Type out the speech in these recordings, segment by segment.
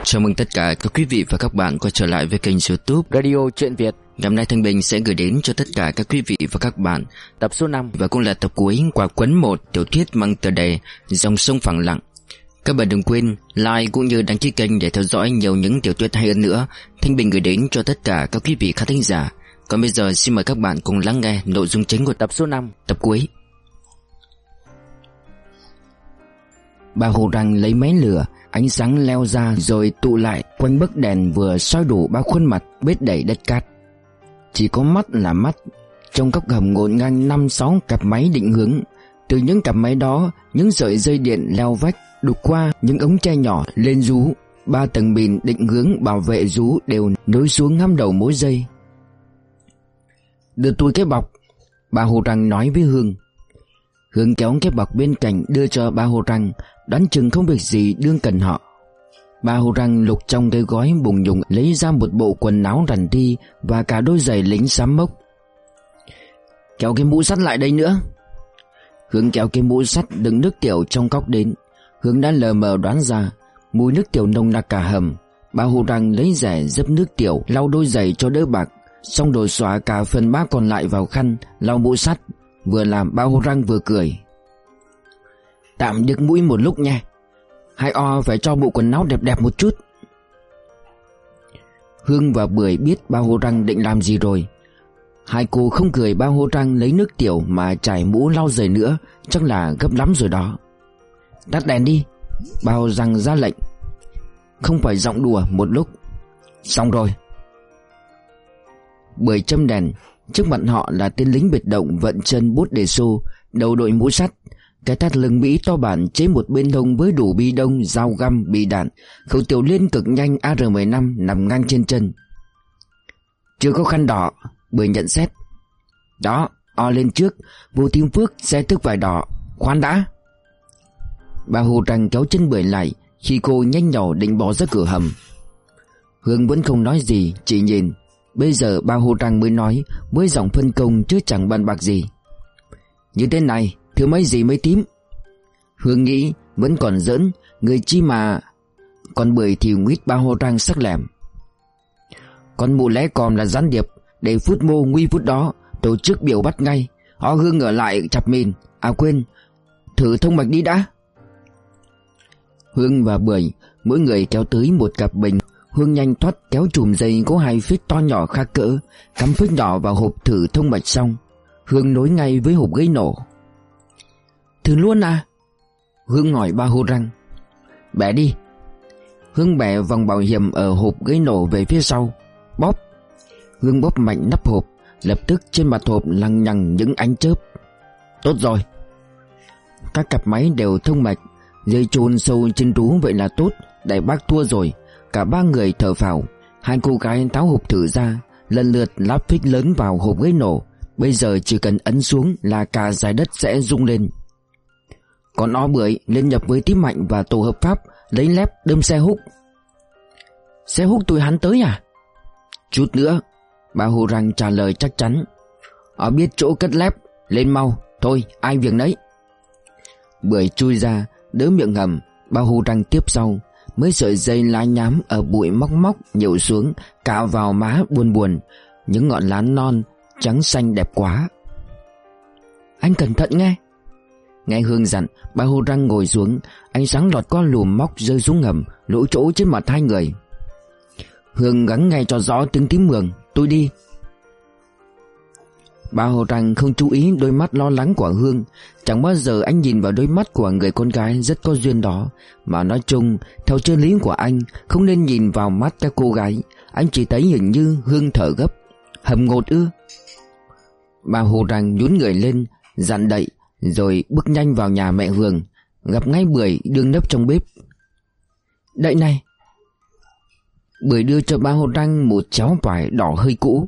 Chào mừng tất cả các quý vị và các bạn quay trở lại với kênh YouTube Radio Chuyện Việt. Ngày hôm nay Thanh Bình sẽ gửi đến cho tất cả các quý vị và các bạn tập số 5 và cũng là tập cuối của cuốn 1 tiểu thuyết mang tựa đề Dòng sông phẳng lặng. Các bạn đừng quên like cũng như đăng ký kênh để theo dõi nhiều những tiểu thuyết hay hơn nữa Thanh Bình gửi đến cho tất cả các quý vị khán thính giả. Còn bây giờ xin mời các bạn cùng lắng nghe nội dung chính của tập số 5, tập cuối. Bà Hồ Răng lấy máy lửa, ánh sáng leo ra rồi tụ lại quanh bức đèn vừa soi đủ bao khuôn mặt bết đầy đất cát. Chỉ có mắt là mắt. Trong góc hầm ngổn ngang 5-6 cặp máy định hướng. Từ những cặp máy đó, những sợi dây điện leo vách đục qua những ống tre nhỏ lên rú. 3 tầng mìn định hướng bảo vệ rú đều nối xuống ngăm đầu mỗi dây. Đưa tôi cái bọc, bà Hồ Răng nói với Hương. Hương kéo cái bọc bên cạnh đưa cho bà Hồ Răng, đoán chừng không việc gì đương cần họ. Bà Hồ Răng lục trong cái gói bùng nhùng lấy ra một bộ quần áo rằn ti và cả đôi giày lính xám mốc. Kéo cái mũ sắt lại đây nữa. Hương kéo cái mũ sắt đựng nước tiểu trong cốc đến. Hương đã lờ mờ đoán ra mùi nước tiểu nồng nặc cả hầm. Bà Hồ Răng lấy rẻ dấp nước tiểu lau đôi giày cho đỡ bạc, xong rồi xóa cả phần bát còn lại vào khăn lau mũ sắt. Vừa làm bà Hồ Răng vừa cười. Tạm được mũi một lúc nha. Hai o phải cho bộ quần áo đẹp đẹp một chút. Hương và Bưởi biết bà Hồ Răng định làm gì rồi. Hai cô không cười bà Hồ Răng lấy nước tiểu mà trải mũ lau giày nữa, chắc là gấp lắm rồi đó. Tắt đèn đi, bà Hồ Răng ra lệnh. Không phải giọng đùa một lúc. Xong rồi. Bưởi châm đèn. Trước mặt họ là tên lính biệt động vận chân bút đề xô, đầu đội mũ sắt, cái thắt lưng Mỹ to bản chế một bên hông với đủ bi đông, dao găm, bi đạn, khẩu tiểu liên cực nhanh AR-15 nằm ngang trên chân. Chưa có khăn đỏ, Bưởi nhận xét. Đó, o lên trước, vô Tim Phước xe thức vải đỏ, khoan đã. Bà Hồ Răng kéo chân Bưởi lại khi cô nhanh nhỏ định bỏ ra cửa hầm. Hương vẫn không nói gì, chỉ nhìn. Bây giờ bà Hồ Răng mới nói với giọng phân công chứ chẳng bàn bạc gì. Như thế này, thưa mấy gì mấy tím. Hương nghĩ vẫn còn giỡn, người chi mà. Còn Bưởi thì nguyết bà Hồ Răng sắc lẻm. Con mụ lẽ còn là gián điệp, để phút mô nguy phút đó, tổ chức biểu bắt ngay. Họ Hương ở lại chặt mìn. À quên, thử thông mạch đi đã. Hương và Bưởi mỗi người kéo tới một cặp bình. Hương nhanh thoát kéo chùm dây có 2 phích to nhỏ khác cỡ, cắm phích nhỏ vào hộp thử thông mạch xong. Hương nối ngay với hộp gây nổ. Thử luôn à? Hương hỏi bà Hồ Răng. Bẻ đi. Hương bẻ vòng bảo hiểm ở hộp gây nổ về phía sau. Bóp. Hương bóp mạnh nắp hộp. Lập tức trên mặt hộp lằng nhằng những ánh chớp. Tốt rồi. Các cặp máy đều thông mạch. Dây chôn sâu trên rú vậy là tốt. Đại bác thua rồi. Cả 3 người thở phào. 2 cô gái tháo hộp thử ra, lần lượt lắp phích lớn vào hộp gây nổ. Bây giờ chỉ cần ấn xuống là cả giải đất sẽ rung lên. Còn o Bưởi lên nhập với Tím Mạnh và tổ hợp pháp, lấy lép đâm xe húc. Xe húc tụi hắn tới à? Chút nữa, bà Hồ Răng trả lời chắc chắn. Ở biết chỗ cất lép, lên mau, thôi ai việc nấy. Bưởi chui ra, đỡ miệng hầm, bà Hồ Răng tiếp sau. Mấy sợi dây lá nhám ở bụi móc móc nhổ xuống, cạo vào má buồn buồn. Những ngọn lá non trắng xanh đẹp quá. Anh cẩn thận nghe. Nghe Hương dặn, bà Hồ Răng ngồi xuống. Ánh sáng lọt qua lùm móc rơi xuống ngầm, lỗ chỗ trên mặt 2 người. Hương gắng nghe cho rõ tiếng Tím Mường. Tôi đi. Bà Hồ Răng không chú ý đôi mắt lo lắng của Hương. Chẳng bao giờ anh nhìn vào đôi mắt của người con gái rất có duyên đó. Mà nói chung, theo chân lý của anh, không nên nhìn vào mắt các cô gái. Anh chỉ thấy hình như Hương thở gấp. Hầm ngột ư? Bà Hồ Răng nhún người lên, dặn đậy, rồi bước nhanh vào nhà mẹ Hương. Gặp ngay Bưởi đương nấp trong bếp. Đậy này. Bưởi đưa cho bà Hồ Răng một cháo vải đỏ hơi cũ.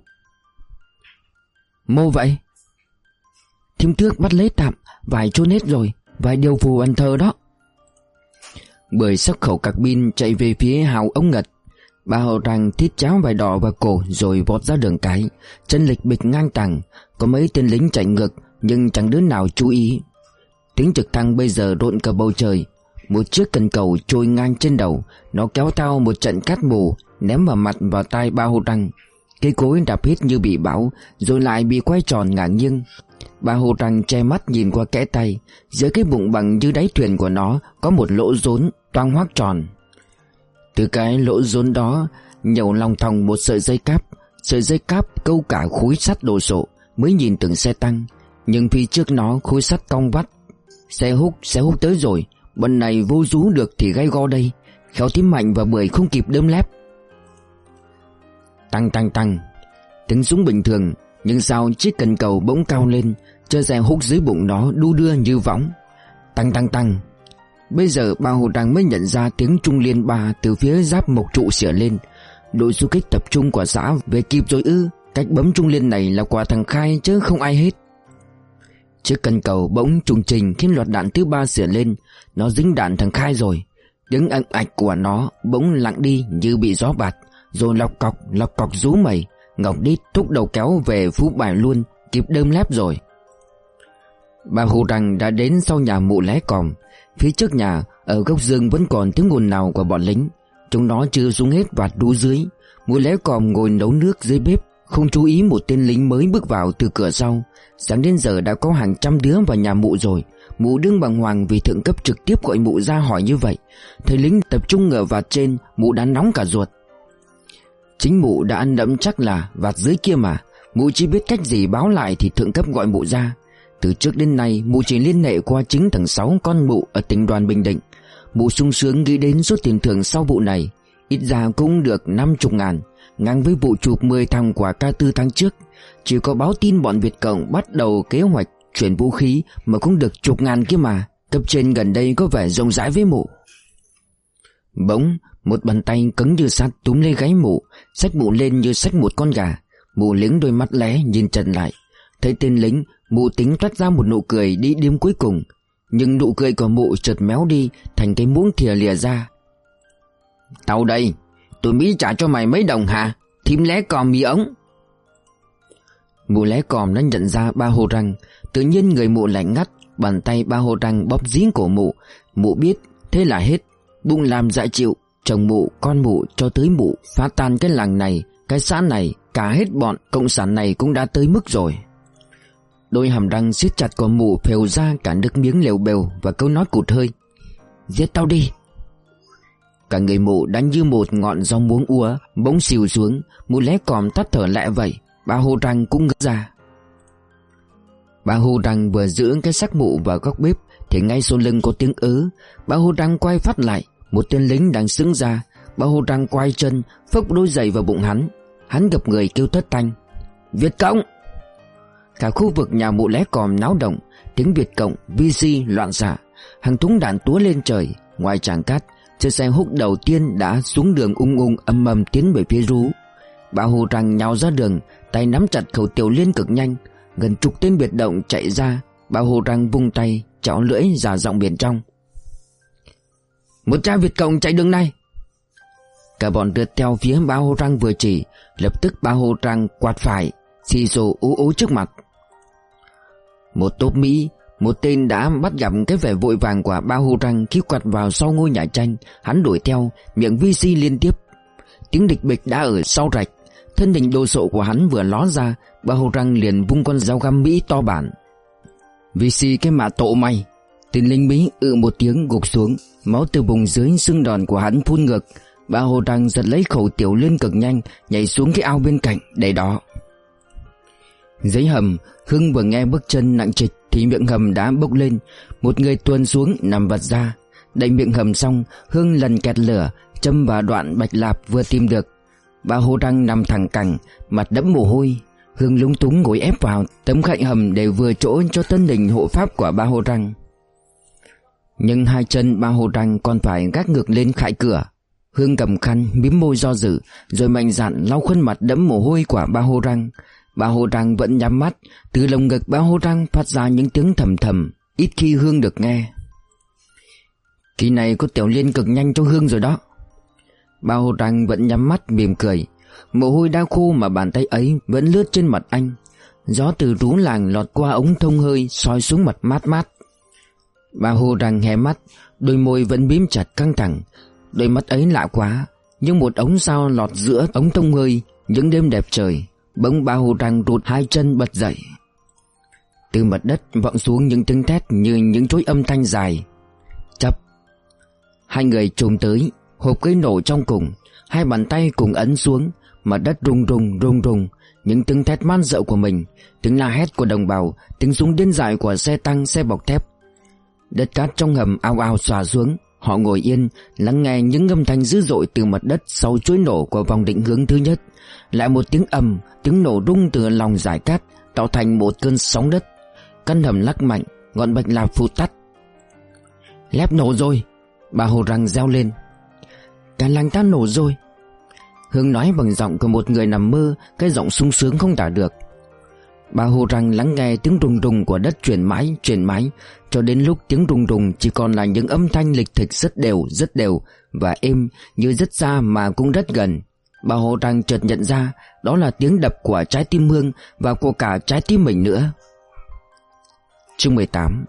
Mô vậy? Thím Tước bắt lấy tạm, vải chôn hết rồi, vài điều phù ăn thơ đó. Bưởi xách khẩu cạc pin chạy về phía hào ống ngật. Bà Hồ Răng thít cháo vải đỏ vào cổ rồi vọt ra đường cái, chân lịch bịch ngang tàng. Có mấy tên lính chạy ngược nhưng chẳng đứa nào chú ý. Tiếng trực thăng bây giờ rộn cả bầu trời. Một chiếc cần cầu trôi ngang trên đầu. Nó kéo theo một trận cát mù, ném vào mặt vào tai Ba Hô Trăng. Cây cối đạp hít như bị bão, rồi lại bị quay tròn ngả nghiêng. Ba Hô Trăng che mắt nhìn qua kẽ tay. Giữa cái bụng bằng như đáy thuyền của nó có một lỗ rốn toang hoác tròn. Từ cái lỗ rốn đó nhổ lòng thòng một sợi dây cáp. Sợi dây cáp câu cả khối sắt đồ sộ. Mới nhìn từng xe tăng, nhưng phía trước nó khối sắt cong vắt. Xe húc tới rồi. Bọn này vô rú được thì gay go đây. Khéo Thím Mạnh và Bưởi không kịp đơm lép. Tăng. Tiếng súng bình thường, nhưng sao chiếc cần cầu bỗng cao lên, cho xe húc dưới bụng nó đu đưa như võng. Tăng. Bây giờ Ba Hô Trăng mới nhận ra tiếng trung liên 3 từ phía giáp Mộc Trụ xỉa lên. Đội du kích tập trung của xã về kịp rồi ư? Cách bấm trung liên này là của thằng Khai chứ không ai hết. Chiếc cần cầu bỗng trùng trình khiến loạt đạn thứ 3 xỉa lên. Nó dính đạn thằng Khai rồi. Tiếng ạch ạch của nó bỗng lặng đi như bị gió bạt, rồi lọc cọc rú mẩy. Ngọc Đít thúc đầu kéo về Phú Bài luôn, kịp đơm lép rồi. Ba Hô Trăng đã đến sau nhà Mụ Lé Còm. Phía trước nhà, ở góc rừng vẫn còn tiếng ồn nào của bọn lính. Chúng nó chưa xuống hết vạt đú dưới. Mụ Lé Còm ngồi nấu nước dưới bếp, không chú ý một tên lính mới bước vào từ cửa sau. Sáng đến giờ đã có hàng trăm đứa vào nhà Mụ rồi. Mụ đương bàng hoàng vì thượng cấp trực tiếp gọi Mụ ra hỏi như vậy. Thấy lính tập trung ngờ vạt trên, Mụ đã nóng cả ruột. Chính Mụ đã ăn đẫm chắc là vạt dưới kia mà. Mụ chỉ biết cách gì báo lại thì thượng cấp gọi Mụ ra. Từ trước đến nay Mụ chỉ liên hệ qua chính thằng Sáu con Mụ ở tỉnh đoàn Bình Định. Mụ sung sướng nghĩ đến số tiền thưởng sau vụ này. Ít ra cũng được 50.000, ngang với vụ chụp 10 thằng của K4 tháng trước. Chỉ có báo tin bọn Việt Cộng bắt đầu kế hoạch chuyển vũ khí mà cũng được chục ngàn kia mà. Cấp trên gần đây có vẻ rộng rãi với Mụ. Bỗng một bàn tay cứng như sắt túm lấy gáy Mụ, xách Mụ lên như xách một con gà. Mụ liếng đôi mắt lé nhìn Trần lại. Thấy tên lính, Mụ tính toát ra một nụ cười đi điếm cuối cùng. Nhưng nụ cười của Mụ chợt méo đi thành cái muỗng thìa lìa ra. Tao đây, tụi Mỹ trả cho mày mấy đồng hả? Thím Lé Còm mì ống. Mụ Lé Còm đã nhận ra Ba Hô Trăng. Tự nhiên người Mụ lạnh ngắt. Bàn tay Ba Hô Trăng bóp dính cổ Mụ. Mụ biết thế là hết. Bụng làm dạ chịu. Chồng Mụ, con Mụ cho tới Mụ phá tan cái làng này, cái xã này, cả hết bọn cộng sản này cũng đã tới mức rồi. Đôi hàm răng siết chặt của Mụ phèo ra cả nước miếng lèo bèo và câu nói cụt hơi. Giết tao đi. Cả người Mụ đã như một ngọn rau muống úa bỗng xìu xuống. Mụ Lé Còm tắt thở lẹ vậy. Ba Hô Trăng cũng ngỡ ra. Ba Hô Trăng vừa giữ cái xác Mụ vào góc bếp thì ngay sau lưng có tiếng ớ. Ba Hô Trăng quay phát lại. Một tên lính đang sững ra. Ba Hô Trăng quay chân phốc đôi giày vào bụng hắn. Hắn gập người kêu thất thanh. Việt Cộng! Cả khu vực nhà Mụ Lé Còm náo động. Tiếng Việt Cộng, VC loạn xạ. Hàng thúng đạn túa lên trời. Ngoài tràng cát, chiếc xe húc đầu tiên đã xuống đường ung âm ầm tiến về phía rú. Ba Hô Trăng nhào ra đường, tay nắm chặt khẩu tiểu liên cực nhanh. Gần chục tên biệt động chạy ra. Ba Hô Trăng vung tay chảo lưỡi giả giọng biển trong. Một cha Việt Cộng chạy đường này. Cả bọn rượt theo phía Ba Hô Trăng vừa chỉ. Lập tức Ba Hô Trăng quạt phải, xì xồ ú trước mặt. Một tốp Mỹ, một tên đã bắt gặp cái vẻ vội vàng của Ba Hô Trăng khi quạt vào sau ngôi nhà tranh. Hắn đuổi theo, miệng VC liên tiếp. Tiếng địch bịch đã ở sau rạch. Thân hình đồ sộ của hắn vừa ló ra, Ba Hô Trăng liền vung con dao găm Mỹ to bản. VC cái mạ tổ mày. Tên lính Mỹ một tiếng gục xuống. Máu từ vùng dưới xương đòn của hắn phun ngược. Ba Hô Trăng giật lấy khẩu tiểu liên cực nhanh, nhảy xuống cái ao bên cạnh để đó. Dưới hầm, Hưng vừa nghe bước chân nặng trịch thì miệng hầm đã bốc lên. Một người tuôn xuống nằm vật ra. Đẩy miệng hầm xong, Hưng lần kẹt lửa châm vào đoạn bạch lạp vừa tìm được. Ba Hô Trăng nằm thẳng cẳng, mặt đẫm mồ hôi. Hưng lúng túng ngồi ép vào tấm khạnh hầm để vừa chỗ cho tân đình hộ pháp của Ba Hô Trăng. Nhưng hai chân Ba Hô Trăng còn phải gác ngược lên khại cửa. Hương cầm khăn mím môi do dự, rồi mạnh dạn lau khuôn mặt đẫm mồ hôi của Ba Hô Trăng. Ba Hô Trăng vẫn nhắm mắt. Từ lồng ngực Ba Hô Trăng phát ra những tiếng thầm thầm, ít khi Hương được nghe. Kỳ này có tiểu liên cực nhanh cho Hương rồi đó. Ba Hô Trăng vẫn nhắm mắt mỉm cười. Mồ hôi đã khô mà bàn tay ấy vẫn lướt trên mặt anh. Gió từ rú làng lọt qua ống thông hơi soi xuống mặt mát mát. Bà Hồ Răng hé mắt, đôi môi vẫn mím chặt căng thẳng. Đôi mắt ấy lạ quá, như một ống sao lọt giữa ống thông hơi những đêm đẹp trời. Bỗng bà Hồ Răng rụt hai chân bật dậy. Từ mặt đất vọng xuống những tiếng thét như những chuỗi âm thanh dài. Chập. Hai người chồm tới, hộp cây nổ trong cùng. Hai bàn tay cùng ấn xuống. Mặt đất rung rung rung rung. Những tiếng thét man rợ của mình, tiếng la hét của đồng bào, tiếng súng điên dại của xe tăng, xe bọc thép. Đất cát trong hầm ào ào xòa xuống. Họ ngồi yên, lắng nghe những âm thanh dữ dội từ mặt đất sau chuỗi nổ của vòng định hướng thứ nhất. Lại một tiếng ầm, tiếng nổ rung từ lòng dải cát, tạo thành một cơn sóng đất. Căn hầm lắc mạnh, ngọn bạch lạp phụt tắt. Lép nổ rồi, bà Hồ Răng reo lên. Cả làng ta nổ rồi. Hương nói bằng giọng của một người nằm mơ, cái giọng sung sướng không tả được. Bà Hồ Răng lắng nghe tiếng rùng rùng của đất chuyển mãi, cho đến lúc tiếng rùng rùng chỉ còn là những âm thanh lịch thịch rất đều và êm, như rất xa mà cũng rất gần. Bà Hồ Răng chợt nhận ra đó là tiếng đập của trái tim Hương và của cả trái tim mình nữa. Chương 18.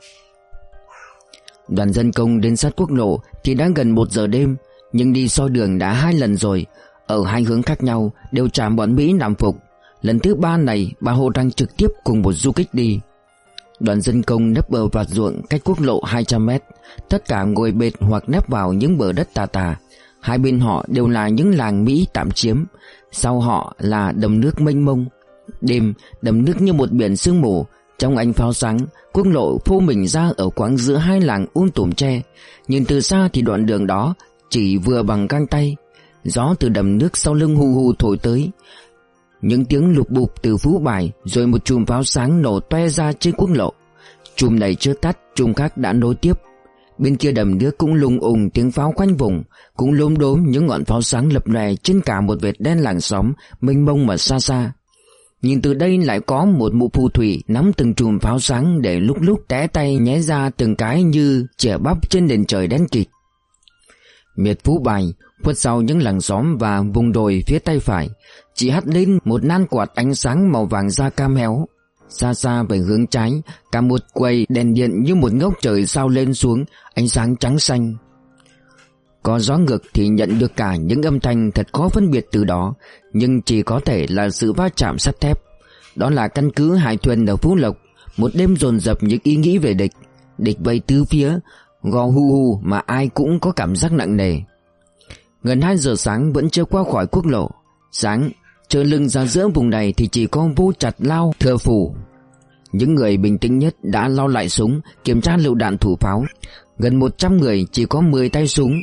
Đoàn dân công đến sát quốc lộ thì đã gần 1 giờ đêm, nhưng đi soi đường đã 2 lần rồi, ở 2 hướng khác nhau, đều chạm bọn Mỹ nằm phục. Lần thứ 3 này bà Hồ Răng trực tiếp cùng một du kích đi. Đoàn dân công nấp bờ vạt ruộng cách quốc lộ 200 mét. Tất cả ngồi bệt hoặc nép vào những bờ đất tà. Hai bên họ đều là những làng Mỹ tạm chiếm. Sau họ là đầm nước mênh mông. Đêm, đầm nước như một biển sương mù. Trong ánh pháo sáng, quốc lộ phô mình ra ở quãng giữa hai làng tùm tre. Nhìn từ xa thì đoạn đường đó chỉ vừa bằng gang tay. Gió từ đầm nước sau lưng hù hù thổi tới. Những tiếng lục bụp từ phú bài, rồi một chùm pháo sáng nổ toe ra trên quốc lộ. Chùm này chưa tắt, chùm khác đã nối tiếp. Bên kia đầm nước cũng lùng ùng tiếng pháo quanh vùng, cũng lốm đốm những ngọn pháo sáng lập lòe trên cả một vệt đen làng xóm mênh mông mà xa xa. Nhìn từ đây lại có một mụ phù thủy nắm từng chùm pháo sáng để lúc lúc té tay nhé ra từng cái như chẻ bắp trên nền trời đen kịt. Miệt phú bài, khuất sau những làng xóm và vùng đồi phía tay phải, chỉ hắt lên một nan quạt ánh sáng màu vàng da cam héo. Xa xa về hướng trái, cả một quầy đèn điện như một ngốc trời sao lên xuống, ánh sáng trắng xanh. Có gió ngược thì nhận được cả những âm thanh thật khó phân biệt từ đó, nhưng chỉ có thể là sự va chạm sắt thép. Đó là căn cứ hải thuyền ở Phú Lộc. Một đêm dồn dập những ý nghĩ về địch. Địch vây tứ phía, gò hu hu mà ai cũng có cảm giác nặng nề. Gần 2 giờ sáng vẫn chưa qua khỏi quốc lộ. Sáng, trơ lưng ra giữa vùng này thì chỉ có Vô Chặt Lao, Thừa Phủ. Những người bình tĩnh nhất đã lao lại súng, kiểm tra lựu đạn thủ pháo. Gần 100 người chỉ có 10 tay súng.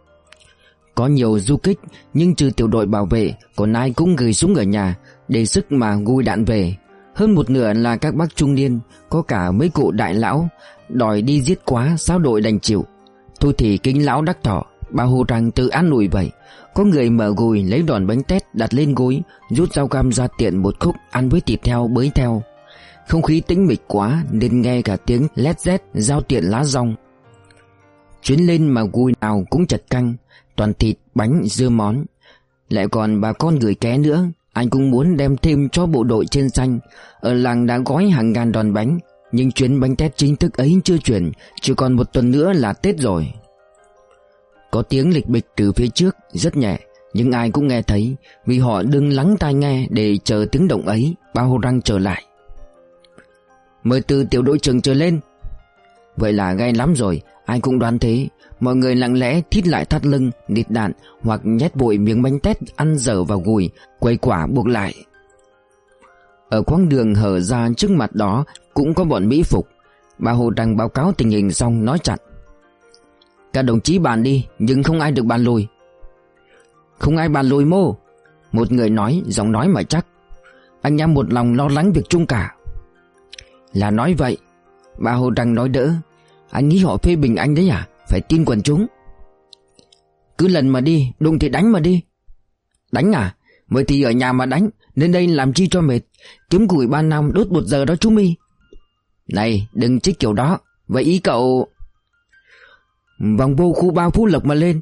Có nhiều du kích, nhưng trừ tiểu đội bảo vệ, còn ai cũng gửi súng ở nhà, để sức mà gùi đạn về. Hơn một nửa là các bác trung niên, có cả mấy cụ đại lão, đòi đi giết quá, sao đội đành chịu. Thôi thì kính lão đắc thọ, bà Hồ Răng tự an ủi vậy. Có người mở gùi lấy đòn bánh tét đặt lên gối, rút dao găm ra tiện một khúc ăn với thịt heo bới theo. Không khí tĩnh mịch quá nên nghe cả tiếng lét rét dao tiện lá rong. Chuyến lên mà gùi nào cũng chật căng, toàn thịt, bánh, dưa món. Lại còn bà con gửi ké nữa, anh cũng muốn đem thêm cho bộ đội trên xanh. Ở làng đã gói hàng ngàn đòn bánh, nhưng chuyến bánh tét chính thức ấy chưa chuyển, chỉ còn 1 tuần nữa là Tết rồi. Có tiếng lịch bịch từ phía trước, rất nhẹ, nhưng ai cũng nghe thấy, vì họ đừng lắng tai nghe để chờ tiếng động ấy. Bà Hồ Răng trở lại. Mời từ tiểu đội trưởng trở lên. Vậy là gay lắm rồi, ai cũng đoán thế. Mọi người lặng lẽ thít lại thắt lưng, nịt đạn hoặc nhét vội miếng bánh tét ăn dở vào gùi, quầy quả buộc lại. Ở quãng đường hở ra trước mặt đó cũng có bọn Mỹ phục. Bà Hồ Răng báo cáo tình hình xong nói chặn: các đồng chí bàn đi, nhưng không ai được bàn lùi. Không ai bàn lùi mô, một người nói, giọng nói mà chắc. Anh em một lòng lo lắng việc chung cả. Là nói vậy, bà Hồ Răng nói đỡ. Anh nghĩ họ phê bình anh đấy à? Phải tin quần chúng. Cứ lần mà đi, đụng thì đánh mà đi. Đánh à? Vậy thì ở nhà mà đánh, nên đây làm chi cho mệt. Kiếm củi 3 năm đốt 1 giờ đó chú mi. Này, đừng trích kiểu đó. Vậy ý cậu... Vòng vô khu 3 Phú Lộc mà lên.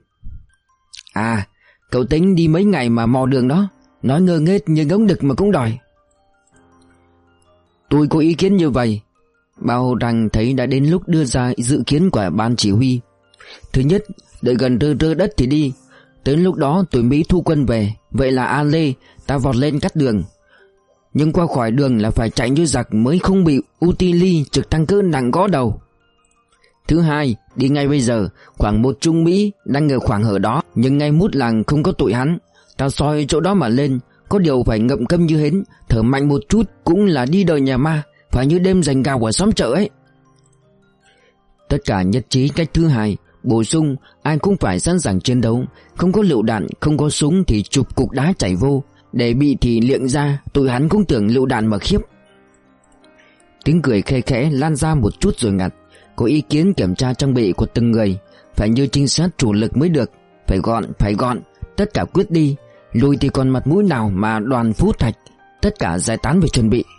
À, cậu tính đi mấy ngày mà mò đường đó. Nói ngơ nghếch như ngỗng đực mà cũng đòi. Tôi có ý kiến như vậy. Ba Hồ Đăng thấy đã đến lúc đưa ra dự kiến của ban chỉ huy. Thứ nhất, đợi gần rơ đất thì đi. Tới lúc đó tụi Mỹ thu quân về. Vậy là A Lê, ta vọt lên cắt đường. Nhưng qua khỏi đường là phải chạy như giặc mới không bị Utili trực thăng cỡ nặng gõ đầu. Thứ hai, đi ngay bây giờ. Khoảng một Trung Mỹ đang ở khoảng hở đó, nhưng ngay mút làng không có tụi hắn. Ta soi chỗ đó mà lên. Có điều phải ngậm câm như hến, thở mạnh một chút cũng là đi đời nhà ma, phải như đêm giành gạo ở xóm chợ ấy. Tất cả nhất trí cách thứ hai, bổ sung ai cũng phải sẵn sàng chiến đấu. Không có lựu đạn, không có súng thì chụp cục đá chảy vô. Để bị thì liệng ra, tụi hắn cũng tưởng lựu đạn mà khiếp. Tiếng cười khe khẽ lan ra một chút rồi ngặt. Có ý kiến kiểm tra trang bị của từng người. Phải như trinh sát chủ lực mới được. Phải gọn, tất cả quyết đi. Lùi thì còn mặt mũi nào mà đoàn Phú Thạch. Tất cả giải tán về chuẩn bị.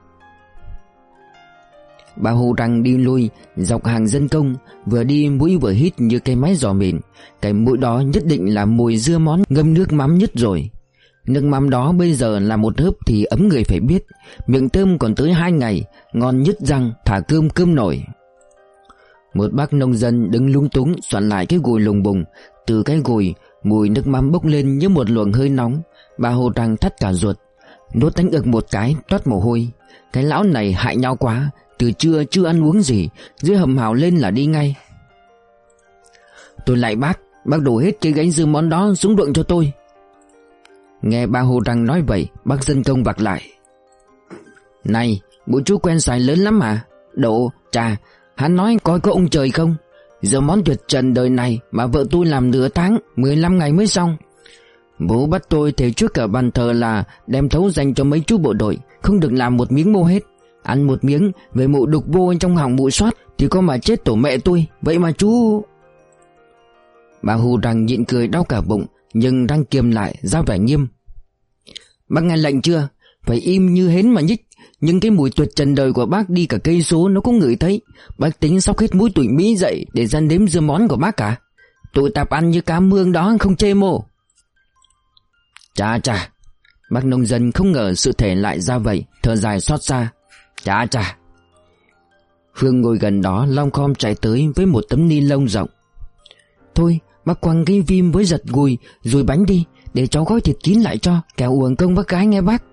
Ba Hồ Đăng đi lui dọc hàng dân công, vừa đi mũi vừa hít như cái máy giò mìn. Cái mũi đó nhất định là mùi dưa món ngâm nước mắm nhất rồi. Nước mắm đó bây giờ là một hớp thì ấm người phải biết. Miệng thơm còn tới 2 ngày, ngon nhất răng, thả cơm nổi. Một bác nông dân đứng lung túng soạn lại cái gùi lùng bùng. Từ cái gùi, mùi nước mắm bốc lên như một luồng hơi nóng. Ba Hồ Đăng thắt cả ruột, nuốt đánh ực một cái toát mồ hôi. Cái lão này hại nhau quá. Từ trưa chưa ăn uống gì, dưới hầm hào lên là đi ngay. Tôi lại bác đổ hết cái gánh dưa món đó xuống ruộng cho tôi. Nghe ba Hồ Đăng nói vậy, bác dân công vặc lại. Này, bố chú quen xài lớn lắm mà. Đổ, chà, hắn nói coi có ông trời không. Giờ món tuyệt trần đời này mà vợ tôi làm nửa tháng, 15 ngày mới xong. Bố bắt tôi thề trước cả bàn thờ là đem thấu dành cho mấy chú bộ đội, không được làm một miếng mô hết. Ăn một miếng về mụ đục vô trong họng mụ soát thì có mà chết tổ mẹ tôi. Vậy mà chú... Bà Hồ Đăng nhịn cười đau cả bụng, nhưng răng kiềm lại ra vẻ nghiêm. Bác nghe lệnh chưa? Phải im như hến mà nhích. Nhưng cái mùi tuyệt trần đời của bác đi cả cây số nó cũng ngửi thấy. Bác tính sóc hết mũi tụi Mỹ dậy để gian đếm dưa món của bác cả. Tụi tạp ăn như cá mương đó không chê mô. Chà, bác nông dân không ngờ sự thể lại ra vậy, thở dài xót xa. Chà. Phương ngồi gần đó long khom chạy tới với một tấm ni lông rộng. Thôi bác quăng cái phim với giật gùi rồi bánh đi, để cháu gói thịt kín lại cho, kẻo uổng công bác gái nghe bác.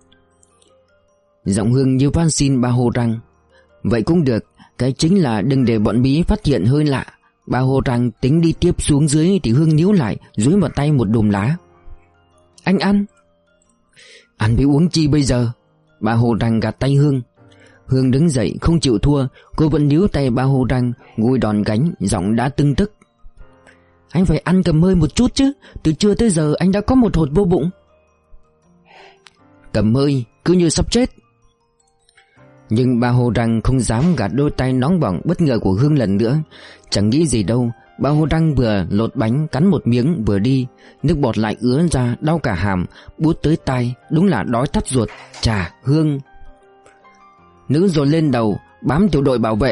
Giọng Hương như van xin ba Hồ Đăng. Vậy cũng được, cái chính là đừng để bọn Mỹ phát hiện hơi lạ. Ba Hồ Đăng tính đi tiếp xuống dưới thì Hương níu lại, dúi vào tay một đùm lá. Anh ăn. Ăn với uống chi bây giờ? Ba Hồ Đăng gạt tay Hương. Hương đứng dậy không chịu thua, cô vẫn níu tay ba Hồ Đăng, gùi đòn gánh, giọng đã tưng tức. Anh phải ăn cầm hơi một chút chứ, từ trưa tới giờ anh đã có một hột vô bụng. Cầm hơi, cứ như sắp chết. Nhưng ba Hồ Đăng không dám gạt đôi tay nóng bỏng bất ngờ của Hương lần nữa. Chẳng nghĩ gì đâu, ba Hồ Đăng vừa lột bánh cắn một miếng vừa đi, nước bọt lại ứa ra đau cả hàm, buốt tới tai, đúng là đói thắt ruột. Chà, Hương. Nữ rồi lên đầu, bám tiểu đội bảo vệ.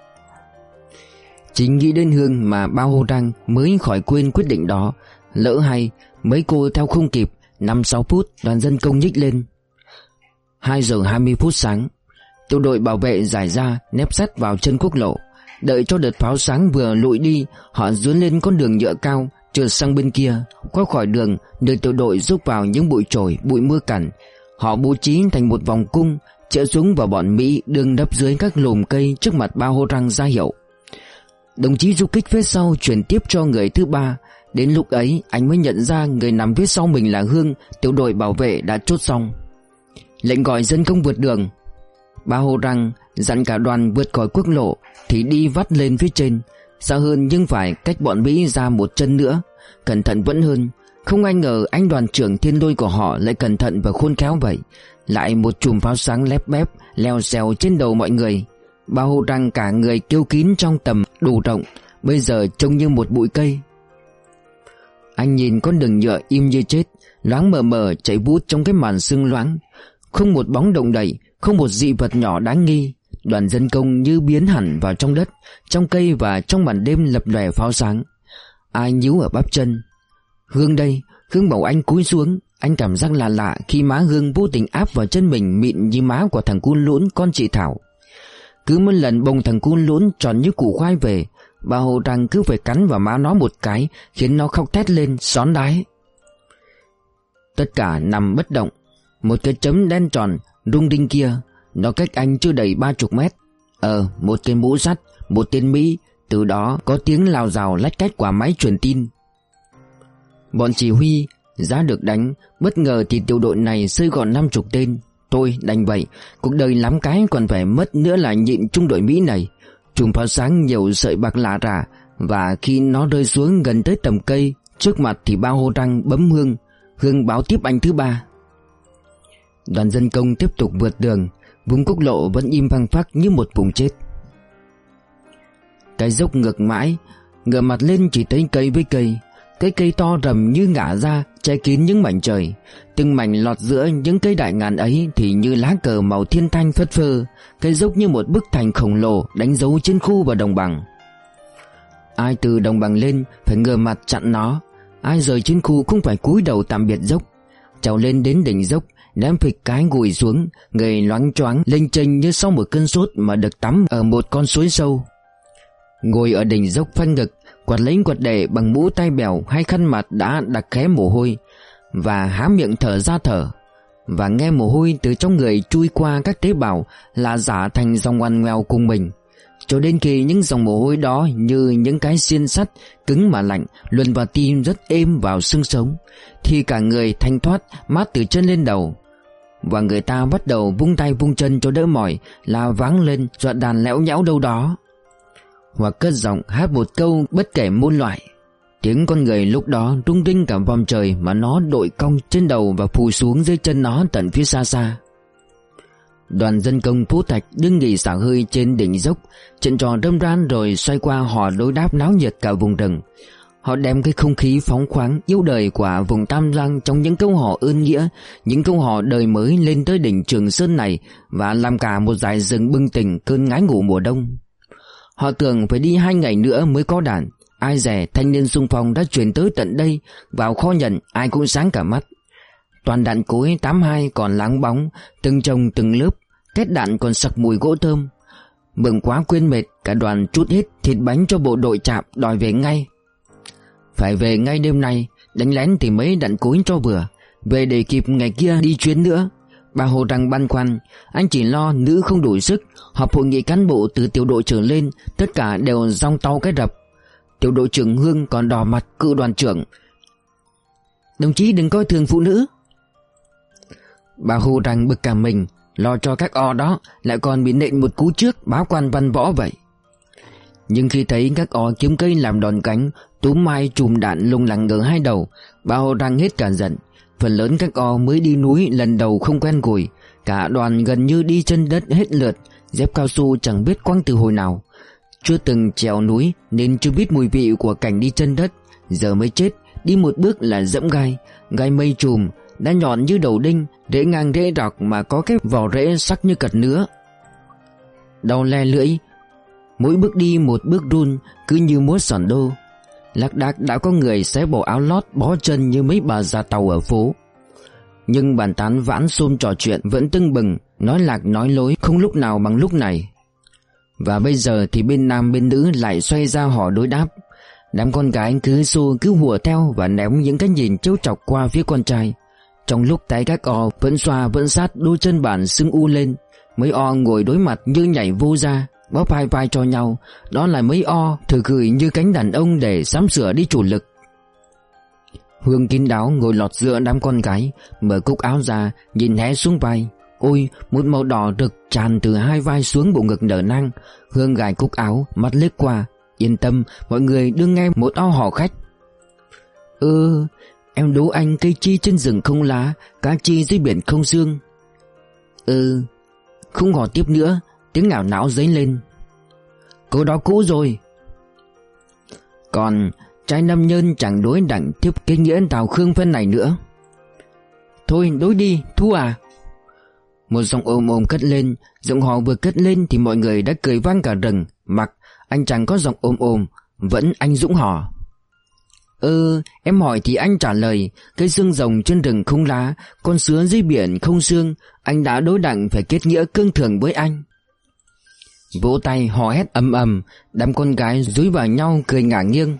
Chỉ nghĩ đến Hương mà ba Hồ Đăng mới khỏi quên quyết định đó. Lỡ hay mấy cô theo không kịp, 5-6 phút đoàn dân công nhích lên. 2 giờ 20 phút sáng, tiểu đội bảo vệ giải ra nép sát vào chân quốc lộ. Đợi cho đợt pháo sáng vừa lụi đi, họ dướn lên con đường nhựa cao trượt sang bên kia. Qua khỏi đường, nơi tiểu đội rúc vào những bụi chổi, bụi mưa cằn. Họ bố trí thành một vòng cung, chĩa súng vào bọn Mỹ đương đắp dưới các lùm cây trước mặt ba Hồ Đăng ra hiệu. Đồng chí du kích phía sau chuyển tiếp cho người thứ ba. Đến lúc ấy anh mới nhận ra người nằm phía sau mình là Hương. Tiểu đội bảo vệ đã chốt xong. Lệnh gọi dân công vượt đường. Ba Hồ Đăng dặn cả đoàn vượt khỏi quốc lộ thì đi vắt lên phía trên, xa hơn nhưng phải cách bọn Mỹ ra một chân nữa. Cẩn thận vẫn hơn. Không ai ngờ anh đoàn trưởng thiên đôi của họ lại cẩn thận và khôn khéo vậy. Lại một chùm pháo sáng lép bép leo xèo trên đầu mọi người. Ba Hồ Đăng cả người kêu kín trong tầm đủ rộng, bây giờ trông như một bụi cây. Anh nhìn con đường nhựa im như chết, loáng mờ mờ chạy vút trong cái màn sương loáng. Không một bóng động đậy, không một dị vật nhỏ đáng nghi. Đoàn dân công như biến hẳn vào trong đất, trong cây và trong màn đêm lập lòe pháo sáng. Ai nhíu ở bắp chân. Hương đây. Hương bảo anh cúi xuống. Anh cảm giác lạ lạ khi má Hương vô tình áp vào chân mình mịn như má của thằng cun lũn con chị Thảo. Cứ một lần bông thằng cu lũn tròn như củ khoai về, bà Hồ Trăng cứ phải cắn vào má nó một cái, khiến nó khóc thét lên xón đái. Tất cả nằm bất động. Một cái chấm đen tròn rung rinh kia, nó cách anh chưa đầy 30 mét. Một cái mũ sắt, một tên Mỹ. Từ đó có tiếng lào rào lách cách qua máy truyền tin. Bọn chỉ huy giá được đánh. Bất ngờ thì tiểu đội này rơi gọn 50 tên. Tôi đành vậy, cuộc đời lắm cái còn phải mất nữa là nhịn trung đội Mỹ này. Chùm pháo sáng nhiều sợi bạc lạ rả, và khi nó rơi xuống gần tới tầm cây trước mặt thì ba Hồ Trăng bấm Hương báo tiếp anh thứ ba. Đoàn dân công tiếp tục vượt đường. Vùng quốc lộ vẫn im phăng phắc như một vùng chết. Cái dốc ngược mãi, ngửa mặt lên chỉ thấy cây với cây. Cái cây to rầm như ngả ra, che kín những mảnh trời. Từng mảnh lọt giữa những cây đại ngàn ấy thì như lá cờ màu thiên thanh phất phơ. Cái dốc như một bức thành khổng lồ đánh dấu chiến khu và đồng bằng. Ai từ đồng bằng lên phải ngửa mặt chặn nó. Ai rời chiến khu cũng phải cúi đầu tạm biệt dốc. Trèo lên đến đỉnh dốc, ném phịch cái gùi xuống, người loáng choáng lênh chênh như sau một cơn sốt mà được tắm ở một con suối sâu. Ngồi ở đỉnh dốc phanh ngực, quạt lấy quạt để bằng mũ tay bèo hay khăn mặt đã đặc khé mồ hôi, và há miệng thở ra thở, và nghe mồ hôi từ trong người chui qua các tế bào là giả thành dòng ngoằn ngoèo cùng mình, cho đến khi những dòng mồ hôi đó như những cái xiên sắt cứng mà lạnh luồn vào tim rất êm vào xương sống, thì cả người thanh thoát mát từ chân lên đầu, và người ta bắt đầu vung tay vung chân cho đỡ mỏi, là váng lên dọa đàn lẽo nhẽo đâu đó, hoặc cất giọng hát một câu bất kể môn loại. Tiếng con người lúc đó rung rinh cả vòm trời mà nó đội cong trên đầu và phù xuống dưới chân nó tận phía xa xa. Đoàn dân công Phú Thạch đứng nghỉ xả hơi trên đỉnh dốc, chuyện trò râm ran rồi xoay qua hò đối đáp náo nhiệt cả vùng rừng. Họ đem cái không khí phóng khoáng yêu đời của vùng Tam Giang trong những câu hò ơn nghĩa, những câu hò đời mới lên tới đỉnh Trường Sơn này, và làm cả một dải rừng bừng tỉnh cơn ngái ngủ mùa đông. Họ tưởng phải đi 2 ngày nữa mới có đàn. Ai dè thanh niên xung phong đã chuyển tới tận đây. Vào kho nhận ai cũng sáng cả mắt. Toàn đạn cối 82 còn láng bóng, từng chồng từng lớp. Kết đạn còn sặc mùi gỗ thơm. Mừng quá quên mệt, cả đoàn trút hết thịt bánh cho bộ đội Trạm đòi về ngay. Phải về ngay đêm nay. Đánh lén thì mấy đạn cối cho vừa, về để kịp ngày kia đi chuyến nữa. Bà Hồ Trăng băn khoăn, anh chỉ lo nữ không đủ sức. Họp hội nghị cán bộ từ tiểu đội trưởng lên, tất cả đều dong tau cái rập. Tiểu đội trưởng Hương còn đỏ mặt cự đoàn trưởng: "Đồng chí đừng coi thường phụ nữ." Bà Hồ Trăng bực cả mình, lo cho các o đó lại còn bị nện một cú trước báo quan văn võ vậy. Nhưng khi thấy các o kiếm cây làm đòn cánh, túm mai chùm đạn lung lẳng ở hai đầu, bà Hồ Trăng hết cả giận. Phần lớn các o mới đi núi lần đầu không quen gùi, cả đoàn gần như đi chân đất hết lượt, dép cao su chẳng biết quăng từ hồi nào. Chưa từng trèo núi nên chưa biết mùi vị của cảnh đi chân đất, giờ mới chết, đi một bước là dẫm gai, gai mây chùm, đã nhọn như đầu đinh, rễ ngang rễ dọc mà có cái vỏ rễ sắc như cật nứa. Đau le lưỡi, mỗi bước đi một bước run, cứ như múa sòn đô. Lác đác đã có người xé bỏ áo lót bó chân như mấy bà già tàu ở phố. Nhưng bàn tán vãn xôm trò chuyện vẫn tưng bừng, nói lạc nói lối không lúc nào bằng lúc này. Và bây giờ thì bên nam bên nữ lại xoay ra hò đối đáp. Đám con gái cứ xô cứ hùa theo và ném những cái nhìn trêu chọc qua phía con trai. Trong lúc tay các o vẫn xoa vẫn sát đôi chân bản sưng u lên, mấy o ngồi đối mặt như nhảy vô ra, bóp hai vai cho nhau. Đó là mấy o thử gửi như cánh đàn ông để sắm sửa đi chủ lực. Hương kín đáo ngồi lọt giữa đám con gái, mở cúc áo ra, nhìn hé xuống vai. Ôi, một màu đỏ rực tràn từ hai vai xuống bộ ngực nở nang. Hương gài cúc áo, mắt liếc qua. Yên tâm, mọi người đừng nghe một ao hò khách. Em đố anh cây chi trên rừng không lá, cá chi dưới biển không xương. Không hò tiếp nữa, tiếng ngảo não dấy lên. Câu đó cũ rồi. Còn trai nam nhân chẳng đối đẳng tiếp cái nghĩa Tào Khương phen này nữa. Thôi đối đi, Thu à. Một giọng ồm ồm cất lên. Giọng họ vừa cất lên thì mọi người đã cười vang cả rừng. Mặc anh chẳng có giọng ồm ồm, vẫn anh Dũng hò. Em hỏi thì anh trả lời. Cây xương rồng trên rừng không lá, con sứa dưới biển không xương. Anh đã đối đặng phải kết nghĩa cương thường với anh. vỗ tay hò hét ầm ầm. Đám con gái dúi vào nhau cười ngả nghiêng.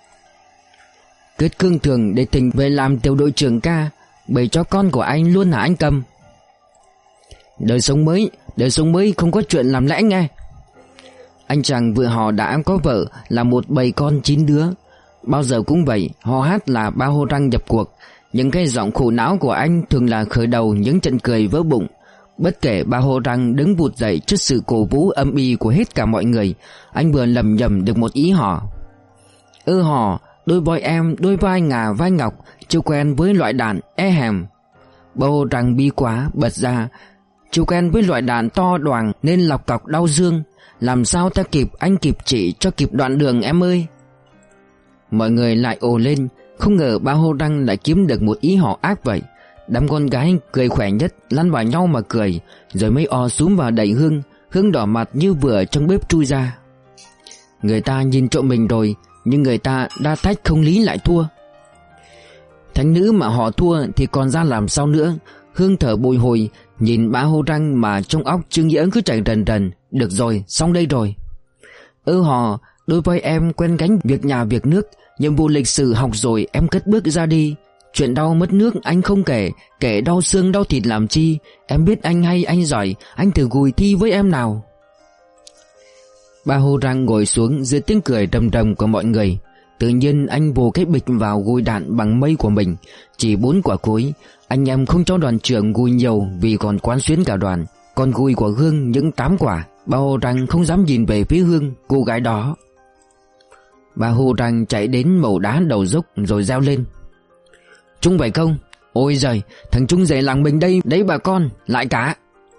Kết cương thường để Thịnh về làm tiểu đội trưởng ca. Bầy chó con của anh luôn hả anh Cầm? Đời sống mới không có chuyện làm lẽ nghe. Anh chàng vừa họ đã có vợ là một bầy con 9 đứa. Bao giờ cũng vậy, hò hát là ba hô răng nhập cuộc. Những cái giọng khổ não của anh thường là khởi đầu những trận cười vỡ bụng. Bất kể ba hô răng đứng vụt dậy trước sự cổ vũ âm ỉ của hết cả mọi người, anh vừa lầm nhầm được một ý hò. Hò, đôi voi em, đôi vai ngà vai ngọc, chưa quen với loại đàn e hèm. Ba hô răng bi quá bật ra, chưa quen với loại đàn to đoàng nên lọc cọc đau dương. Làm sao ta kịp anh kịp chỉ cho kịp đoạn đường em ơi. Mọi người lại ồ lên. Không ngờ ba hô răng lại kiếm được một ý họ ác vậy. Đám con gái cười khỏe nhất lăn vào nhau mà cười, rồi mới o súm vào đẩy Hương đỏ mặt như vừa trong bếp chui ra. Người ta nhìn trộm mình rồi, nhưng người ta đa thách không lý lại thua. Thánh nữ mà họ thua thì còn ra làm sao nữa. Hương thở bồi hồi, nhìn ba hô răng mà trong óc Trương Nghĩa cứ chạy rần rần. Được rồi, xong đây rồi. Hò, đôi vai em quen gánh việc nhà việc nước, nhiệm vụ lịch sử học rồi em cất bước ra đi. Chuyện đau mất nước anh không kể, kể đau xương đau thịt làm chi. Em biết anh hay anh giỏi, anh thử gùi thi với em nào. Ba hô răng ngồi xuống dưới tiếng cười rầm rầm của mọi người. Tự nhiên anh vồ cái bịch vào gùi đạn bằng mây của mình. Chỉ 4 quả cối. Anh em không cho đoàn trưởng gùi nhiều vì còn quán xuyến cả đoàn. Còn gùi của Hương những 8 quả. Ba hô răng không dám nhìn về phía Hương, cô gái đó. Ba hô răng chạy đến mẩu đá đầu dốc rồi reo lên. Trung phải không? Ôi giời, thằng Trung rể làng mình đây, đấy bà con, lại cả.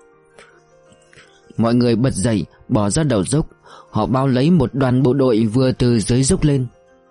Mọi người bật dậy, bỏ ra đầu dốc. Họ bao lấy một đoàn bộ đội vừa từ dưới dốc lên.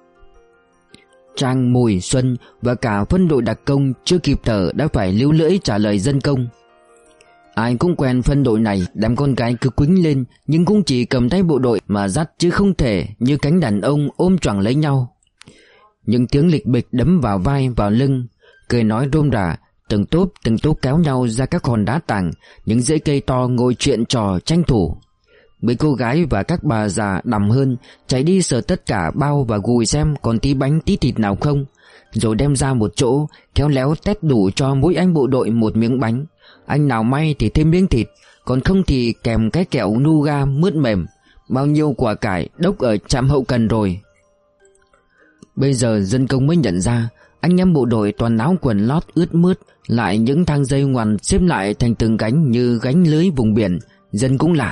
Trang, Mùi, Xuân và cả phân đội đặc công chưa kịp thở đã phải líu lưỡi trả lời dân công. Ai cũng quen phân đội này. Đám con gái cứ quýnh lên, nhưng cũng chỉ cầm tay bộ đội mà dắt, chứ không thể như cánh đàn ông ôm choàng lấy nhau. Những tiếng lịch bịch đấm vào vai vào lưng, cười nói rôm rả. Từng tốp kéo nhau ra các hòn đá tảng, những rễ cây to ngồi chuyện trò tranh thủ. Mấy cô gái và các bà già đằm hơn chạy đi sờ tất cả bao và gùi xem còn tí bánh tí thịt nào không, rồi đem ra một chỗ khéo léo tét đủ cho mỗi anh bộ đội một miếng bánh. Anh nào may thì thêm miếng thịt, còn không thì kèm cái kẹo nougat mướt mềm. Bao nhiêu quả cải đốc ở trạm hậu cần rồi. Bây giờ dân công mới nhận ra anh em bộ đội toàn áo quần lót ướt mướt, lại những thang dây ngoằn xếp lại thành từng gánh như gánh lưới vùng biển. Dân cũng lạ.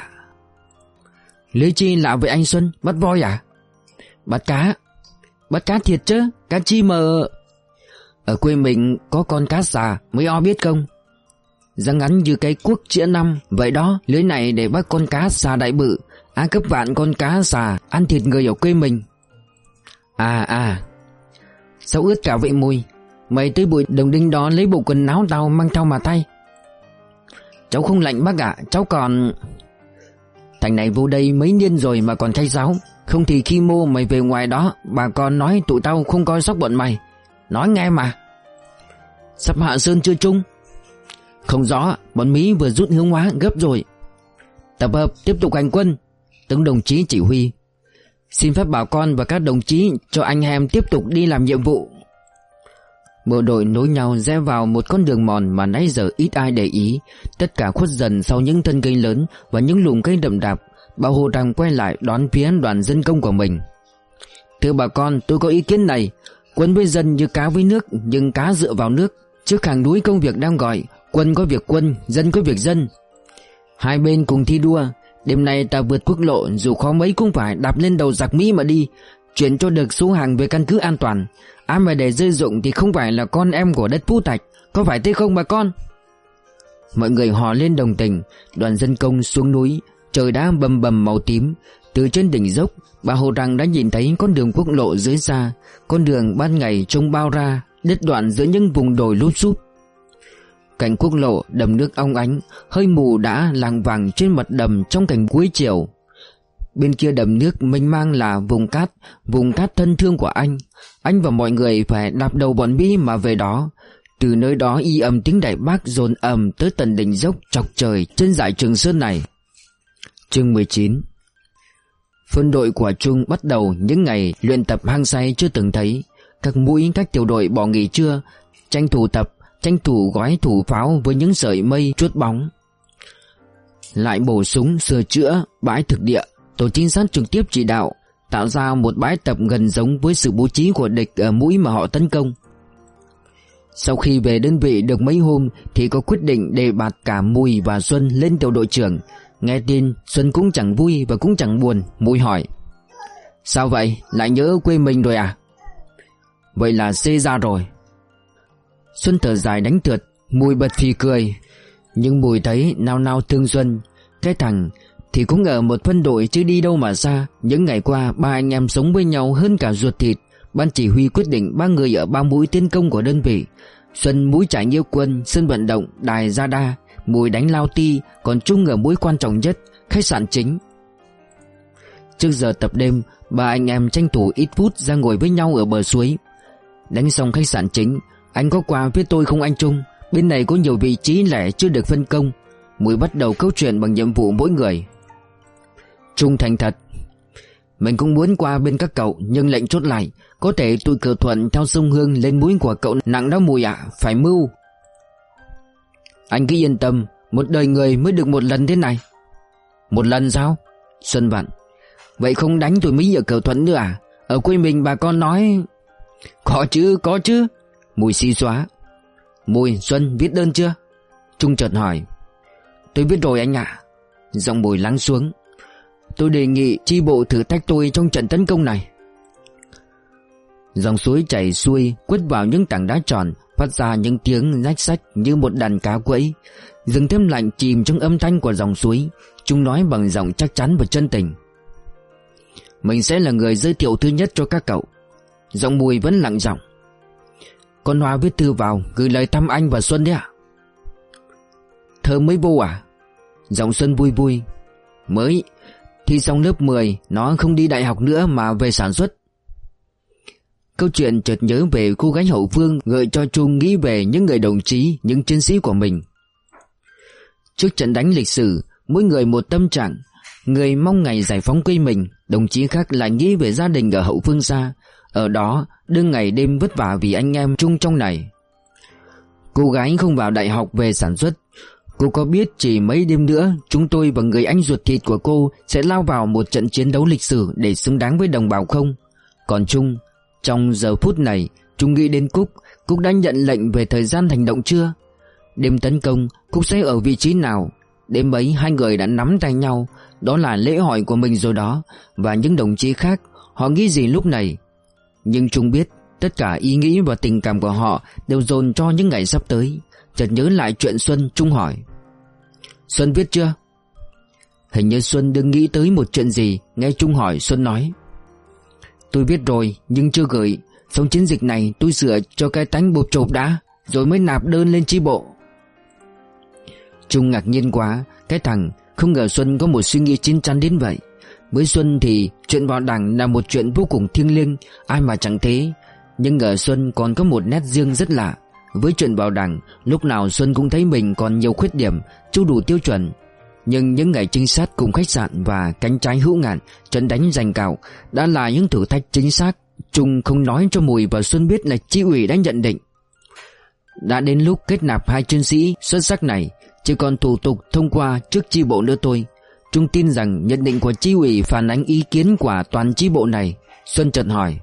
Lưới chi lạ với anh Xuân? Bắt voi à? Bắt cá. Bắt cá thiệt chứ? Cá chi mà. Ở quê mình có con cá xà mới o biết không? Răng ngắn như cái cuốc chĩa 5. Vậy đó, lưới này để bắt con cá xà đại bự. Ai cấp vạn con cá xà ăn thịt người ở quê mình. À, sao ướt cả vậy Mùi? Mày tới buổi đồng đinh đó lấy bộ quần áo tao mang theo mà thay. Cháu không lạnh bác ạ, cháu còn... Thằng này vô đây mấy niên rồi mà còn thay giáo. Không thì khi mô mày về ngoài đó, bà con nói tụi tao không coi sóc bọn mày. Nói nghe mà. Sắp hạ sơn chưa Trung? Không rõ, bọn Mỹ vừa rút Hướng Hóa gấp rồi. Tập hợp tiếp tục hành quân. Từng đồng chí chỉ huy. Xin phép bà con và các đồng chí cho anh em tiếp tục đi làm nhiệm vụ. Bộ đội nối nhau rẽ vào một con đường mòn mà nãy giờ ít ai để ý. Tất cả khuất dần sau những thân cây lớn và những lùm cây đậm đạp. Bà Hồ đang quay lại đón phía đoàn dân công của mình. Thưa bà con, tôi có ý kiến này. Quân với dân như cá với nước, nhưng cá dựa vào nước. Trước hàng núi công việc đang gọi. Quân có việc quân, dân có việc dân. Hai bên cùng thi đua. Đêm nay ta vượt quốc lộ, dù khó mấy cũng phải đạp lên đầu giặc Mỹ mà đi, chuyển cho được số hàng về căn cứ an toàn. Ai mà để rơi rụng thì không phải là con em của đất Phú Thạch. Có phải thế không bà con? Mọi người hò lên đồng tình. Đoàn dân công xuống núi. Trời đã bầm bầm màu tím. Từ trên đỉnh dốc, bà Hồ Đăng đã nhìn thấy con đường quốc lộ dưới xa. Con đường ban ngày trông bao ra, đứt đoạn giữa những vùng đồi lúp xúp. Cạnh quốc lộ đầm nước ong ánh, hơi mù đã làng vàng trên mặt đầm trong cảnh cuối chiều. Bên kia đầm nước mênh mang là vùng cát thân thương của anh. Anh và mọi người phải đạp đầu bọn Mỹ mà về đó. Từ nơi đó y ầm tiếng Đại Bác dồn ầm tới tận đỉnh dốc chọc trời trên dải Trường Sơn này. Chương 19. Phân đội của Trung bắt đầu những ngày luyện tập hăng say chưa từng thấy. Các mũi các tiểu đội bỏ nghỉ trưa, tranh thủ tập, tranh thủ gói thủ pháo với những sợi mây chuốt bóng. Lại bổ súng sửa chữa bãi thực địa. Tổ trinh sát trực tiếp chỉ đạo tạo ra một bãi tập gần giống với sự bố trí của địch ở mũi mà họ tấn công. Sau khi về đơn vị được mấy hôm thì có quyết định đề bạt cả Mùi và Xuân lên tiểu đội trưởng. Nghe tin Xuân cũng chẳng vui và cũng chẳng buồn. Mùi hỏi: sao vậy, lại nhớ quê mình rồi à? Vậy là xê ra rồi. Xuân thở dài đánh trượt. Mùi bật phì cười. Nhưng Mùi thấy nao nao thương Xuân. Cái thằng thì cũng ở một phân đội chứ đi đâu mà xa. Những ngày qua ba anh em sống với nhau hơn cả ruột thịt. Ban chỉ huy quyết định 3 người ở 3 mũi tiến công của đơn vị. Xuân mũi trải nghĩa quân, sân vận động, đài Gia Đa. Mùi đánh Lao Ti, còn Trung ở mũi quan trọng nhất, khách sạn chính. Trước giờ tập đêm, ba anh em tranh thủ ít phút ra ngồi với nhau ở bờ suối. Đánh xong khách sạn chính, anh có qua với tôi không anh Trung? Bên này có nhiều vị trí lẻ chưa được phân công. Mùi bắt đầu câu chuyện bằng nhiệm vụ mỗi người. Trung thành thật: mình cũng muốn qua bên các cậu, nhưng lệnh chốt lại. Có thể tụi Cờ Thuận theo sông Hương lên mũi của cậu nặng đó Mùi ạ, phải mưu. Anh cứ yên tâm, một đời người mới được một lần thế này. Một lần sao? Xuân vặn: vậy không đánh tụi Mỹ ở Cờ Thuận nữa à? Ở quê mình bà con nói... Có chứ. Mùi xì xóa. Mùi, Xuân viết đơn chưa? Trung chợt hỏi. Tôi viết rồi anh ạ. Giọng Mùi lắng xuống. Tôi đề nghị chi bộ thử thách tôi trong trận tấn công này. Dòng suối chảy xuôi quất vào những tảng đá tròn, phát ra những tiếng rách rách như một đàn cá quẫy. Rừng thêm lạnh chìm trong âm thanh của dòng suối. Chúng nói bằng giọng chắc chắn và chân tình. Mình sẽ là người giới thiệu thứ nhất cho các cậu. Giọng Mùi vẫn lặng giọng. Con Hoa viết thư vào gửi lời thăm anh và Xuân đấy ạ. Thơ mới vô à? Giọng Xuân vui vui. Mới. Thi xong lớp 10, nó không đi đại học nữa mà về sản xuất. Câu chuyện chợt nhớ về cô gái hậu phương, gợi cho Trung nghĩ về những người đồng chí, những chiến sĩ của mình. Trước trận đánh lịch sử, mỗi người một tâm trạng. Người mong ngày giải phóng quê mình, đồng chí khác lại nghĩ về gia đình ở hậu phương xa. Ở đó đương ngày đêm vất vả vì anh em chung trong này. Cô gái không vào đại học về sản xuất. Cô có biết chỉ mấy đêm nữa chúng tôi và người anh ruột thịt của cô sẽ lao vào một trận chiến đấu lịch sử để xứng đáng với đồng bào không? Còn Trung, trong giờ phút này Trung nghĩ đến Cúc. Cúc đã nhận lệnh về thời gian hành động chưa? Đêm tấn công Cúc sẽ ở vị trí nào? Đêm ấy hai người đã nắm tay nhau. Đó là lễ hỏi của mình rồi đó. Và những đồng chí khác, họ nghĩ gì lúc này? Nhưng Trung biết tất cả ý nghĩ và tình cảm của họ đều dồn cho những ngày sắp tới. Chợt nhớ lại chuyện Xuân, Trung hỏi. Xuân viết chưa? Hình như Xuân đừng nghĩ tới một chuyện gì. Nghe Trung hỏi, Xuân nói. Tôi viết rồi nhưng chưa gửi. Xong chiến dịch này tôi sửa cho cái tánh bột chộp đã, rồi mới nạp đơn lên chi bộ. Trung ngạc nhiên quá. Cái thằng không ngờ Xuân có một suy nghĩ chín chắn đến vậy. Với Xuân thì chuyện vào đảng là một chuyện vô cùng thiêng liêng, ai mà chẳng thế. Nhưng ở Xuân còn có một nét riêng rất lạ. Với chuyện vào đảng, lúc nào Xuân cũng thấy mình còn nhiều khuyết điểm, chưa đủ tiêu chuẩn. Nhưng những ngày trinh sát cùng khách sạn và cánh trái hữu ngạn, trận đánh giành cào đã là những thử thách chính xác. Trung không nói cho Mùi và Xuân biết là chi ủy đã nhận định. Đã đến lúc kết nạp hai chiến sĩ xuất sắc này, chỉ còn thủ tục thông qua trước chi bộ nữa thôi. Trung tin rằng nhận định của chi ủy phản ánh ý kiến của toàn chi bộ này. Xuân chợt hỏi.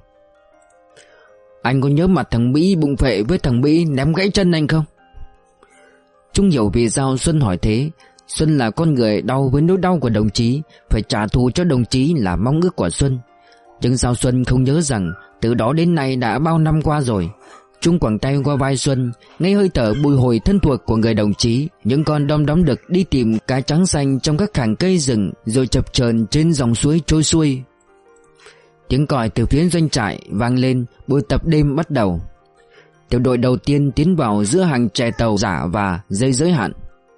Anh có nhớ mặt thằng Mỹ bụng phệ với thằng Mỹ ném gãy chân anh không? Trung hiểu vì sao Xuân hỏi thế. Xuân là con người đau với nỗi đau của đồng chí. Phải trả thù cho đồng chí là mong ước của Xuân. Nhưng sao Xuân không nhớ rằng từ đó đến nay đã bao năm qua rồi. Trung quẳng tay qua vai Xuân, ngay hơi thở bùi hồi thân thuộc của người đồng chí. Những con đom đóm đực đi tìm cá trắng xanh trong các hàng cây rừng, rồi chập chờn trên dòng suối trôi xuôi. Tiếng còi từ phía doanh trại vang lên. Buổi tập đêm bắt đầu. Tiểu đội đầu tiên tiến vào giữa hàng chè tàu giả và dây giới hạn.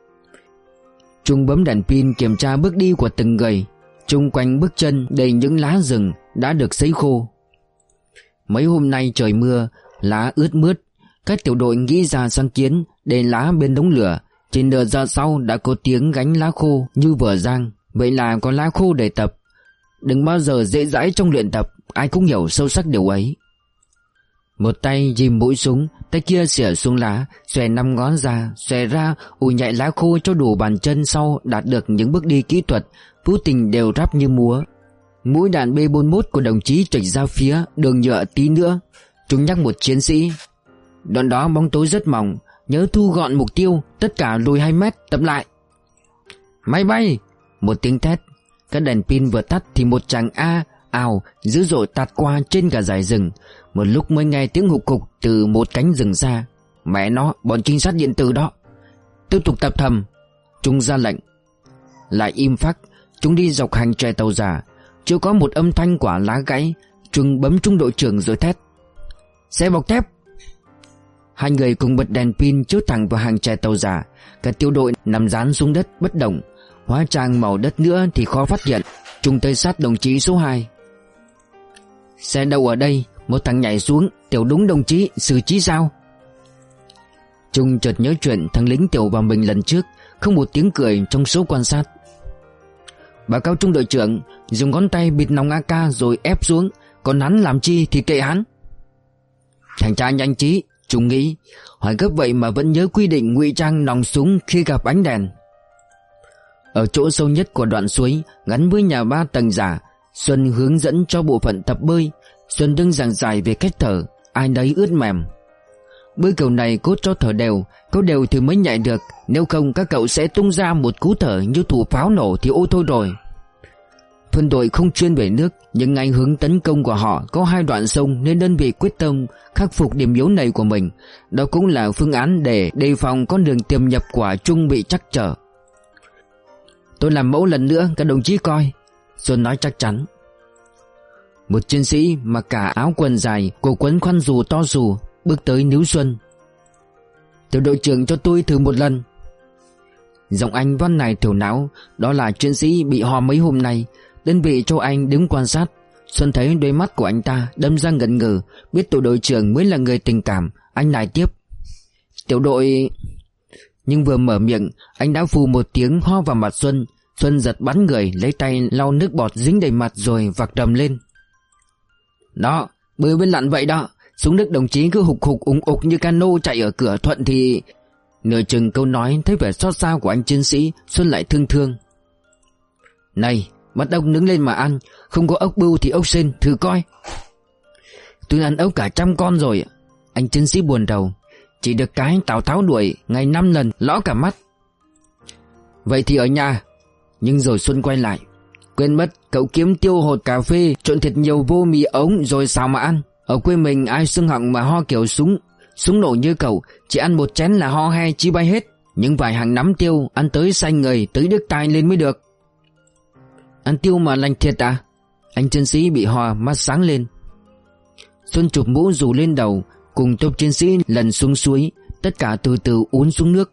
Trung bấm đèn pin kiểm tra bước đi của từng người. Chung quanh bước chân đầy những lá rừng đã được sấy khô. Mấy hôm nay trời mưa, lá ướt mướt. Các tiểu đội nghĩ ra sáng kiến để lá bên đống lửa. Chỉ nửa giờ sau đã có tiếng gánh lá khô như vừa rang. Vậy là có lá khô để tập. Đừng bao giờ dễ dãi trong luyện tập, ai cũng hiểu sâu sắc điều ấy. Một tay ghim mũi súng, tay kia xỉa xuống lá, xòe 5 ngón ra, xòe ra, ủi nhạy lá khô cho đủ bàn chân sau đạt được những bước đi kỹ thuật, Vũ Tình đều ráp như múa. Mũi đạn B41 của đồng chí chệch ra phía đường nhựa tí nữa. Chúng nhắc một chiến sĩ: đoạn đó bóng tối rất mỏng, nhớ thu gọn mục tiêu, tất cả lùi 2 mét, tập lại. Máy bay! Một tiếng thét. Các đèn pin vừa tắt thì một tràng A ào dữ dội tạt qua trên cả dải rừng. Một lúc mới nghe tiếng hục hục từ một cánh rừng xa. Mẹ nó, bọn trinh sát điện tử đó. Tiếp tục tập thầm. Chúng ra lệnh. Lại im phắc. Chúng đi dọc hành tre tàu giả. Chưa có một âm thanh quả lá gãy. Chúng bấm trung đội trưởng rồi thét: xe bọc thép! Hai người cùng bật đèn pin chiếu thẳng vào hàng tre tàu giả. Cả tiểu đội nằm dán xuống đất bất động. Hóa trang màu đất nữa thì khó phát hiện. Chúng tới sát đồng chí số 2. Xe đậu ở đây. Một thằng nhảy xuống: tiểu đúng đồng chí, xử trí sao? Trung chợt nhớ chuyện thằng lính tiểu vào mình lần trước. Không một tiếng cười trong số quan sát. Báo cáo trung đội trưởng, dùng ngón tay bịt nòng AK rồi ép xuống. Còn hắn làm chi thì kệ hắn. Thằng cha nhanh trí, Trung nghĩ. Hỏi gấp vậy mà vẫn nhớ quy định ngụy trang nòng súng khi gặp ánh đèn. Ở chỗ sâu nhất của đoạn suối gắn với nhà 3 tầng giả, Xuân hướng dẫn cho bộ phận tập bơi. Xuân đứng giảng giải về cách thở, ai nấy ướt mềm. Bơi kiểu này cốt cho thở đều, có đều thì mới nhảy được, nếu không các cậu sẽ tung ra một cú thở như thủ pháo nổ thì ôi thôi rồi. Phân đội không chuyên về nước, nhưng ngay hướng tấn công của họ có 2 đoạn sông nên đơn vị quyết tâm khắc phục điểm yếu này của mình. Đó cũng là phương án để đề phòng con đường tiềm nhập của Trung bị trắc trở. Tôi làm mẫu lần nữa các đồng chí coi, Xuân nói chắc chắn. Một chiến sĩ mặc cả áo quần dài, cổ quấn khoăn dù to xù bước tới níu Xuân. Tiểu đội trưởng cho tôi thử một lần. Giọng anh văn này thiểu não. Đó là chiến sĩ bị ho mấy hôm nay. Đơn vị cho anh đứng quan sát. Xuân thấy đôi mắt của anh ta đâm ra ngẩn ngừ. Biết tiểu đội trưởng mới là người tình cảm. Anh lại tiếp: tiểu đội... Nhưng vừa mở miệng anh đã phù một tiếng ho vào mặt Xuân. Xuân giật bắn người, lấy tay lau nước bọt dính đầy mặt rồi vặc rầm lên: đó, bơi với lặn vậy đó. Súng nước đồng chí cứ hục hục ủng ục như cano chạy ở cửa Thuận thì... Nửa chừng câu nói thấy vẻ xót xa của anh chiến sĩ, Xuân lại thương thương: này, bắt ốc nướng lên mà ăn. Không có ốc bưu thì ốc sên, thử coi. Tôi ăn ốc cả 100 con rồi. Anh chiến sĩ buồn rầu: chỉ được cái Tào Tháo đuổi, ngày 5 lần, lõ cả mắt. Vậy thì ở nhà. Nhưng rồi Xuân quay lại: quên mất, cậu kiếm tiêu hột cà phê, trộn thịt nhiều vô mì ống rồi sao mà ăn. Ở quê mình ai xương họng mà ho kiểu súng nổ như cậu, chỉ ăn một chén là ho he chi bay hết. Nhưng vài hàng nắm tiêu ăn tới xanh người, tới đứt tai lên mới được. Ăn tiêu mà lành thiệt à? Anh chiến sĩ bị ho mắt sáng lên. Xuân chụp mũ dù lên đầu, cùng tốp chiến sĩ lần xuống suối. Tất cả từ từ uốn xuống nước.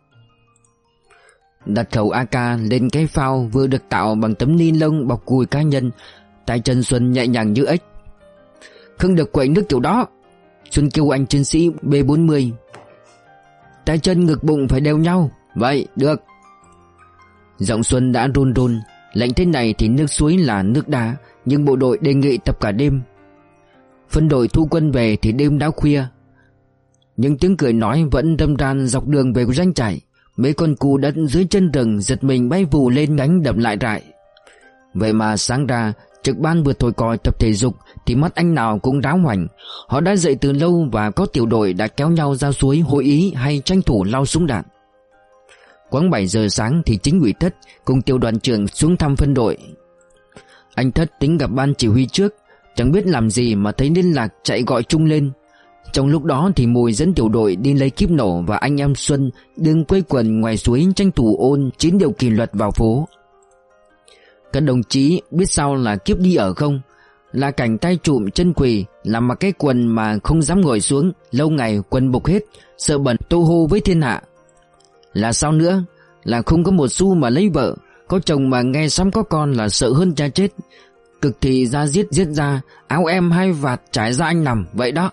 Đặt khẩu AK lên cái phao vừa được tạo bằng tấm ni lông bọc cùi cá nhân. Tay chân Xuân nhẹ nhàng như ếch. Không được quậy nước kiểu đó, Xuân kêu anh chiến sĩ B40. Tay chân ngực bụng phải đều nhau. Vậy, được. Giọng Xuân đã run run. Lạnh thế này thì nước suối là nước đá. Nhưng bộ đội đề nghị tập cả đêm. Phân đội thu quân về thì đêm đã khuya. Nhưng tiếng cười nói vẫn râm ran dọc đường về doanh trại. Mấy con cú đất dưới chân rừng giật mình bay vù lên gánh đập lại trại. Vậy mà sáng ra, trực ban vừa thổi còi tập thể dục thì mắt anh nào cũng ráo hoảnh. Họ đã dậy từ lâu và có tiểu đội đã kéo nhau ra suối hội ý hay tranh thủ lau súng đạn. Khoảng 7 giờ sáng thì chính ủy Thất cùng tiểu đoàn trưởng xuống thăm phân đội. Anh Thất tính gặp ban chỉ huy trước, chẳng biết làm gì mà thấy liên lạc chạy gọi Trung lên. Trong lúc đó thì Mùi dẫn tiểu đội đi lấy kíp nổ và anh em Xuân đừng quây quần ngoài suối tranh thủ ôn 9 điều kỷ luật vào phố. Các đồng chí biết sao là kiếp đi ở không? Là cảnh tay trụm chân quỳ, làm mặc cái quần mà không dám ngồi xuống, lâu ngày quần bục hết, sợ bẩn tô hô với thiên hạ. Là sao nữa? Là không có một xu mà lấy vợ, có chồng mà nghe sắm có con là sợ hơn cha chết. Cực thì ra giết ra, áo em 2 vạt trải ra anh nằm, vậy đó.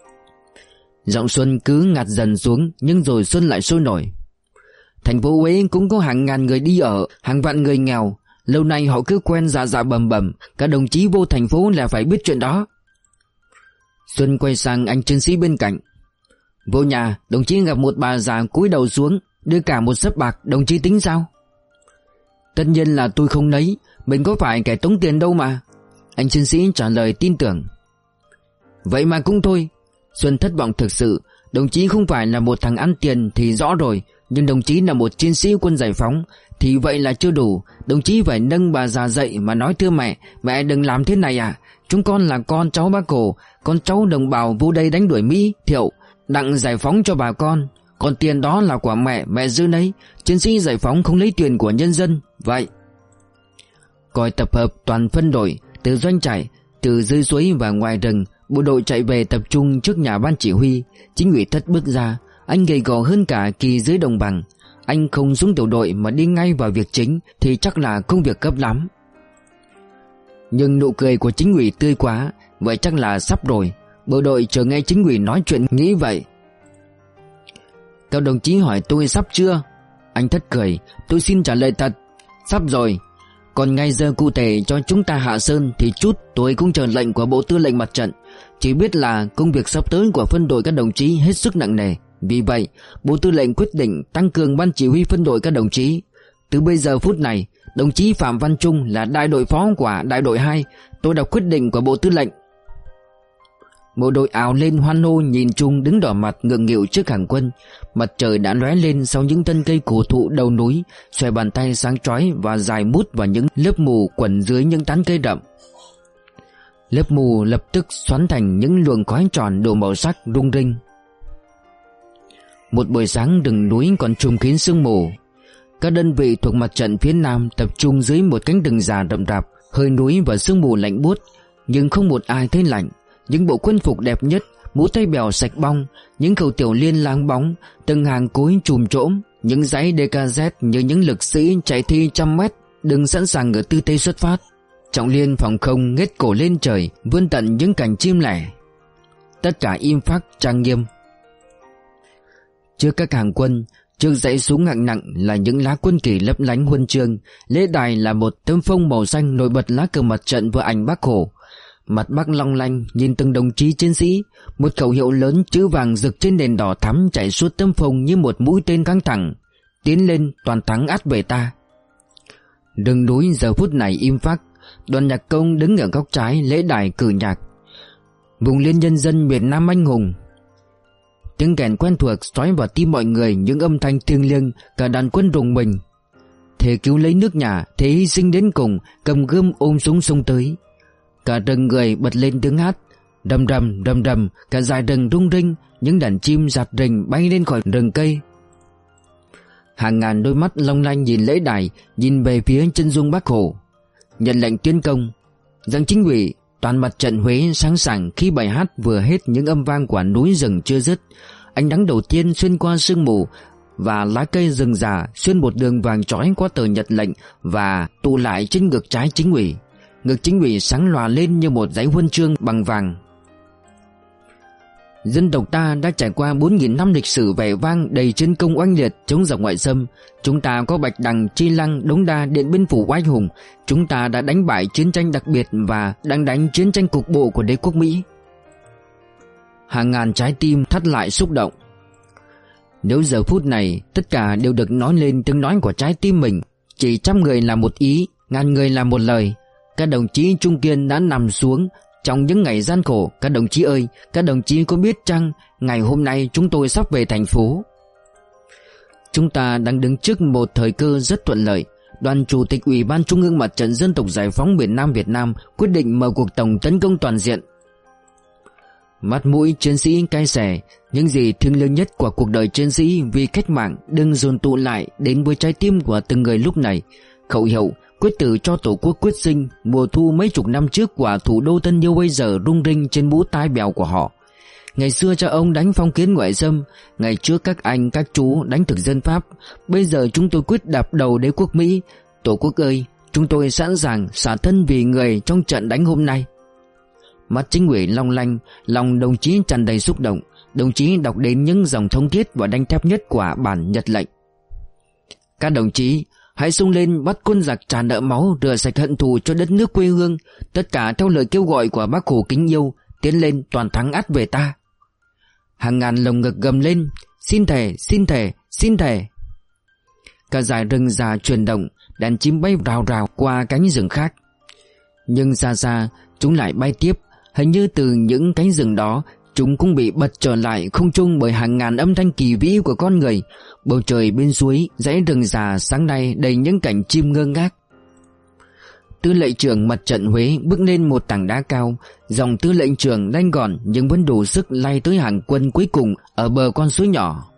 Giọng Xuân cứ ngạt dần xuống, nhưng rồi Xuân lại sôi nổi. Thành phố Huế cũng có hàng ngàn người đi ở, hàng vạn người nghèo. Lâu nay họ cứ quen dạ bầm bầm, các đồng chí vô thành phố là phải biết chuyện đó. Xuân quay sang anh chiến sĩ bên cạnh. Vô nhà, đồng chí gặp một bà già cúi đầu xuống, đưa cả một xấp bạc, đồng chí tính sao? Tất nhiên là tôi không lấy, mình có phải kẻ tống tiền đâu mà. Anh chiến sĩ trả lời tin tưởng. Vậy mà cũng thôi. Xuân thất vọng thực sự. Đồng chí không phải là một thằng ăn tiền thì rõ rồi, nhưng đồng chí là một chiến sĩ quân giải phóng thì vậy là chưa đủ. Đồng chí phải nâng bà già dậy mà nói thưa mẹ, mẹ đừng làm thế này à. Chúng con là con cháu Bác Hồ, con cháu đồng bào vô đây đánh đuổi Mỹ, Thiệu, đặng giải phóng cho bà con. Còn tiền đó là của mẹ, mẹ giữ lấy. Chiến sĩ giải phóng không lấy tiền của nhân dân. Vậy còi tập hợp toàn phân đội, từ doanh trại, từ dưới suối và ngoài rừng. Bộ đội chạy về tập trung trước nhà ban chỉ huy. Chính ủy Thất bước ra. Anh gầy gò hơn cả kỳ dưới đồng bằng. Anh không xuống tiểu đội mà đi ngay vào việc chính thì chắc là công việc gấp lắm. Nhưng nụ cười của chính ủy tươi quá. Vậy chắc là sắp rồi. Bộ đội chờ nghe chính ủy nói chuyện nghĩ vậy. Các đồng chí hỏi tôi sắp chưa? Anh Thất cười. Tôi xin trả lời thật. Sắp rồi. Còn ngày giờ cụ thể cho chúng ta hạ sơn thì chút tôi cũng chờ lệnh của Bộ Tư lệnh Mặt trận. Chỉ biết là công việc sắp tới của phân đội các đồng chí hết sức nặng nề. Vì vậy Bộ Tư lệnh quyết định tăng cường ban chỉ huy phân đội các đồng chí. Từ bây giờ phút này, đồng chí Phạm Văn Trung là đại đội phó của đại đội 2. Tôi đọc quyết định của Bộ Tư lệnh. Bộ đội ào lên hoan hô nhìn Trung đứng đỏ mặt ngượng nghịu trước hàng quân. Mặt trời đã lóe lên sau những thân cây cổ thụ đầu núi, xòe bàn tay sáng chói và dài mút vào những lớp mù quẩn dưới những tán cây đậm. Lớp mù lập tức xoắn thành những luồng khói tròn đủ màu sắc rung rinh. Một buổi sáng rừng núi còn trùm kín sương mù. Các đơn vị thuộc mặt trận phía Nam tập trung dưới một cánh rừng già rậm rạp, hơi núi và sương mù lạnh buốt, nhưng không một ai thấy lạnh. Những bộ quân phục đẹp nhất, mũ tay bèo sạch bong, những khẩu tiểu liên láng bóng, từng hàng cối chùm trỗm, những dãy DKZ như những lực sĩ chạy thi 100 mét, đứng sẵn sàng ở tư thế xuất phát. Trọng liên phòng không nghếch cổ lên trời, vươn tận những cành chim lẻ. Tất cả im phác trang nghiêm. Trước các hàng quân, trước dãy súng hạng nặng là những lá quân kỳ lấp lánh huân chương. Lễ đài là một tấm phông màu xanh nổi bật lá cờ mặt trận và ảnh Bác Hồ. Mặt Bắc long lanh nhìn từng đồng chí chiến sĩ. Một khẩu hiệu lớn chữ vàng rực trên nền đỏ thắm chạy suốt tấm phông như một mũi tên căng thẳng. Tiến lên, toàn thắng ắt về ta. Rừng núi giờ phút này im phác. Đoàn nhạc công đứng ở góc trái lễ đài cử nhạc. Vùng liên nhân dân miền Nam anh hùng. Tiếng kèn quen thuộc xoáy vào tim mọi người những âm thanh thiêng liêng. Cả đàn quân rùng mình. Thề cứu lấy nước nhà, thề hy sinh đến cùng, cầm gươm ôm súng xông tới. Cả rừng người bật lên tiếng hát. Rầm rầm rầm rầm, cả dải rừng rung rinh. Những đàn chim giạt rình bay lên khỏi rừng cây. Hàng ngàn đôi mắt long lanh nhìn lễ đài, nhìn về phía chân dung Bác Hồ. Nhận lệnh tiến công. Giang chính ủy toàn mặt trận Huế sẵn sàng. Khi bài hát vừa hết, những âm vang của núi rừng chưa dứt. Ánh nắng đầu tiên xuyên qua sương mù và lá cây rừng già, xuyên một đường vàng chói qua tờ nhật lệnh và tụ lại trên ngực trái chính ủy. Ngực chính ủy sáng lòa lên như một dãy huân chương bằng vàng. Dân tộc ta đã trải qua 4.000 năm lịch sử vẻ vang đầy chiến công oanh liệt chống giặc ngoại xâm. Chúng ta có Bạch Đằng, Chi Lăng, Đống Đa, Điện Biên Phủ oai hùng. Chúng ta đã đánh bại chiến tranh đặc biệt và đang đánh chiến tranh cục bộ của đế quốc Mỹ. Hàng ngàn trái tim thắt lại xúc động. Nếu giờ phút này tất cả đều được nói lên tiếng nói của trái tim mình, chỉ 100 người là một ý, 1000 người là một lời. Các đồng chí trung kiên đã nằm xuống trong những ngày gian khổ. Các đồng chí ơi, các đồng chí có biết chăng, ngày hôm nay chúng tôi sắp về thành phố. Chúng ta đang đứng trước một thời cơ rất thuận lợi. Đoàn Chủ tịch Ủy ban Trung ương Mặt trận Dân tộc Giải phóng miền Nam Việt Nam quyết định mở cuộc tổng tấn công toàn diện. Mắt mũi chiến sĩ cay xè, những gì thiêng liêng nhất của cuộc đời chiến sĩ vì cách mạng đừng dồn tụ lại đến với trái tim của từng người lúc này. Khẩu hiệu quyết tử cho Tổ quốc quyết sinh mùa thu mấy chục năm trước của thủ đô thân yêu bây giờ rung rinh trên mũ tai bèo của họ. Ngày xưa cha ông đánh phong kiến ngoại xâm, ngày trước các anh các chú đánh thực dân Pháp, bây giờ chúng tôi quyết đạp đầu đế quốc Mỹ. Tổ quốc ơi, chúng tôi sẵn sàng xả thân vì người trong trận đánh hôm nay. Mắt chính ủy long lanh, lòng đồng chí tràn đầy xúc động. Đồng chí đọc đến những dòng thông thiết và đanh thép nhất của bản nhật lệnh. Các đồng chí, Hãy xông lên bắt quân giặc trả nợ máu, rửa sạch hận thù cho đất nước quê hương. Tất cả theo lời kêu gọi của Bác Hồ kính yêu. Tiến lên, toàn thắng ắt về ta. Hàng ngàn lồng ngực gầm lên: Xin thề, xin thề, xin thề. Cả dải rừng già chuyển động, đàn chim bay rào rào qua cánh rừng khác. Nhưng xa xa chúng lại bay tiếp. Hình như từ những cánh rừng đó, chúng cũng bị bật trở lại không trung bởi hàng ngàn âm thanh kỳ vĩ của con người. Bầu trời bên suối, dãy rừng già sáng nay đầy những cảnh chim ngơ ngác. Tư lệnh trưởng mặt trận Huế bước lên một tảng đá cao. Dòng tư lệnh trưởng đanh gọn nhưng vẫn đủ sức lay tới hàng quân cuối cùng ở bờ con suối nhỏ.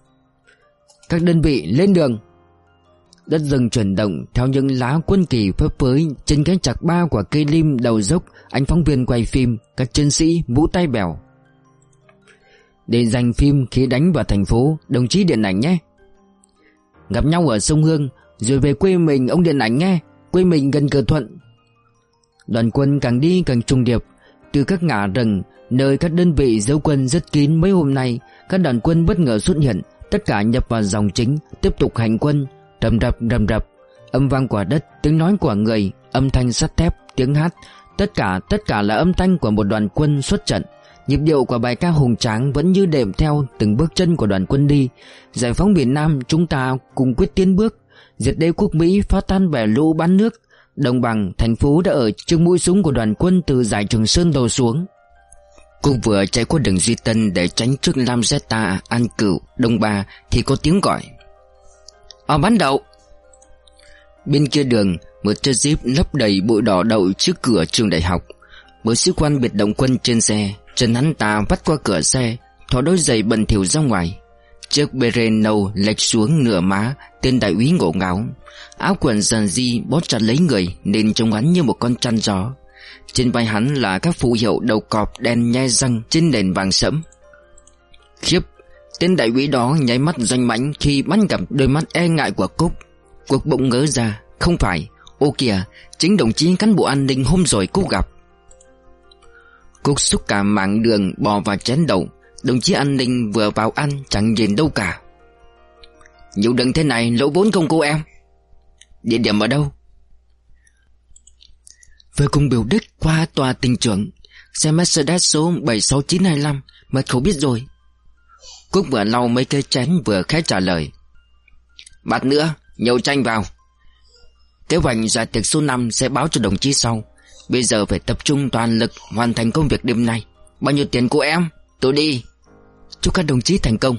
Các đơn vị lên đường. Đất rừng chuyển động theo những lá quân kỳ phấp phới trên cái chạc ba của cây lim đầu dốc. Anh phóng viên quay phim, các chiến sĩ mũ tay bèo. Để dành phim khi đánh vào thành phố, đồng chí điện ảnh nhé. Gặp nhau ở sông Hương, rồi về quê mình ông điện ảnh nghe. Quê mình gần Cửa Thuận. Đoàn quân càng đi càng trùng điệp. Từ các ngã rừng, nơi các đơn vị giấu quân rất kín mấy hôm nay, các đoàn quân bất ngờ xuất hiện. Tất cả nhập vào dòng chính, tiếp tục hành quân. Rầm rập, âm vang của đất, tiếng nói của người, âm thanh sắt thép, tiếng hát, tất cả là âm thanh của một đoàn quân xuất trận. Nhịp điệu của bài ca hùng tráng vẫn như đệm theo từng bước chân của đoàn quân đi. Giải phóng miền Nam, chúng ta cùng quyết tiến bước. Diệt đế quốc Mỹ, phá tan bè lũ bán nước. Đồng bằng, thành phố đã ở trước mũi súng của đoàn quân từ dải Trường Sơn đổ xuống. Cô vừa chạy qua đường Duy Tân để tránh trước Lam Zeta, An Cửu, Đông Ba thì có tiếng gọi: bắn đậu. Bên kia đường, một chiếc Jeep lấp đầy bụi đỏ đậu trước cửa trường đại học. Một sĩ quan biệt động quân trên xe, chân hắn ta vắt qua cửa xe, thò đôi giày bẩn thỉu ra ngoài. Chiếc beret nâu lệch xuống nửa má. Tên đại úy ngổ ngáo, áo quần dàn di bó chặt lấy người nên trông hắn như một con chăn gió. Trên vai hắn là các phù hiệu đầu cọp đen nhe răng trên nền vàng sẫm. Khiếp! Tên đại úy đó nháy mắt doanh mãnh khi bắt gặp đôi mắt e ngại của Cúc. Cúc bỗng ngớ ra, không phải, ô kìa, chính đồng chí cán bộ an ninh hôm rồi Cúc gặp. Cúc xúc cả mảng đường bò vào chén đậu. Đồng chí an ninh vừa vào ăn chẳng nhìn đâu cả. Nhiều đừng thế này lỗ vốn không cô em? Địa điểm ở đâu? Vừa cùng biểu đích qua tòa tỉnh trưởng. Xe Mercedes số 76925. Mật khẩu biết rồi. Cúc vừa lau mấy cây chén vừa khẽ trả lời: Bát nữa, nhậu chanh vào. Kế hoạch dạ tiệc số 5 sẽ báo cho đồng chí sau. Bây giờ phải tập trung toàn lực hoàn thành công việc đêm nay. Bao nhiêu tiền cô em? Tôi đi. Chúc các đồng chí thành công.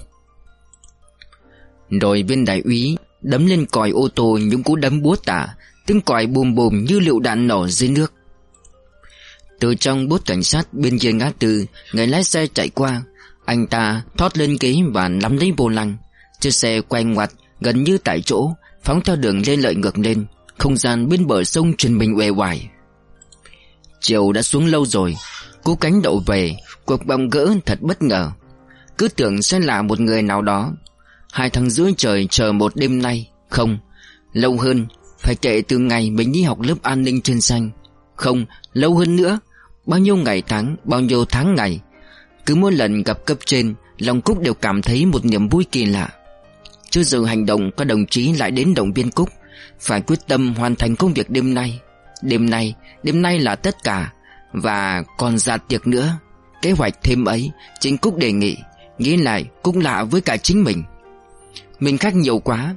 Rồi viên đại úy đấm lên còi ô tô những cú đấm búa tả. Tiếng còi bùm bùm như lựu đạn nổ dưới nước. Từ trong bốt cảnh sát bên kia ngã tư, người lái xe chạy qua. Anh ta thoát lên ghế và nắm lấy vô lăng. Chiếc xe quay ngoặt gần như tại chỗ, phóng theo đường Lê Lợi ngược lên. Không gian bên bờ sông truyền mình uể oải. Chiều đã xuống lâu rồi. Cú cánh đậu về. Cuộc bồng gỡ thật bất ngờ. Cứ tưởng sẽ là một người nào đó. 2 tháng rưỡi trời chờ một đêm nay. Không, lâu hơn. Phải kể từ ngày mình đi học lớp an ninh trên xanh. Không, lâu hơn nữa. Bao nhiêu ngày tháng, bao nhiêu tháng ngày. Cứ mỗi lần gặp cấp trên, lòng Cúc đều cảm thấy một niềm vui kỳ lạ. Chưa giờ hành động, các đồng chí lại đến động viên Cúc. Phải quyết tâm hoàn thành công việc đêm nay. Đêm nay là tất cả. Và còn dạ tiệc nữa. Kế hoạch thêm ấy, chính Cúc đề nghị. Nghĩ lại cũng lạ với cả chính mình. Mình khác nhiều quá.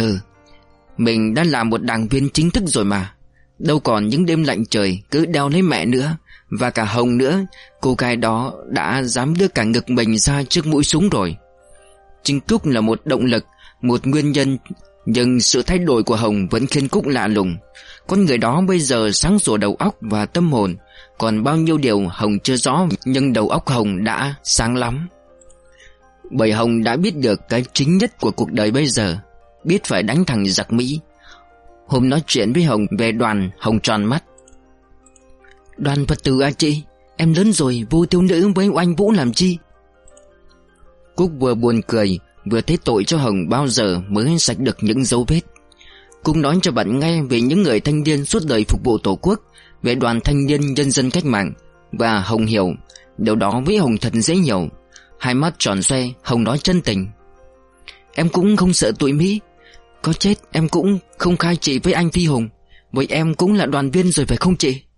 Mình đã là một đảng viên chính thức rồi mà. Đâu còn những đêm lạnh trời cứ đeo lấy mẹ nữa. Và cả Hồng nữa. Cô gái đó đã dám đưa cả ngực mình ra trước mũi súng rồi. Chính Cúc là một động lực, một nguyên nhân. Nhưng sự thay đổi của Hồng vẫn khiến Cúc lạ lùng. Con người đó bây giờ sáng sủa đầu óc và tâm hồn. Còn bao nhiêu điều Hồng chưa rõ, nhưng đầu óc Hồng đã sáng lắm. Bởi Hồng đã biết được cái chính nhất của cuộc đời bây giờ. Biết phải đánh thằng giặc Mỹ. Hôm nói chuyện với Hồng về Đoàn, Hồng tròn mắt. Đoàn Phật tử à chị? Em lớn rồi, vô thiếu nữ với oanh vũ làm chi? Cúc vừa buồn cười, vừa thấy tội cho Hồng bao giờ mới sạch được những dấu vết. Cúc nói cho bạn nghe về những người thanh niên suốt đời phục vụ Tổ quốc, về Đoàn Thanh niên Nhân dân Cách mạng. Và Hồng hiểu. Điều đó với Hồng thật dễ hiểu. Hai mắt tròn xoe, Hồng nói chân tình. Em cũng không sợ tụi Mỹ. Có chết em cũng không khai chị với anh Phi Hùng. Với em cũng là đoàn viên rồi phải không chị?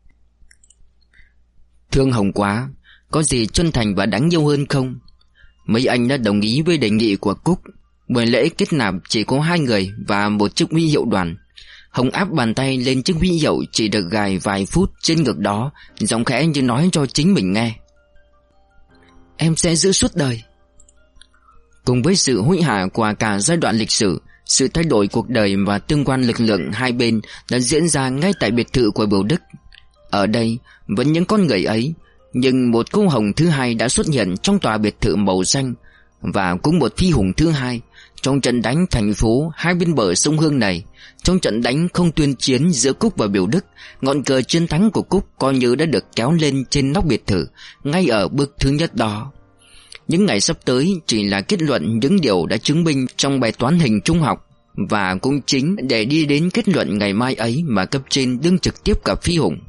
Thương Hồng quá. Có gì chân thành và đáng yêu hơn không? Mấy anh đã đồng ý với đề nghị của Cúc. Buổi lễ kết nạp chỉ có 2 người và một chiếc huy hiệu đoàn. Hồng áp bàn tay lên chiếc huy hiệu chỉ được gài vài phút trên ngực đó, giọng khẽ như nói cho chính mình nghe. Em sẽ giữ suốt đời. Cùng với sự hối hả của cả giai đoạn lịch sử, sự thay đổi cuộc đời và tương quan lực lượng hai bên đã diễn ra ngay tại biệt thự của Biểu Đức. Ở đây vẫn những con người ấy, nhưng một cô Hồng thứ hai đã xuất hiện trong tòa biệt thự màu xanh, và cũng một Phi Hùng thứ hai trong trận đánh thành phố hai bên bờ sông Hương này. Trong trận đánh không tuyên chiến giữa Cúc và Biểu Đức, ngọn cờ chiến thắng của Cúc coi như đã được kéo lên trên nóc biệt thự ngay ở bước thứ nhất đó. Những ngày sắp tới chỉ là kết luận những điều đã chứng minh trong bài toán hình trung học, và cũng chính để đi đến kết luận ngày mai ấy mà cấp trên đương trực tiếp gặp Phi Hùng.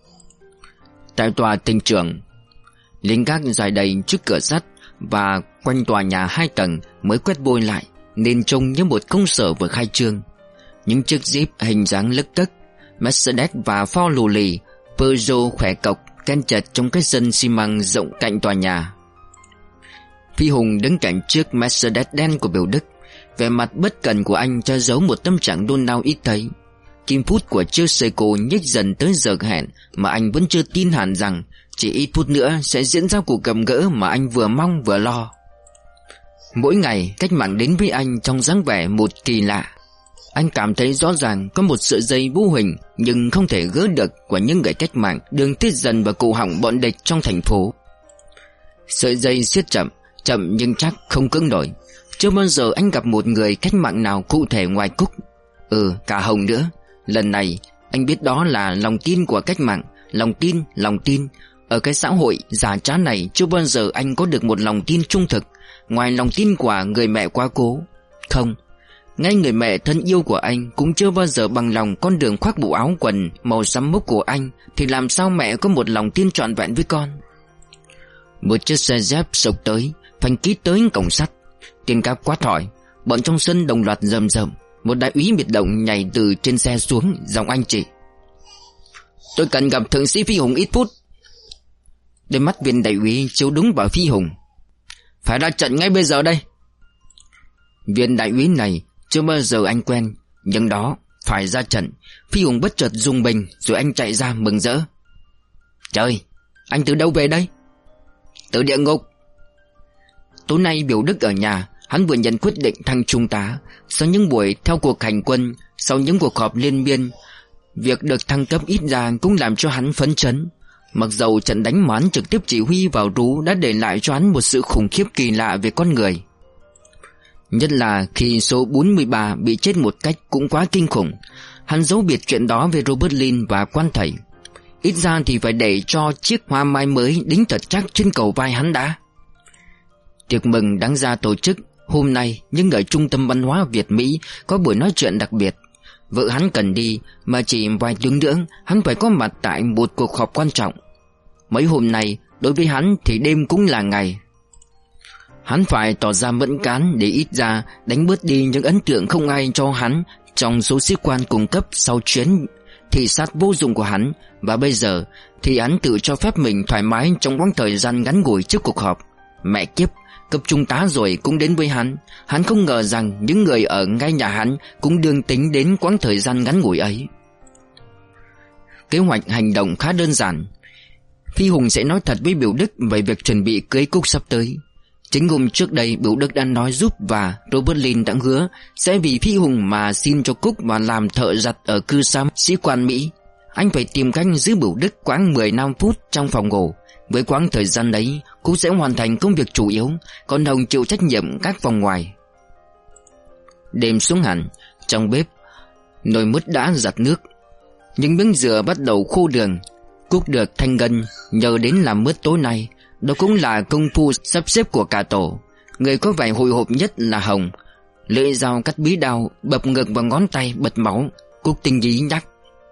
Tại tòa tỉnh trưởng, lính gác dài đầy trước cửa sắt và quanh tòa nhà 2 tầng mới quét bôi lại, nên trông như một công sở vừa khai trương. Những chiếc Jeep hình dáng lấc cấc, Mercedes và Ford lù lì, Peugeot khỏe cọc ken chật trong cái sân xi măng rộng cạnh tòa nhà. Phi Hùng đứng cạnh chiếc Mercedes đen của Biểu Đức. Vẻ mặt bất cần của anh che giấu một tâm trạng nôn nao ít thấy. Kim phút của chiếc Seiko nhích dần tới giờ hẹn mà anh vẫn chưa tin hẳn rằng chỉ ít phút nữa sẽ diễn ra cuộc gặp gỡ mà anh vừa mong vừa lo. Mỗi ngày cách mạng đến với anh trong dáng vẻ một kỳ lạ. Anh cảm thấy rõ ràng có một sợi dây vô hình nhưng không thể gỡ được của những người cách mạng đường tiết dần vào cổ họng bọn địch trong thành phố. Sợi dây siết chậm, chậm nhưng chắc không cứng nổi. Chưa bao giờ anh gặp một người cách mạng nào cụ thể ngoài Cúc. Cả Hồng nữa. Lần này anh biết đó là lòng tin của cách mạng. Lòng tin. Ở cái xã hội giả trá này chưa bao giờ anh có được một lòng tin trung thực, ngoài lòng tin của người mẹ quá cố. Không, ngay người mẹ thân yêu của anh cũng chưa bao giờ bằng lòng con đường khoác bộ áo quần màu xám mốc của anh, thì làm sao mẹ có một lòng tin trọn vẹn với con. Một chiếc xe dép sộc tới, phanh kít tới cổng sắt. Tiền cáp quát hỏi. Bọn trong sân đồng loạt rầm rầm. Một đại úy biệt động nhảy từ trên xe xuống, giọng anh chỉ. Tôi cần gặp thượng sĩ Phi Hùng ít phút. Đôi mắt viên đại úy chiếu đúng vào Phi Hùng. Phải ra trận ngay bây giờ đây. Viên đại úy này chưa bao giờ anh quen, nhưng đó phải ra trận. Phi Hùng bất chợt rung mình, rồi anh chạy ra mừng rỡ. Trời, anh từ đâu về đây? Từ địa ngục. Tối nay Biểu Đức ở nhà. Hắn vừa nhận quyết định thăng trung tá. Sau những buổi theo cuộc hành quân, sau những cuộc họp liên miên, việc được thăng cấp ít ra cũng làm cho hắn phấn chấn. Mặc dầu trận đánh mà hắn trực tiếp chỉ huy vào Rú đã để lại cho hắn một sự khủng khiếp kỳ lạ về con người. Nhất là khi số 43 bị chết một cách cũng quá kinh khủng. Hắn giấu biệt chuyện đó với Robert Lin và quan thầy. Ít ra thì phải để cho chiếc hoa mai mới đính thật chắc trên cầu vai hắn đã. Tiệc mừng đáng ra tổ chức hôm nay, nhưng ở Trung tâm Văn hóa Việt Mỹ có buổi nói chuyện đặc biệt. Vợ hắn cần đi, mà chỉ vài tiếng nữa hắn phải có mặt tại một cuộc họp quan trọng. Mấy hôm nay đối với hắn thì đêm cũng là ngày. Hắn phải tỏ ra mẫn cán để ít ra đánh bớt đi những ấn tượng không ai cho hắn trong số sĩ quan cung cấp sau chuyến thị sát vô dụng của hắn. Và bây giờ thì hắn tự cho phép mình thoải mái trong quãng thời gian ngắn ngủi trước cuộc họp. Mẹ kiếp, cấp trung tá rồi cũng đến với hắn. Hắn không ngờ rằng những người ở ngay nhà hắn cũng đương tính đến quãng thời gian ngắn ngủi ấy. Kế hoạch hành động khá đơn giản. Phi Hùng sẽ nói thật với Biểu Đức về việc chuẩn bị cưới Cúc sắp tới. Chính hôm trước đây Biểu Đức đã nói giúp, và Robert Lin đã hứa sẽ vì Phi Hùng mà xin cho Cúc mà làm thợ giặt ở cư xá sĩ quan Mỹ. Anh phải tìm cách giữ Biểu Đức khoảng 15 phút trong phòng ngủ. Với quãng thời gian đấy, Cúc sẽ hoàn thành công việc chủ yếu, còn Hồng chịu trách nhiệm các phòng ngoài. Đêm xuống hẳn, trong bếp nồi mứt đã giặt nước, những miếng dừa bắt đầu khô đường. Cúc được Thanh Ngân nhờ đến làm mứt tối nay. Đó cũng là công phu sắp xếp của cả tổ. Người có vẻ hồi hộp nhất là Hồng. Lưỡi dao cắt bí đao bập ngực vào ngón tay bật máu. Cúc tinh ý nhắc.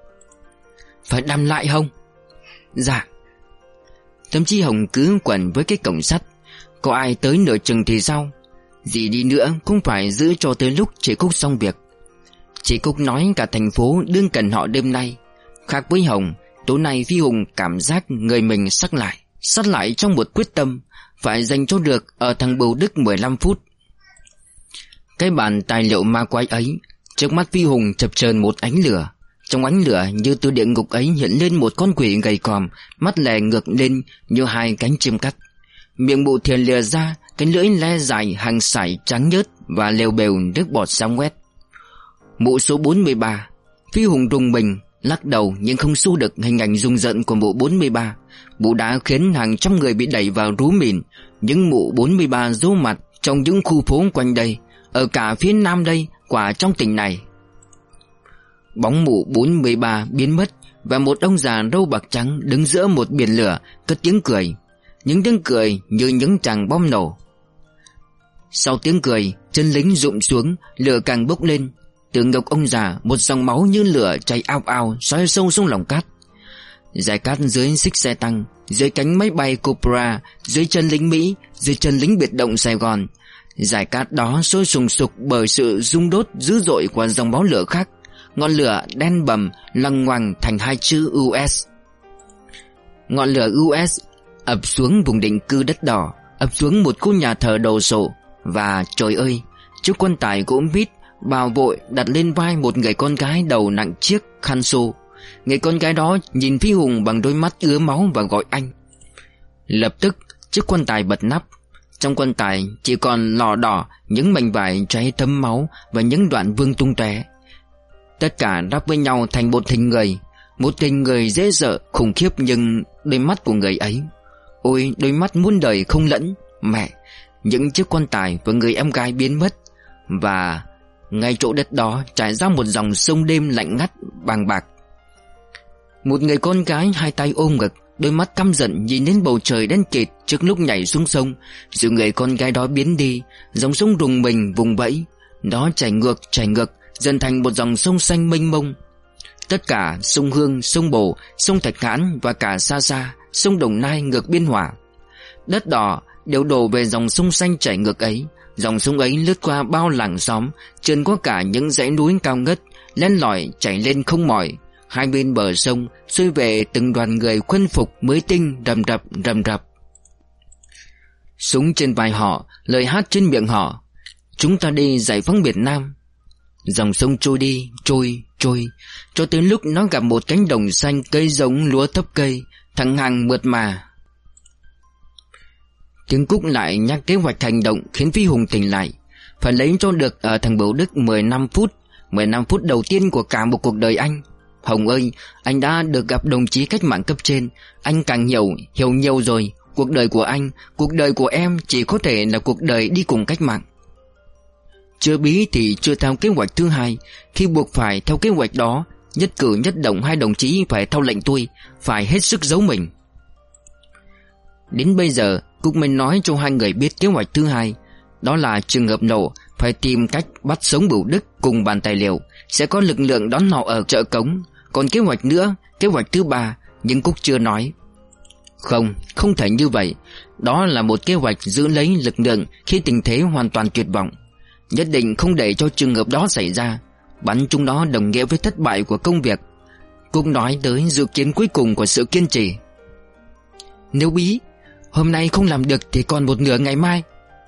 Phải đâm lại Hồng. Dạ. Thậm chí Hồng cứ quẩn với cái cổng sắt. Có ai tới nửa chừng thì sao? Gì đi nữa cũng phải giữ cho tới lúc chị Cúc xong việc. Chị Cúc nói cả thành phố đương cần họ đêm nay. Khác với Hồng, tối nay Phi Hùng cảm giác người mình sắt lại trong một quyết tâm, phải dành cho được ở thằng Bưu Đức 15 phút. Cái bàn tài liệu ma quái ấy, trước mắt Phi Hùng chập chờn một ánh lửa. Trong ánh lửa như từ địa ngục ấy hiện lên một con quỷ gầy còm, mắt lè ngược lên như hai cánh chim cắt. Miệng bụ thìa lìa ra, cái lưỡi le dài hàng sải trắng nhớt và lèo bèo nước bọt sáng quét. Mụ số 43. Phi Hùng rùng mình, lắc đầu nhưng không xua được hình ảnh rùng rợn của mụ 43. Mụ đã khiến hàng trăm người bị đẩy vào rú mìn. Những mụ 43 rú mặt trong những khu phố quanh đây, ở cả phía nam đây, quả trong tỉnh này. Bóng mụ 43 biến mất, và một ông già râu bạc trắng đứng giữa một biển lửa, cất tiếng cười. Những tiếng cười như những tràng bom nổ. Sau tiếng cười, chân lính rụng xuống, lửa càng bốc lên. Từ ngực ông già, một dòng máu như lửa cháy ao ao xoáy sâu xuống lòng cát. Dải cát dưới xích xe tăng, dưới cánh máy bay Cobra, dưới chân lính Mỹ, dưới chân lính biệt động Sài Gòn. Dải cát đó sôi sùng sục bởi sự rung đốt dữ dội của dòng máu lửa khác. Ngọn lửa đen bầm lằng ngoằng thành hai chữ US. Ngọn lửa US ập xuống vùng định cư đất đỏ, ập xuống một khu nhà thờ đồ sộ. Và trời ơi, chiếc quan tài gỗ vít bao vội đặt lên vai một người con gái đầu nặng chiếc khăn xô. Người con gái đó nhìn Phi Hùng bằng đôi mắt ứa máu và gọi anh. Lập tức chiếc quan tài bật nắp. Trong quan tài chỉ còn lò đỏ, những mảnh vải cháy thấm máu và những đoạn vương tung tóe. Tất cả đắp với nhau thành một hình người. Một hình người dễ sợ khủng khiếp, nhưng đôi mắt của người ấy, ôi đôi mắt muôn đời không lẫn. Mẹ, những chiếc quan tài và người em gái biến mất. Và ngay chỗ đất đó trải ra một dòng sông đêm lạnh ngắt bàng bạc. Một người con gái hai tay ôm ngực, đôi mắt căm giận nhìn đến bầu trời đen kịt trước lúc nhảy xuống sông. Rồi người con gái đó biến đi, dòng sông rùng mình vùng vẫy. Nó chảy ngược dần thành một dòng sông xanh mênh mông. Tất cả sông Hương, sông Bồ, sông Thạch Hãn và cả xa xa sông Đồng Nai ngược Biên Hòa, đất đỏ đều đổ về dòng sông xanh chảy ngược ấy. Dòng sông ấy lướt qua bao làng xóm, trơn qua cả những dãy núi cao ngất, len lỏi chảy lên không mỏi. Hai bên bờ sông xuôi về từng đoàn người quân phục mới tinh rầm rập. Súng trên vai họ, lời hát trên miệng họ: chúng ta đi giải phóng Việt Nam. Dòng sông trôi đi, trôi cho tới lúc nó gặp một cánh đồng xanh, cây giống lúa thấp cây, thẳng hàng mượt mà. Tiếng Cúc lại nhắc kế hoạch hành động khiến Phi Hùng tỉnh lại. Phải lấy cho được ở thằng Bưu Đức 15 phút 15 phút đầu tiên của cả một cuộc đời anh. Hồng ơi, anh đã được gặp đồng chí cách mạng cấp trên. Anh càng hiểu nhiều rồi. Cuộc đời của anh, cuộc đời của em chỉ có thể là cuộc đời đi cùng cách mạng. Chưa bí thì chưa theo kế hoạch thứ hai. Khi buộc phải theo kế hoạch đó, nhất cử nhất động hai đồng chí phải theo lệnh tôi, phải hết sức giấu mình. Đến bây giờ Cúc mới nói cho hai người biết kế hoạch thứ hai. Đó là trường hợp nổ, phải tìm cách bắt sống Bưu Đức cùng bàn tài liệu. Sẽ có lực lượng đón họ ở chợ Cống. Còn kế hoạch nữa, kế hoạch thứ ba, nhưng Cúc chưa nói. Không thể như vậy. Đó là một kế hoạch giữ lấy lực lượng khi tình thế hoàn toàn tuyệt vọng. Nhất định không để cho trường hợp đó xảy ra. Bắn chúng đó đồng nghĩa với thất bại của công việc. Cúc nói tới dự kiến cuối cùng của sự kiên trì. Nếu bí hôm nay không làm được thì còn một nửa ngày mai.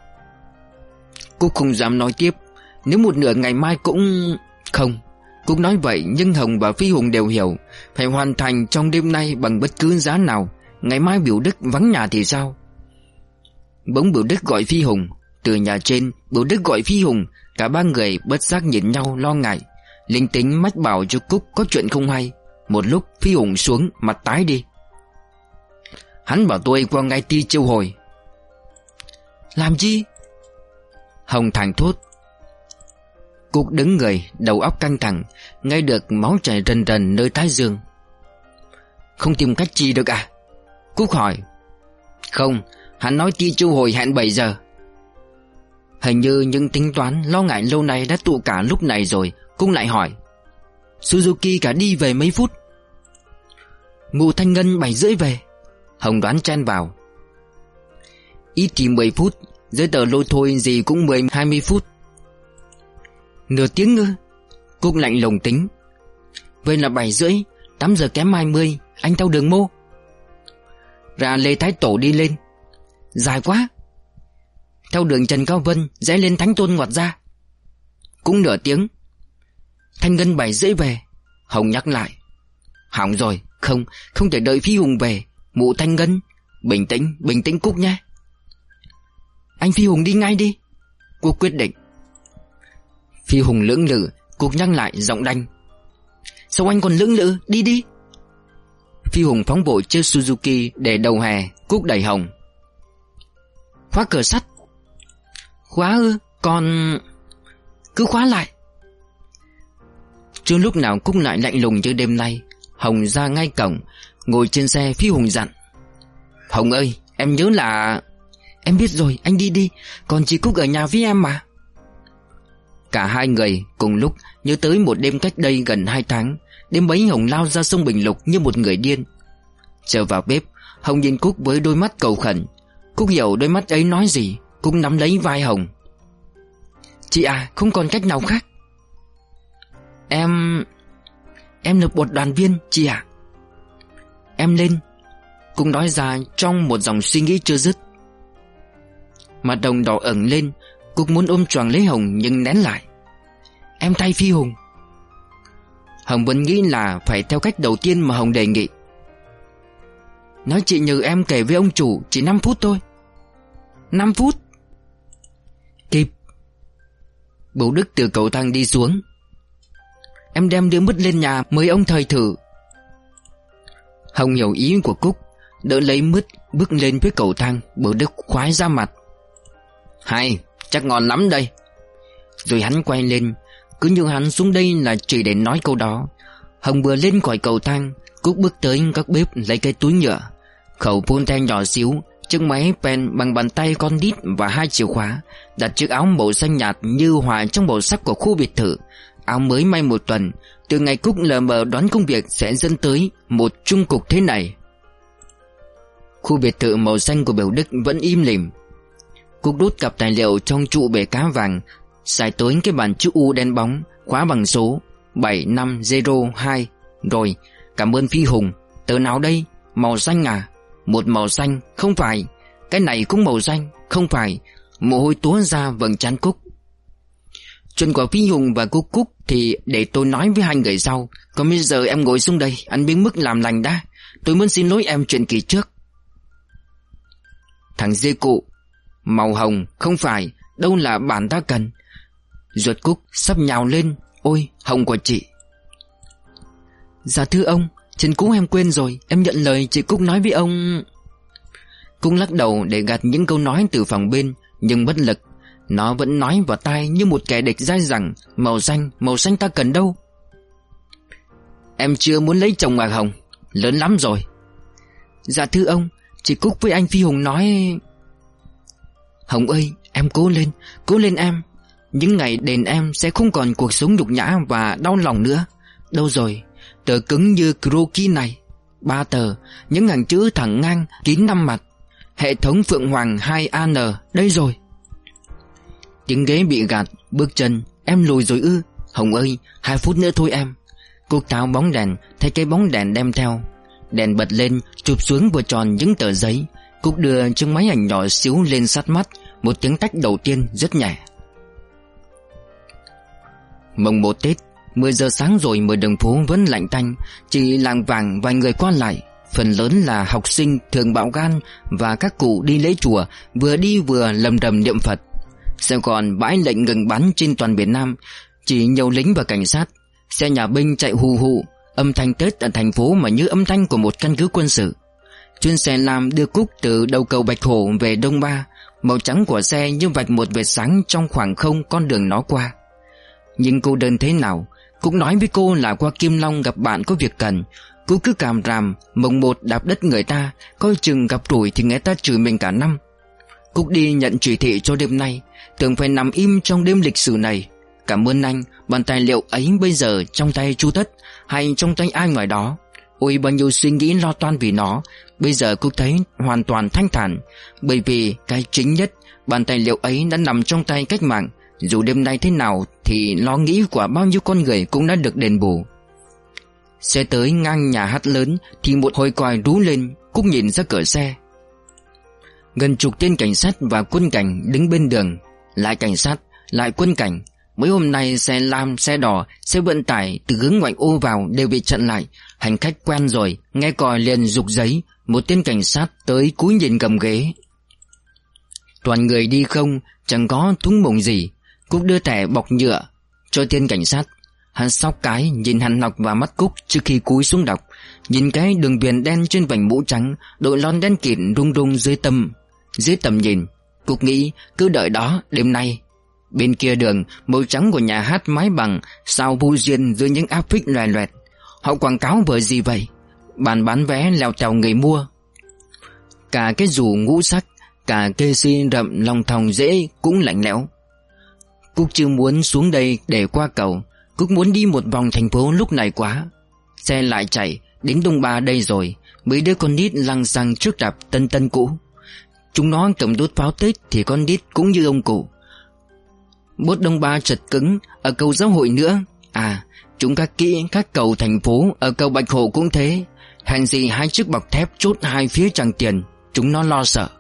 Cúc không dám nói tiếp. Nếu một nửa ngày mai cũng... Không. Cúc nói vậy nhưng Hồng và Phi Hùng đều hiểu. Phải hoàn thành trong đêm nay bằng bất cứ giá nào. Ngày mai Bưu Đức vắng nhà thì sao? Bỗng Bưu Đức gọi Phi Hùng. Từ nhà trên Bưu Đức gọi Phi Hùng. Cả ba người bất giác nhìn nhau lo ngại. Linh tính mách bảo cho Cúc có chuyện không hay. Một lúc Phi Hùng xuống, mặt tái đi. Hắn bảo tôi qua ngay Ti Chiêu Hồi. Làm chi? Hồng thảng thốt. Cúc đứng người, đầu óc căng thẳng, nghe được máu chảy rần rần nơi thái dương. Không tìm cách chi được à? Cúc hỏi. Không, hắn nói Ti Chiêu Hồi hẹn 7 giờ. Hình như những tính toán lo ngại lâu nay đã tụ cả lúc này rồi. Cúc lại hỏi. Suzuki cả đi về mấy phút? Mụ Thanh Ngân 7:30 về. Hồng đoán chen vào. Ít thì 10 phút, giấy tờ lôi thôi gì cũng 10-20 phút. Nửa tiếng ư? Cúc lạnh lùng tính: Vậy là 7:30, 8 giờ kém 20. Anh theo đường mô. Ra Lê Thái Tổ đi lên. Dài quá. Theo đường Trần Cao Vân rẽ lên Thánh Tôn ngoặt ra. Cũng nửa tiếng. Thanh Ngân 7:30 về. Hồng nhắc lại: Hỏng rồi, không thể đợi Phi Hùng về. Mụ Thanh Ngân, bình tĩnh Cúc nhé. Anh Phi Hùng đi ngay đi, Cúc quyết định. Phi Hùng lưỡng lự. Cúc nhắc lại giọng đanh: Sao anh còn lưỡng lự, đi đi. Phi Hùng phóng vội chiếc Suzuki để đầu hè. Cúc đẩy Hồng: Khóa cửa sắt. Khóa ư? Còn... Cứ khóa lại. Chưa lúc nào Cúc lại lạnh lùng như đêm nay. Hồng ra ngay cổng. Ngồi trên xe, Phi Hùng dặn: Hồng ơi, em nhớ là... Em biết rồi, anh đi đi. Còn chị Cúc ở nhà với em mà. Cả hai người cùng lúc nhớ tới một đêm cách đây gần 2 tháng. Đêm ấy Hồng lao ra sông Bình Lục như một người điên. Trở vào bếp, Hồng nhìn Cúc với đôi mắt cầu khẩn. Cúc hiểu đôi mắt ấy nói gì. Cúc nắm lấy vai Hồng: Chị à, không còn cách nào khác. Em là một đoàn viên, chị ạ. Em lên. Cúc nói ra trong một dòng suy nghĩ chưa dứt. Mặt Hồng đỏ ửng lên. Cúc muốn ôm choàng lấy Hồng nhưng nén lại. Em thay Phi Hùng. Hồng vẫn nghĩ là phải theo cách đầu tiên mà Hồng đề nghị. Nói chị nhờ em kể với ông chủ chỉ 5 phút thôi. 5 phút? Kịp. Bầu Đức từ cầu thang đi xuống. Em đem đứa mứt lên nhà mời ông thời thử. Hồng hiểu ý của Cúc, đỡ lấy mứt bước lên với cầu thang. Bầu Đức khoái ra mặt: Hay, chắc ngon lắm đây. Rồi hắn quay lên. Cứ như hắn xuống đây là chỉ để nói câu đó. Hồng vừa lên khỏi cầu thang, Cúc bước tới các bếp lấy cái túi nhựa, khẩu Ponte nhỏ xíu, chiếc máy pen bằng bàn tay con nít và 2 chìa khóa, đặt chiếc áo màu xanh nhạt như hòa trong màu sắc của khu biệt thự. Áo mới may 1 tuần, từ ngày Cúc lờ mờ đoán công việc sẽ dẫn tới một chung cục thế này. Khu biệt thự màu xanh của Biểu Đức vẫn im lìm. Cúc đút cặp tài liệu trong trụ bể cá vàng, xài tới cái bàn chữ U đen bóng, khóa bằng số 7502. Rồi, cảm ơn Phi Hùng. Tờ nào đây? Màu xanh à? Một màu xanh, không phải. Cái này cũng màu xanh, không phải. Mồ hôi túa ra vầng trán Cúc. Chuyện của Phi Hùng và cô Cúc thì để tôi nói với hai người sau. Còn bây giờ em ngồi xuống đây ăn miếng mứt làm lành đã. Tôi muốn xin lỗi em chuyện kỳ trước. Thằng dê cụ. Màu hồng, không phải. Đâu là bản ta cần. Ruột Cúc sắp nhào lên. Ôi, hồng của chị. Dạ thưa ông, chuyện cũ em quên rồi. Em nhận lời chị Cúc nói với ông. Cúc lắc đầu để gạt những câu nói từ phòng bên, nhưng bất lực. Nó vẫn nói vào tai như một kẻ địch dai rằng màu xanh ta cần đâu. Em chưa muốn lấy chồng à Hồng? Lớn lắm rồi. Dạ thưa ông, chị Cúc với anh Phi Hùng nói. Hồng ơi, em cố lên em. Những ngày đền em sẽ không còn cuộc sống nhục nhã và đau lòng nữa. Đâu rồi, tờ cứng như croquis này, 3 tờ, những hàng chữ thẳng ngang, kín 5 mặt. Hệ thống Phượng Hoàng 2AN, đây rồi. Tiếng ghế bị gạt, bước chân. Em lùi rồi ư? Hồng ơi, 2 phút nữa thôi em. Cúc tháo bóng đèn, thay cái bóng đèn đem theo. Đèn bật lên, chụp xuống vừa tròn những tờ giấy. Cúc đưa chiếc máy ảnh nhỏ xíu lên sát mắt. Một tiếng tách đầu tiên rất nhẹ. Mồng 1 Tết, 10 giờ sáng rồi mà đường phố vẫn lạnh tanh. Chỉ làng vàng vài người qua lại. Phần lớn là học sinh thường bạo gan và các cụ đi lễ chùa, vừa đi vừa lầm rầm niệm Phật. Sài Gòn bãi lệnh ngừng bắn trên toàn miền Nam, chỉ nhiều lính và cảnh sát. Xe nhà binh chạy hù hù. Âm thanh Tết ở thành phố mà như âm thanh của một căn cứ quân sự. Chuyên xe lam đưa Cúc từ đầu cầu Bạch Hổ về Đông Ba. Màu trắng của xe như vạch một vệt sáng trong khoảng không con đường nó qua. Nhưng cô đơn thế nào? Cúc nói với cô là qua Kim Long gặp bạn có việc cần. Cô cứ càm ràm, mồng 1 đạp đất người ta, coi chừng gặp rủi thì người ta chửi mình cả năm. Cúc đi nhận chỉ thị cho đêm nay, tưởng phải nằm im trong đêm lịch sử này. Cảm ơn anh, bản tài liệu ấy bây giờ trong tay Chu Tất hay trong tay ai ngoài đó. Ôi bao nhiêu suy nghĩ lo toan vì nó. Bây giờ Cúc thấy hoàn toàn thanh thản. Bởi vì cái chính nhất, bản tài liệu ấy đã nằm trong tay cách mạng, Dù đêm nay thế nào thì lo nghĩ của bao nhiêu con người cũng đã được đền bù. Xe tới ngang nhà hát lớn thì một hồi còi rú lên. Cúc nhìn ra cửa xe. Gần chục tên cảnh sát và quân cảnh đứng bên đường. Lại cảnh sát, lại quân cảnh. Mấy hôm nay xe lam, xe đỏ, xe vận tải từ hướng ngoại ô vào đều bị chặn lại. Hành khách quen rồi, nghe còi liền giục giấy. Một tên cảnh sát tới cúi nhìn gầm ghế. Toàn người đi không, chẳng có thúng mùng gì. Cúc đưa thẻ bọc nhựa cho tên cảnh sát. Hắn sóc cái nhìn hắn nọc vào mắt Cúc trước khi cúi xuống đọc. Nhìn cái đường viền đen trên vành mũ trắng, đội lon đen kịt rung rung dưới tầm nhìn. Cúc nghĩ cứ đợi đó đêm nay. Bên kia đường, màu trắng của nhà hát mái bằng sao vu duyên dưới những áp phích loè loẹt. Họ quảng cáo vở gì vậy? Bàn bán vé lèo tèo người mua. Cả cái dù ngũ sắc, cả cây si rậm lòng thòng dễ cũng lạnh lẽo. Cúc chưa muốn xuống đây để qua cầu. Cúc muốn đi một vòng thành phố lúc này quá. Xe lại chạy đến Đông Ba đây rồi. Mấy đứa con nít lăng xăng trước đạp tân cũ. Chúng nó cầm đốt pháo Tết thì con nít cũng như ông cụ. Bốt Đông Ba chật cứng. Ở cầu Giáo hội nữa. À, chúng các kỹ các cầu thành phố. Ở cầu Bạch Hồ cũng thế. Hèn gì hai chiếc bọc thép chốt hai phía chẳng tiền. Chúng nó lo sợ.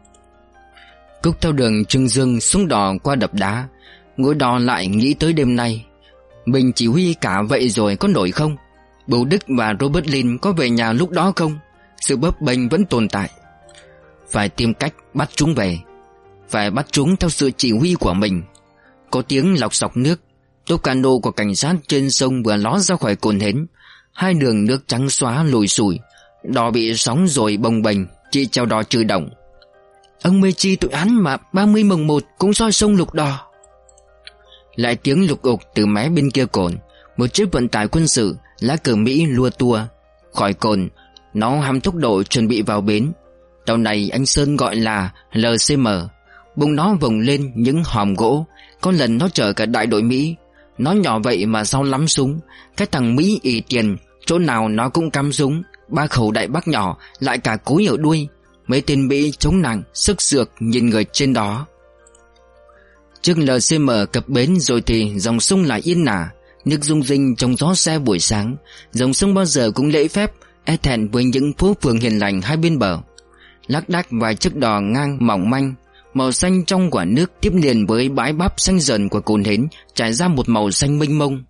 Cúc theo đường Trưng Dương xuống đò qua đập đá. Ngồi đò lại nghĩ tới đêm nay. Mình chỉ huy cả vậy rồi có nổi không? Bầu Đức và Robert Lin có về nhà lúc đó không? Sự bấp bênh vẫn tồn tại. Phải tìm cách bắt chúng về. Phải bắt chúng theo sự chỉ huy của mình. Có tiếng lọc sọc nước. Tốp cano của cảnh sát trên sông vừa ló ra khỏi cồn hến. Hai đường nước trắng xóa lùi sủi. Đò bị sóng rồi bồng bềnh. Chị chèo đò trừ động. Ông mê chi tụi hắn mà 30 mùng 1 cũng soi sông lục đò. Lại tiếng lục ục từ mé bên kia cồn. Một chiếc vận tải quân sự, lá cờ Mỹ lua tua khỏi cồn. Nó hăm tốc độ chuẩn bị vào bến. Tàu này anh Sơn gọi là LCM. Bụng nó vồng lên những hòm gỗ. Có lần nó chở cả đại đội Mỹ. Nó nhỏ vậy mà sao lắm súng. Cái thằng Mỹ ỷ tiền, chỗ nào nó cũng cắm súng. 3 khẩu đại bác nhỏ, lại cả cối ở đuôi. Mấy tên Mỹ chống nặng, sức sược nhìn người trên đó. Chiếc LCM cập bến rồi thì dòng sông lại yên ả. Nước rung rinh trong gió xe buổi sáng. Dòng sông bao giờ cũng lễ phép, e thẹn với những phố phường hiền lành hai bên bờ. Lác đác vài chiếc đò ngang mỏng manh. Màu xanh trong quả nước tiếp liền với bãi bắp xanh dần của cồn hến trải ra một màu xanh mênh mông.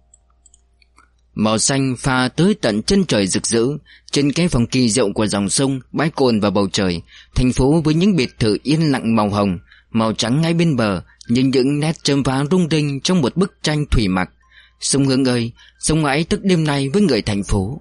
Màu xanh pha tới tận chân trời rực rỡ. Trên cái vòng kỳ diệu của dòng sông, bãi cồn và bầu trời, thành phố với những biệt thự yên lặng màu hồng, màu trắng ngay bên bờ, nhưng những nét chớm phá rung rinh trong một bức tranh thủy mặc. Sông Hương ơi, sông ấy thức đêm nay với người thành phố.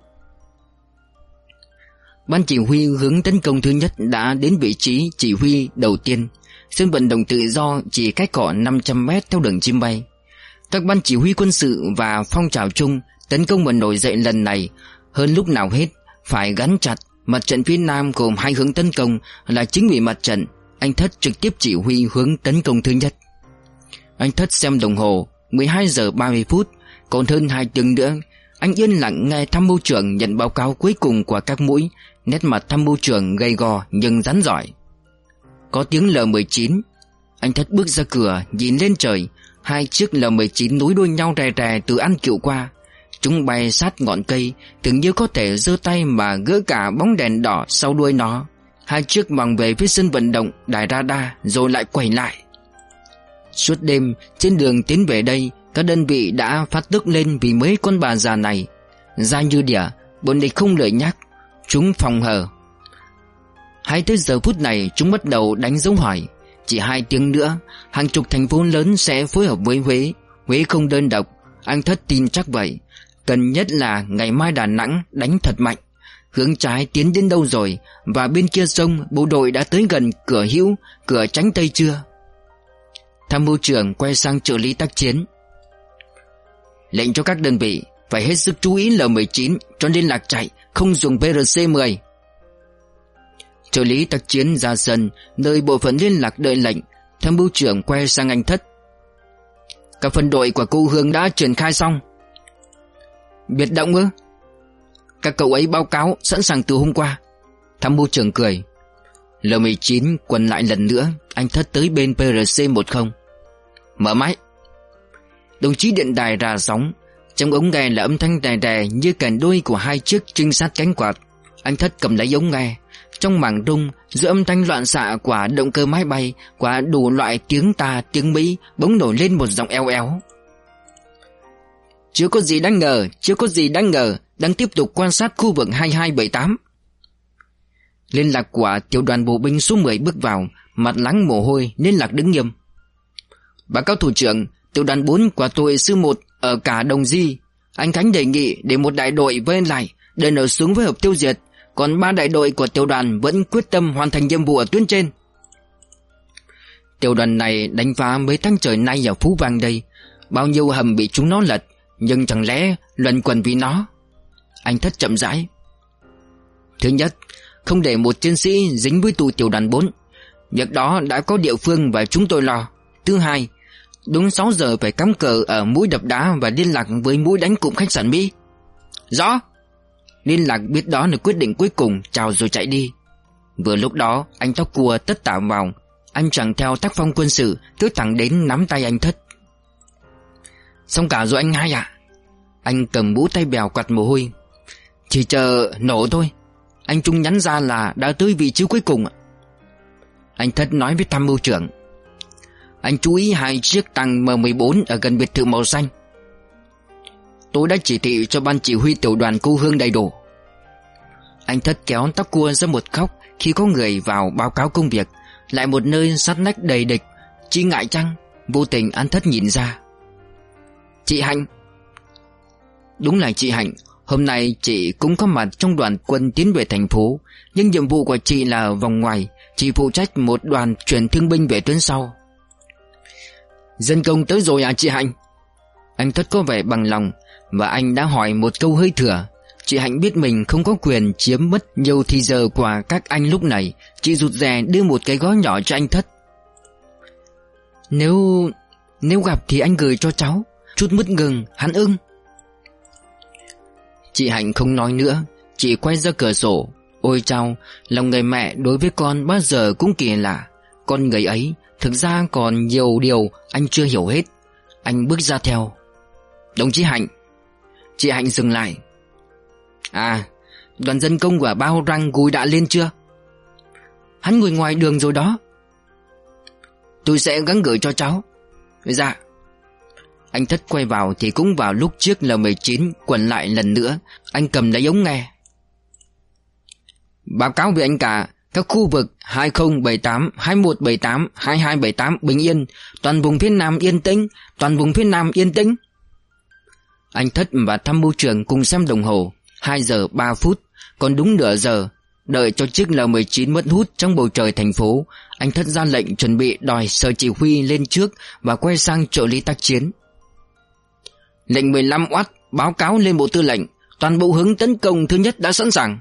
Ban chỉ huy hướng tấn công thứ nhất đã đến vị trí chỉ huy đầu tiên. Sân vận động tự do chỉ cách họ 500 mét theo đường chim bay. Các ban chỉ huy quân sự và phong trào chung tấn công và nổi dậy lần này hơn lúc nào hết phải gắn chặt. Mặt trận phía Nam gồm hai hướng tấn công là chính ủy mặt trận. Anh Thất trực tiếp chỉ huy hướng tấn công thứ nhất. Anh Thất xem đồng hồ, 12 giờ 30 phút, còn hơn 2 tiếng nữa. Anh yên lặng nghe tham mưu trưởng nhận báo cáo cuối cùng của các mũi. Nét mặt tham mưu trưởng gầy gò nhưng rắn giỏi. Có tiếng L-19. Anh Thất bước ra cửa nhìn lên trời. Hai chiếc L-19 nối đuôi nhau rè rè từ An Cựu qua. Chúng bay sát ngọn cây, tưởng như có thể giơ tay mà gỡ cả bóng đèn đỏ sau đuôi nó. Hai chiếc vòng về phía sân vận động, đài radar rồi lại quay lại. Suốt đêm trên đường tiến về đây, các đơn vị đã phát tức lên vì mấy con bà già này. Ra như đỉa, bọn địch không lời nhắc. Chúng phòng hờ. Hay tới giờ phút này chúng bắt đầu đánh dấu hỏi. Chỉ 2 tiếng nữa, hàng chục thành phố lớn sẽ phối hợp với Huế. Huế không đơn độc, anh Thất tin chắc vậy. Cần nhất là ngày mai Đà Nẵng đánh thật mạnh. Hướng trái tiến đến đâu rồi? Và bên kia sông bộ đội đã tới gần cửa Hữu, cửa Tránh Tây chưa? Tham mưu trưởng quay sang trợ lý tác chiến. Lệnh cho các đơn vị phải hết sức chú ý L-19 cho liên lạc chạy, không dùng PRC-10. Trợ lý tác chiến ra sân, nơi bộ phận liên lạc đợi lệnh. Tham mưu trưởng quay sang anh Thất. Các phân đội của cô Hương đã triển khai xong. Biệt động ư? Các cậu ấy báo cáo sẵn sàng từ hôm qua. Tham mưu trưởng cười. L-19 quần lại lần nữa. Anh Thất tới bên PRC-10. Mở máy. Đồng chí điện đài ra sóng. Trong ống nghe là âm thanh đè đè như kèn đôi của hai chiếc trinh sát cánh quạt. Anh Thất cầm lấy ống nghe. Trong mảng rung, giữa âm thanh loạn xạ của động cơ máy bay, của đủ loại tiếng ta tiếng Mỹ, bỗng nổi lên một giọng eo éo. Chưa có gì đáng ngờ, chưa có gì đáng ngờ, đang tiếp tục quan sát khu vực 2278. Liên lạc của tiểu đoàn bộ binh số 10 bước vào, mặt lắng mồ hôi. Liên lạc đứng nghiêm. Báo cáo thủ trưởng, tiểu đoàn 4 của tôi sư 1 ở cả Đồng Di. Anh Khánh đề nghị để một đại đội vây lại để nổ súng với hợp tiêu diệt, còn 3 đại đội của tiểu đoàn vẫn quyết tâm hoàn thành nhiệm vụ ở tuyến trên. Tiểu đoàn này đánh phá mấy tháng trời nay ở Phú Vang đây, bao nhiêu hầm bị chúng nó lật, nhưng chẳng lẽ luẩn quẩn vì nó? Anh Thất chậm rãi. Thứ nhất, không để một chiến sĩ dính với tụi tiểu đoàn 4. Việc đó đã có địa phương và chúng tôi lo. Thứ hai, đúng 6 giờ phải cắm cờ ở mũi đập đá và liên lạc với mũi đánh cụm khách sạn Mỹ. Rõ. Liên lạc biết đó là quyết định cuối cùng, chào rồi chạy đi. Vừa lúc đó anh tóc cua tất tả vào. Anh chẳng theo tác phong quân sự, cứ thẳng đến nắm tay anh Thất. Xong cả rồi anh hai ạ. Anh cầm mũ tay bèo quạt mồ hôi. Chỉ chờ nổ thôi. Anh Trung nhắn ra là đã tới vị trí cuối cùng. Anh Thất nói với tham mưu trưởng. Anh chú ý 2 chiếc tăng M14 ở gần biệt thự màu xanh. Tôi đã chỉ thị cho ban chỉ huy tiểu đoàn Cô Hương đầy đủ. Anh Thất kéo tóc cua ra một góc khi có người vào báo cáo công việc. Lại một nơi sát nách đầy địch. Chỉ ngại chăng? Vô tình anh Thất nhìn ra. Chị Hạnh. Đúng là chị Hạnh. Hôm nay chị cũng có mặt trong đoàn quân tiến về thành phố. Nhưng nhiệm vụ của chị là vòng ngoài. Chị phụ trách một đoàn chuyển thương binh về tuyến sau. Dân công tới rồi à chị Hạnh? Anh Thất có vẻ bằng lòng. Và anh đã hỏi một câu hơi thừa. Chị Hạnh biết mình không có quyền chiếm mất nhiều thì giờ của các anh lúc này. Chị rụt rè đưa một cái gói nhỏ cho anh Thất. Nếu gặp thì anh gửi cho cháu chút mứt gừng, hắn ưng. Chị Hạnh không nói nữa. Chị quay ra cửa sổ. Ôi chao, lòng người mẹ đối với con bao giờ cũng kỳ lạ. Con người ấy thực ra còn nhiều điều anh chưa hiểu hết. Anh bước ra theo. Đồng chí Hạnh. Chị Hạnh dừng lại. À, đoàn dân công của Bao Răng Gùi đã lên chưa? Hắn ngồi ngoài đường rồi đó. Tôi sẽ gắng gửi cho cháu. Dạ. Anh Thất quay vào thì cũng vào lúc chiếc L19 quẩn lại lần nữa. Anh cầm lấy ống nghe. Báo cáo với anh cả, các khu vực 2078, 2178, 2278 bình yên, toàn vùng phía Nam yên tĩnh, toàn vùng phía Nam yên tĩnh. Anh Thất và tham mưu trưởng cùng xem đồng hồ. 2 giờ 3 phút, còn đúng nửa giờ. Đợi cho chiếc L19 mất hút trong bầu trời thành phố, anh Thất ra lệnh chuẩn bị đòi sở chỉ huy lên trước và quay sang trợ lý tác chiến. Lệnh 15W báo cáo lên bộ tư lệnh, toàn bộ hướng tấn công thứ nhất đã sẵn sàng.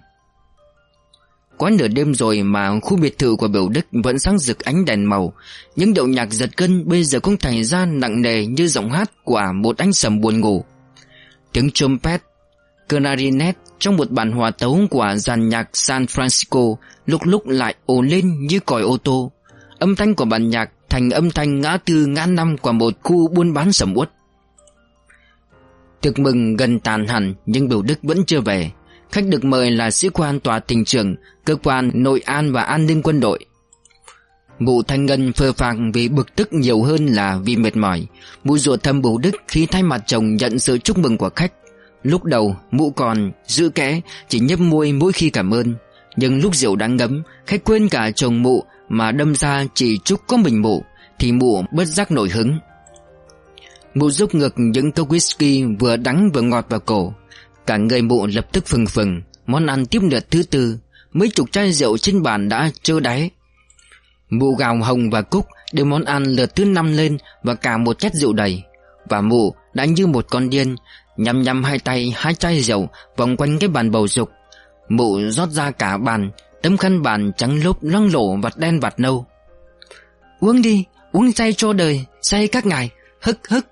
Quá nửa đêm rồi mà khu biệt thự của Biểu Đức vẫn sáng rực ánh đèn màu. Những điệu nhạc giật gân bây giờ cũng thành ra nặng nề như giọng hát của một anh sầm buồn ngủ. Tiếng trumpet, clarinet trong một bản hòa tấu của dàn nhạc San Francisco lúc lúc lại ồ lên như còi ô tô. Âm thanh của bản nhạc thành âm thanh ngã tư ngã năm của một khu buôn bán sầm uất. Tiệc mừng gần tàn hẳn nhưng Biểu Đức vẫn chưa về. Khách được mời là sĩ quan tòa tỉnh trưởng, cơ quan nội an và an ninh quân đội. Mụ Thanh Ngân phơ phạc vì bực tức nhiều hơn là vì mệt mỏi. Mụ ruột thầm Bửu Đức khi thay mặt chồng nhận sự chúc mừng của khách. Lúc đầu mụ còn giữ kẽ, chỉ nhếch môi mỗi khi cảm ơn. Nhưng lúc rượu đang ngấm, khách quên cả chồng mụ mà đâm ra chỉ chúc có mình mụ, thì mụ bất giác nổi hứng. Mụ dốc ngược những cốc whisky vừa đắng vừa ngọt vào cổ. Cả người mụ lập tức phừng phừng. Món ăn tiếp lượt thứ tư, mấy chục chai rượu trên bàn đã trơ đáy. Mụ gào hồng và cúc đưa món ăn lượt thứ 5 lên và cả một chén rượu đầy. Và mụ đã như một con điên, nhắm nhắm hai tay 2 chai rượu vòng quanh cái bàn bầu dục. Mụ rót ra cả bàn, tấm khăn bàn trắng lốp loang lổ vạt đen vạt nâu. Uống đi, uống say cho đời, say các ngài, hức hức.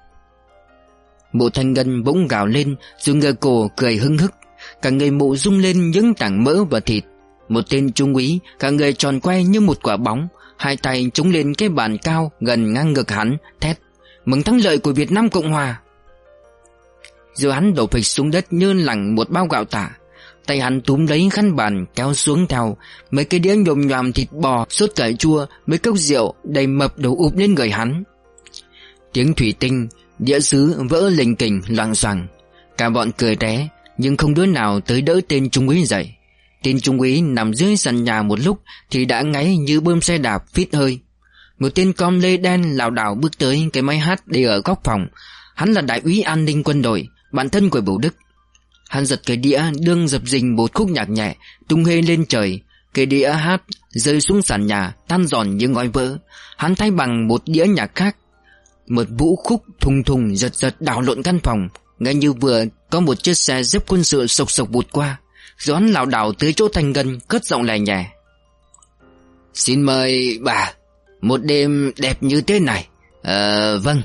Mụ Thanh Ngân bỗng gào lên rồi ngửa cổ cười hưng hức. Cả người mụ rung lên những tảng mỡ và thịt. Một tên trung úy, cả người tròn quay như một quả bóng, 2 tay chống lên cái bàn cao gần ngang ngực hắn, thét: Mừng thắng lợi của Việt Nam Cộng Hòa. Rồi hắn đổ phịch xuống đất như lẳng một bao gạo tả. Tay hắn túm lấy khăn bàn kéo xuống theo. Mấy cái đĩa nhồm nhòm thịt bò, sốt cải chua, mấy cốc rượu đầy mập đổ ụp lên người hắn. Tiếng thủy tinh, đĩa sứ vỡ lình kình loạng xoạng. Cả bọn cười té, nhưng không đứa nào tới đỡ tên trung úy dậy. Tên trung úy nằm dưới sàn nhà một lúc thì đã ngáy như bơm xe đạp phít hơi. Một tên com lê đen lảo đảo bước tới cái máy hát để ở góc phòng. Hắn là đại úy an ninh quân đội, bạn thân của Bửu Đức. Hắn giật cái đĩa đương dập dình một khúc nhạc nhẹ, tung hê lên trời. Cái đĩa hát rơi xuống sàn nhà, tan giòn như ngói vỡ. Hắn thay bằng một đĩa nhạc khác. Một vũ khúc thùng thùng giật giật đảo lộn căn phòng, ngay như vừa có một chiếc xe dép quân sự sộc sộc vụt qua. Rồi hắn lảo đảo tới chỗ Thanh Ngân, cất giọng lè nhẹ: "Xin mời bà, một đêm đẹp như thế này. Vâng,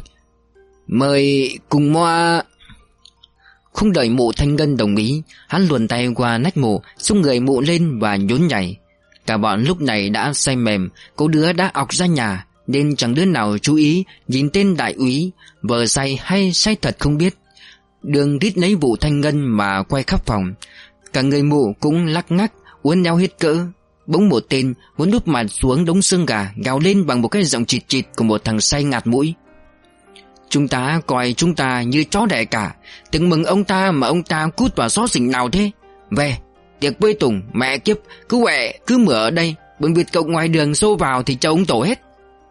mời cùng moa." Không đợi mụ Thanh Ngân đồng ý, hắn luồn tay qua nách mụ, xung người mụ lên và nhún nhảy. Cả bọn lúc này đã say mềm, cô đứa đã ọc ra nhà, nên chẳng đứa nào chú ý nhìn tên đại úy, vờ say hay say thật không biết. Đường rít lấy vụ Thanh Ngân mà quay khắp phòng. Cả người mụ cũng lắc ngắc, uốn nhau hết cỡ. Bỗng một tên muốn đúp mặt xuống đống xương gà, gào lên bằng một cái giọng chịt chịt của một thằng say ngạt mũi: "Chúng ta coi chúng ta như chó đẻ cả. Từng mừng ông ta mà ông ta cút vào xó xỉnh nào thế? Về, tiệc bơi tùng, mẹ kiếp, cứ quẹ, cứ mở ở đây. Bệnh Việt Cộng ngoài đường xô vào thì cho ông tổ hết."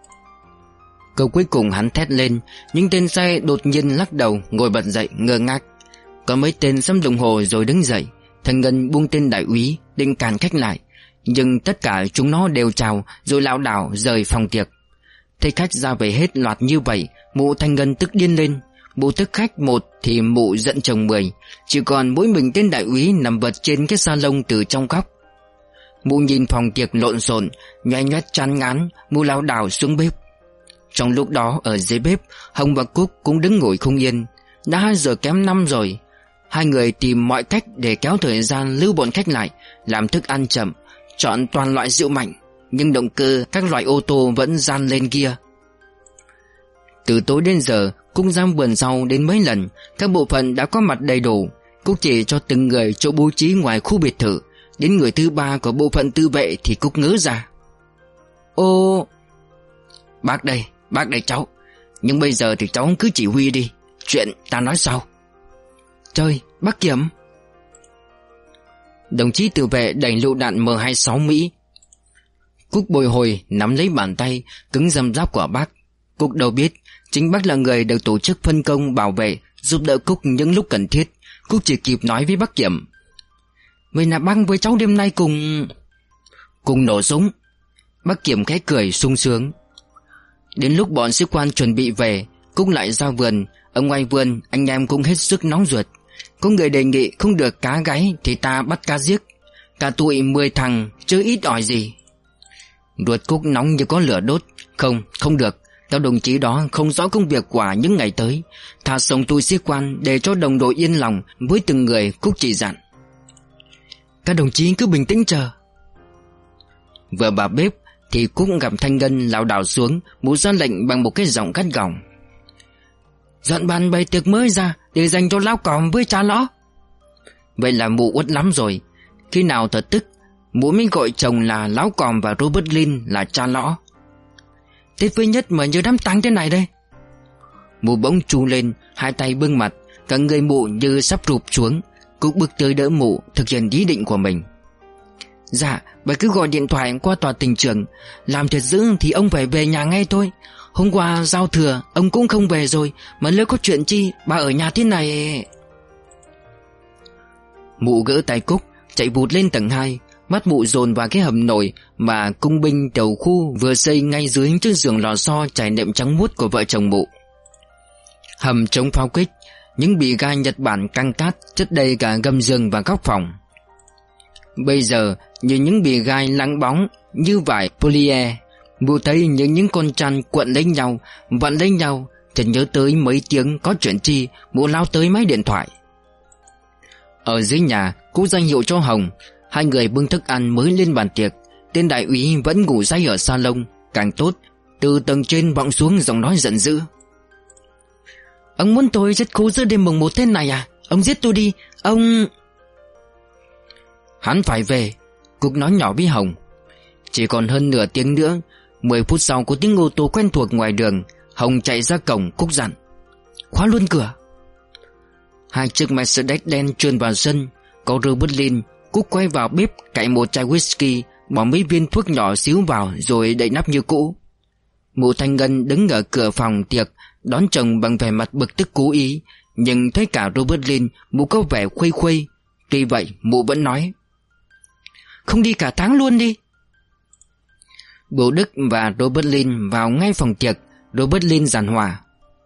Câu cuối cùng hắn thét lên, nhưng tên say đột nhiên lắc đầu, ngồi bật dậy ngơ ngác. Có mấy tên xăm đồng hồ rồi đứng dậy. Thanh Ngân buông tên đại úy định cản khách lại, nhưng tất cả chúng nó đều chào rồi lảo đảo rời phòng tiệc. Thấy khách ra về hết loạt như vậy, mụ Thanh Ngân tức điên lên. Mụ tức khách một thì mụ giận chồng 10. Chỉ còn mỗi mình tên đại úy nằm vật trên cái salon từ trong góc. Mụ nhìn phòng tiệc lộn xộn, nhoe nhoét chán ngán, mụ lảo đảo xuống bếp. Trong lúc đó ở dưới bếp, Hồng và Cúc cũng đứng ngồi không yên. Đã 2 giờ kém 5 rồi. Hai người tìm mọi cách để kéo thời gian lưu bọn khách lại, làm thức ăn chậm, chọn toàn loại rượu mạnh, nhưng động cơ các loại ô tô vẫn ran lên kia. Từ tối đến giờ, Cúc giam vườn sau đến mấy lần, các bộ phận đã có mặt đầy đủ. Cúc chỉ cho từng người chỗ bố trí ngoài khu biệt thự. Đến người thứ 3 của bộ phận tư vệ thì Cúc ngớ ra: "Ô, bác đây cháu. Nhưng bây giờ thì cháu cứ chỉ huy đi, chuyện ta nói sau." "Trời, bác Kiểm." Đồng chí tự vệ đẩy lựu đạn M26 Mỹ. Cúc bồi hồi nắm lấy bàn tay cứng răm ráp của bác. Cúc đâu biết chính bác là người được tổ chức phân công bảo vệ, giúp đỡ Cúc những lúc cần thiết. Cúc chỉ kịp nói với bác Kiểm: "Vậy là bác với cháu đêm nay cùng nổ súng." Bác Kiểm khẽ cười sung sướng. Đến lúc bọn sĩ quan chuẩn bị về, Cúc lại ra vườn. Ở ngoài vườn anh em cũng hết sức nóng ruột. Có người đề nghị không được cá gáy thì ta bắt cá giết. Cả tụi 10 thằng chứ ít ỏi gì. Ruột Cúc nóng như có lửa đốt. Không được. Các đồng chí đó không rõ công việc của những ngày tới. Thả sống tụi sĩ quan để cho đồng đội yên lòng. Với từng người Cúc chỉ dặn: "Các đồng chí cứ bình tĩnh chờ." Vừa vào bếp thì Cúc gặp Thanh Ngân lảo đảo xuống. Mụ ra lệnh bằng một cái giọng gắt gỏng: "Dọn bàn bày tiệc mới ra để dành cho Lão Còm với cha Lõ." Vậy là mụ uất lắm rồi. Khi nào thật tức, mụ mới gọi chồng là Lão Còm và Robert Lin là cha Lõ. "Tết vui nhất mà như đám tang thế này đây." Mụ bỗng chu lên, hai tay bưng mặt, cả người mụ như sắp rụp xuống. Cúc bước tới đỡ mụ thực hiện ý định của mình: "Dạ, bà cứ gọi điện thoại qua tòa tỉnh trưởng. Làm thật dữ thì ông phải về nhà ngay thôi. Hôm qua giao thừa ông cũng không về rồi, mà lỡ có chuyện chi bà ở nhà thế này." Mụ gỡ tay Cúc, chạy vụt lên tầng 2. Mắt mụ dồn vào cái hầm nổi mà công binh tiểu khu vừa xây ngay dưới chiếc giường lò xo trải nệm trắng muốt của vợ chồng mụ. Hầm chống pháo kích, những bì ga Nhật Bản căng cát chất đầy cả gầm giường và góc phòng. Bây giờ như những bì gai lắng bóng như vải polyester. Mụ thấy những con chăn cuộn lấy nhau, vặn lấy nhau. Chợt nhớ tới mấy tiếng có chuyện chi, mụ lao tới máy điện thoại. Ở dưới nhà, Cúc ra hiệu cho Hồng. Hai người bưng thức ăn mới lên bàn tiệc. Tên đại úy vẫn ngủ say ở salon. Càng tốt. Từ tầng trên vọng xuống giọng nói giận dữ: Ông muốn tôi rất cố giữa đêm mùng 1 thế này à? Ông giết tôi đi, ông... Hắn phải về, Cúc nói nhỏ với Hồng. Chỉ còn hơn nửa tiếng nữa. 10 phút sau có tiếng ô tô quen thuộc ngoài đường. Hồng chạy ra cổng, Cúc dặn: khóa luôn cửa. Hai chiếc Mercedes đen trườn vào sân. Có Robert Lin. Cúc quay vào bếp cạy một chai whisky, bỏ mấy viên thuốc nhỏ xíu vào rồi đậy nắp như cũ. Mụ Thanh Ngân đứng ở cửa phòng tiệc đón chồng bằng vẻ mặt bực tức cố ý. Nhưng thấy cả Robert Lin, mụ có vẻ khuây khuây. Tuy vậy mụ vẫn nói: không đi cả tháng luôn đi. Bố Đức và Robert Lin vào ngay phòng tiệc. Robert Lin giàn hòa: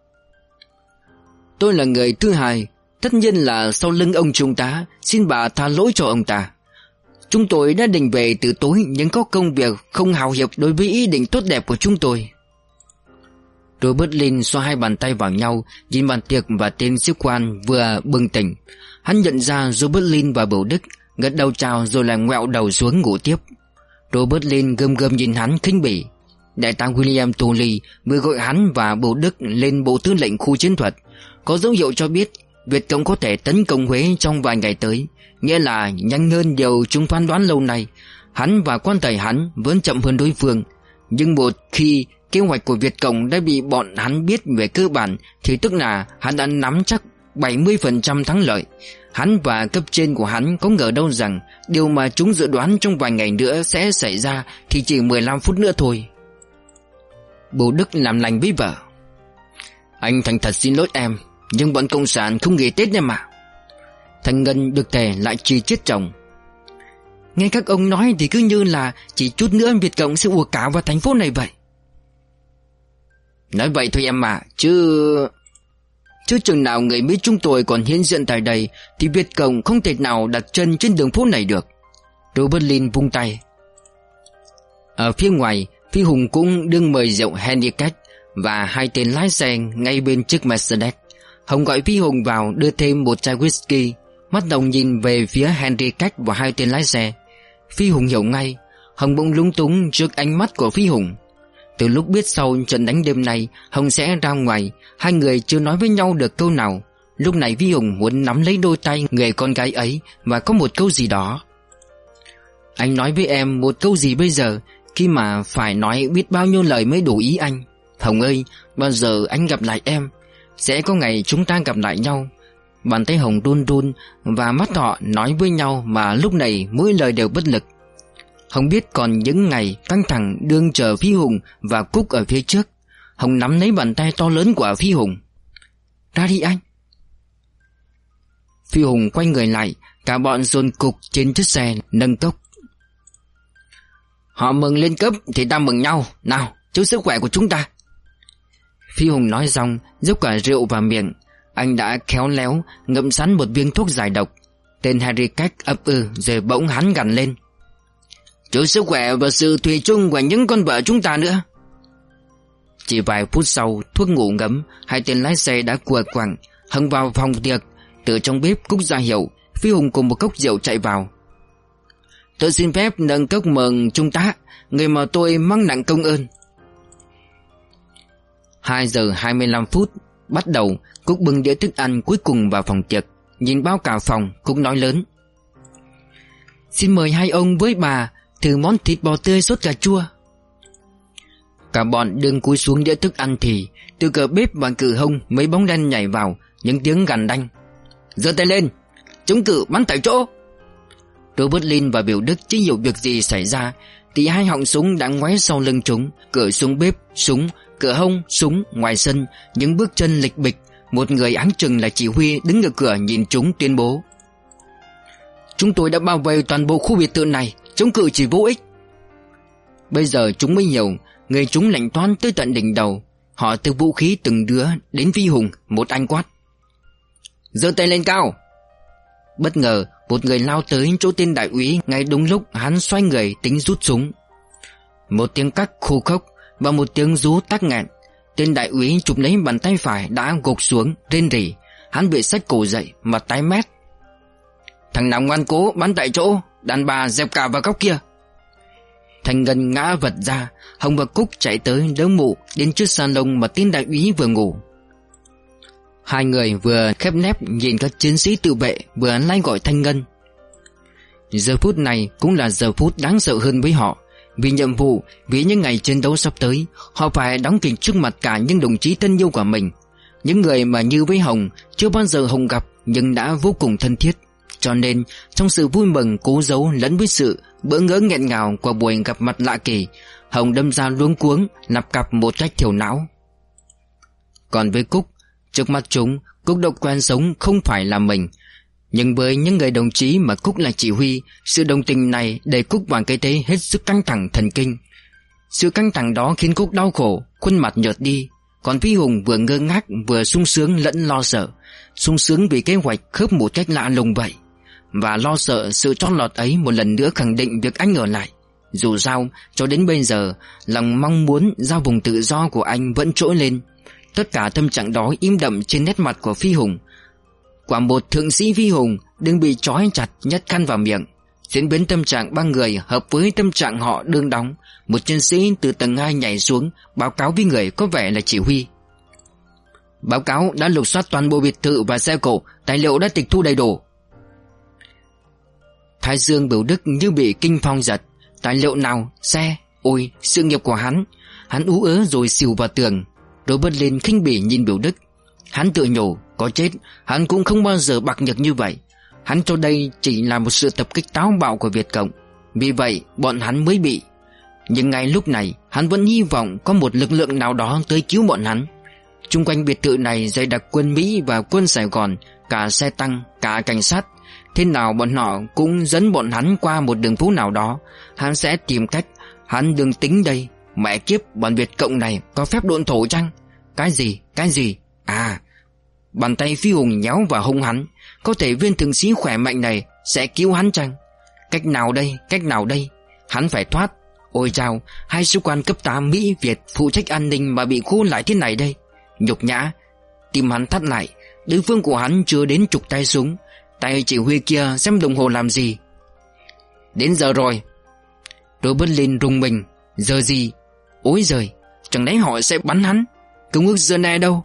tôi là người thứ hai, tất nhiên là sau lưng ông chúng ta, xin bà tha lỗi cho ông ta. Chúng tôi đã định về từ tối, nhưng có công việc không hào hiệp đối với ý định tốt đẹp của chúng tôi. Robert Lin xoa hai bàn tay vào nhau, nhìn bàn tiệc và tên sĩ quan vừa bừng tỉnh. Hắn nhận ra Robert Lin và Bầu Đức, gật đầu chào rồi lại ngoẹo đầu xuống ngủ tiếp. Robert Lin gầm gầm nhìn hắn khinh bỉ. Đại tá William Tully vừa gọi hắn và Bầu Đức lên bộ tư lệnh khu chiến thuật, có dấu hiệu cho biết Việt Cộng có thể tấn công Huế trong vài ngày tới, nghĩa là nhanh hơn điều chúng phán đoán lâu nay. Hắn và quan thầy hắn vẫn chậm hơn đối phương, nhưng một khi kế hoạch của Việt Cộng đã bị bọn hắn biết về cơ bản thì tức là hắn đã nắm chắc 70% thắng lợi. Hắn và cấp trên của hắn có ngờ đâu rằng điều mà chúng dự đoán trong vài ngày nữa sẽ xảy ra thì chỉ 15 phút nữa thôi. Bố Đức làm lành với vợ: anh thành thật xin lỗi em, nhưng bọn cộng sản không nghỉ Tết em mà. Thanh Ngân được thề lại chỉ chết chồng: nghe các ông nói thì cứ như là chỉ chút nữa Việt Cộng sẽ ùa cả vào thành phố này vậy. Nói vậy thôi em mà, chứ chừng nào người Mỹ chúng tôi còn hiện diện tại đây thì Việt Cộng không thể nào đặt chân trên đường phố này được. Robert Lin vung tay. Ở phía ngoài, Phi Hùng cũng đương mời rượu Henry Cách và hai tên lái xe ngay bên chiếc Mercedes. Hồng gọi Phi Hùng vào đưa thêm một chai whisky. Mắt Đồng nhìn về phía Henry Cách và hai tên lái xe. Phi Hùng hiểu ngay. Hồng bỗng lúng túng trước ánh mắt của Phi Hùng. Từ lúc biết sau trận đánh đêm nay Hồng sẽ ra ngoài, hai người chưa nói với nhau được câu nào. Lúc này Phi Hùng muốn nắm lấy đôi tay người con gái ấy và có một câu gì đó. Anh nói với em một câu gì bây giờ, khi mà phải nói biết bao nhiêu lời mới đủ ý anh? Hồng ơi, bao giờ anh gặp lại em? Sẽ có ngày chúng ta gặp lại nhau. Bàn tay Hồng run run và mắt họ nói với nhau mà lúc này mỗi lời đều bất lực. Hồng biết còn những ngày căng thẳng đương chờ Phi Hùng và Cúc ở phía trước. Hồng nắm lấy bàn tay to lớn của Phi Hùng. Ra đi anh. Phi Hùng quay người lại, cả bọn dồn cục trên chiếc xe nâng cốc. Họ mừng lên cấp thì ta mừng nhau. Nào, chúc sức khỏe của chúng ta. Phi Hùng nói xong dốc cả rượu vào miệng. Anh đã khéo léo ngậm sẵn một viên thuốc giải độc. Tên Harry Cách ấp rồi bỗng hắn gằn lên: chúc sức khỏe và sự thủy chung của những con vợ chúng ta nữa. Chỉ vài phút sau, thuốc ngủ ngấm, hai tên lái xe đã cua quẳng. Hưng vào phòng tiệc. Từ trong bếp Cúc ra hiệu. Phi Hùng cùng một cốc rượu chạy vào. Tôi xin phép nâng cốc mừng trung tá, người mà tôi mang nặng công ơn. 2 giờ 25 phút bắt đầu. Cúc bưng đĩa thức ăn cuối cùng vào phòng tiệc. Nhìn bao cả phòng, Cúc nói lớn: xin mời hai ông với bà thử món thịt bò tươi sốt cà chua. Cả bọn đương cúi xuống đĩa thức ăn thì từ cửa bếp và cửa hông mấy bóng đen nhảy vào, những tiếng gằn đanh: giơ tay lên, chống cự bắn tại chỗ. Robert Lin và Biểu Đức chưa hiểu việc gì xảy ra thì hai họng súng đã ngoáy sau lưng chúng. Cửa xuống bếp súng, cửa hông súng, ngoài sân những bước chân lịch bịch. Một người áng chừng là chỉ huy đứng ở cửa nhìn chúng tuyên bố: chúng tôi đã bao vây toàn bộ khu biệt thự này, chống cự chỉ vô ích. Bây giờ chúng mới hiểu, người chúng lạnh toán tới tận đỉnh đầu. Họ từ vũ khí từng đứa đến Phi Hùng. Một anh quát: giơ tay lên cao. Bất ngờ một người lao tới chỗ tên đại úy ngay đúng lúc hắn xoay người tính rút súng. Một tiếng cắt khô khốc và một tiếng rú tắc nghẹn. Tên đại úy chụp lấy bàn tay phải đã gục xuống, rên rỉ. Hắn bị xách cổ dậy, mặt tái mét. Thằng nào ngoan cố bắn tại chỗ, đàn bà dẹp cả vào góc kia. Thanh Ngân ngã vật ra. Hồng và Cúc chạy tới đỡ mụ đến chiếc salon mà tên đại úy vừa ngủ. Hai người vừa khép nép nhìn các chiến sĩ tự vệ, vừa lay gọi Thanh Ngân. Giờ phút này cũng là giờ phút đáng sợ hơn với họ. Vì nhiệm vụ, vì những ngày chiến đấu sắp tới, họ phải đóng kịch trước mặt cả những đồng chí thân yêu của mình. Những người mà như với Hồng, chưa bao giờ Hồng gặp nhưng đã vô cùng thân thiết. Cho nên trong sự vui mừng cố giấu lẫn với sự bỡ ngỡ nghẹn ngào của buổi gặp mặt lạ kỳ, Hồng đâm ra luống cuống, nạp cặp một cách thiểu não. Còn với Cúc, trước mặt chúng, Cúc đã quen sống không phải là mình. Nhưng với những người đồng chí mà Cúc là chỉ huy, sự đồng tình này đẩy Cúc vào cái thế hết sức căng thẳng thần kinh. Sự căng thẳng đó khiến Cúc đau khổ, khuôn mặt nhợt đi. Còn Phi Hùng vừa ngơ ngác vừa sung sướng lẫn lo sợ. Sung sướng vì kế hoạch khớp một cách lạ lùng vậy, và lo sợ sự trót lọt ấy một lần nữa khẳng định việc anh ở lại. Dù sao, cho đến bây giờ, lòng mong muốn ra vùng tự do của anh vẫn trỗi lên. Tất cả tâm trạng đó im đậm trên nét mặt của Phi Hùng. Quả một thượng sĩ Phi Hùng đừng bị trói chặt nhét khăn vào miệng. Diễn biến tâm trạng ba người hợp với tâm trạng họ đương đóng. Một chiến sĩ từ tầng 2 nhảy xuống, báo cáo với người có vẻ là chỉ huy. Báo cáo đã lục soát toàn bộ biệt thự và xe cộ, tài liệu đã tịch thu đầy đủ. Thái dương Bửu Đức như bị kinh phong giật. Tài liệu nào? Xe? Ôi, sự nghiệp của hắn. Hắn ú ớ rồi xìu vào tường. Robert lên khinh bỉ nhìn Bửu Đức. Hắn tự nhủ, có chết hắn cũng không bao giờ bạc nhược như vậy. Hắn cho đây chỉ là một sự tập kích táo bạo của Việt Cộng, vì vậy bọn hắn mới bị. Nhưng ngay lúc này hắn vẫn hy vọng có một lực lượng nào đó tới cứu bọn hắn. Chung quanh biệt thự này dày đặc quân Mỹ và quân Sài Gòn, cả xe tăng, cả cảnh sát. Thế nào bọn họ cũng dẫn bọn hắn qua một đường phố nào đó. Hắn sẽ tìm cách. Hắn đừng tính đây. Mẹ kiếp, bọn Việt Cộng này có phép độn thổ chăng? Cái gì? À, bàn tay Phi Hùng nhéo vào hông hắn. Có thể viên thượng sĩ khỏe mạnh này sẽ cứu hắn chăng? Cách nào đây? Hắn phải thoát. Ôi chao, hai sứ quan cấp 8 Mỹ Việt phụ trách an ninh mà bị khô lại thế này đây. Nhục nhã. Tim hắn thắt lại. Đối phương của hắn chưa đến chục tay súng. Tay chỉ huy kia xem đồng hồ làm gì. Đến giờ rồi. Robert lên rùng mình. Giờ gì? Ôi giời, chẳng lẽ họ sẽ bắn hắn? Công ước Geneva đâu?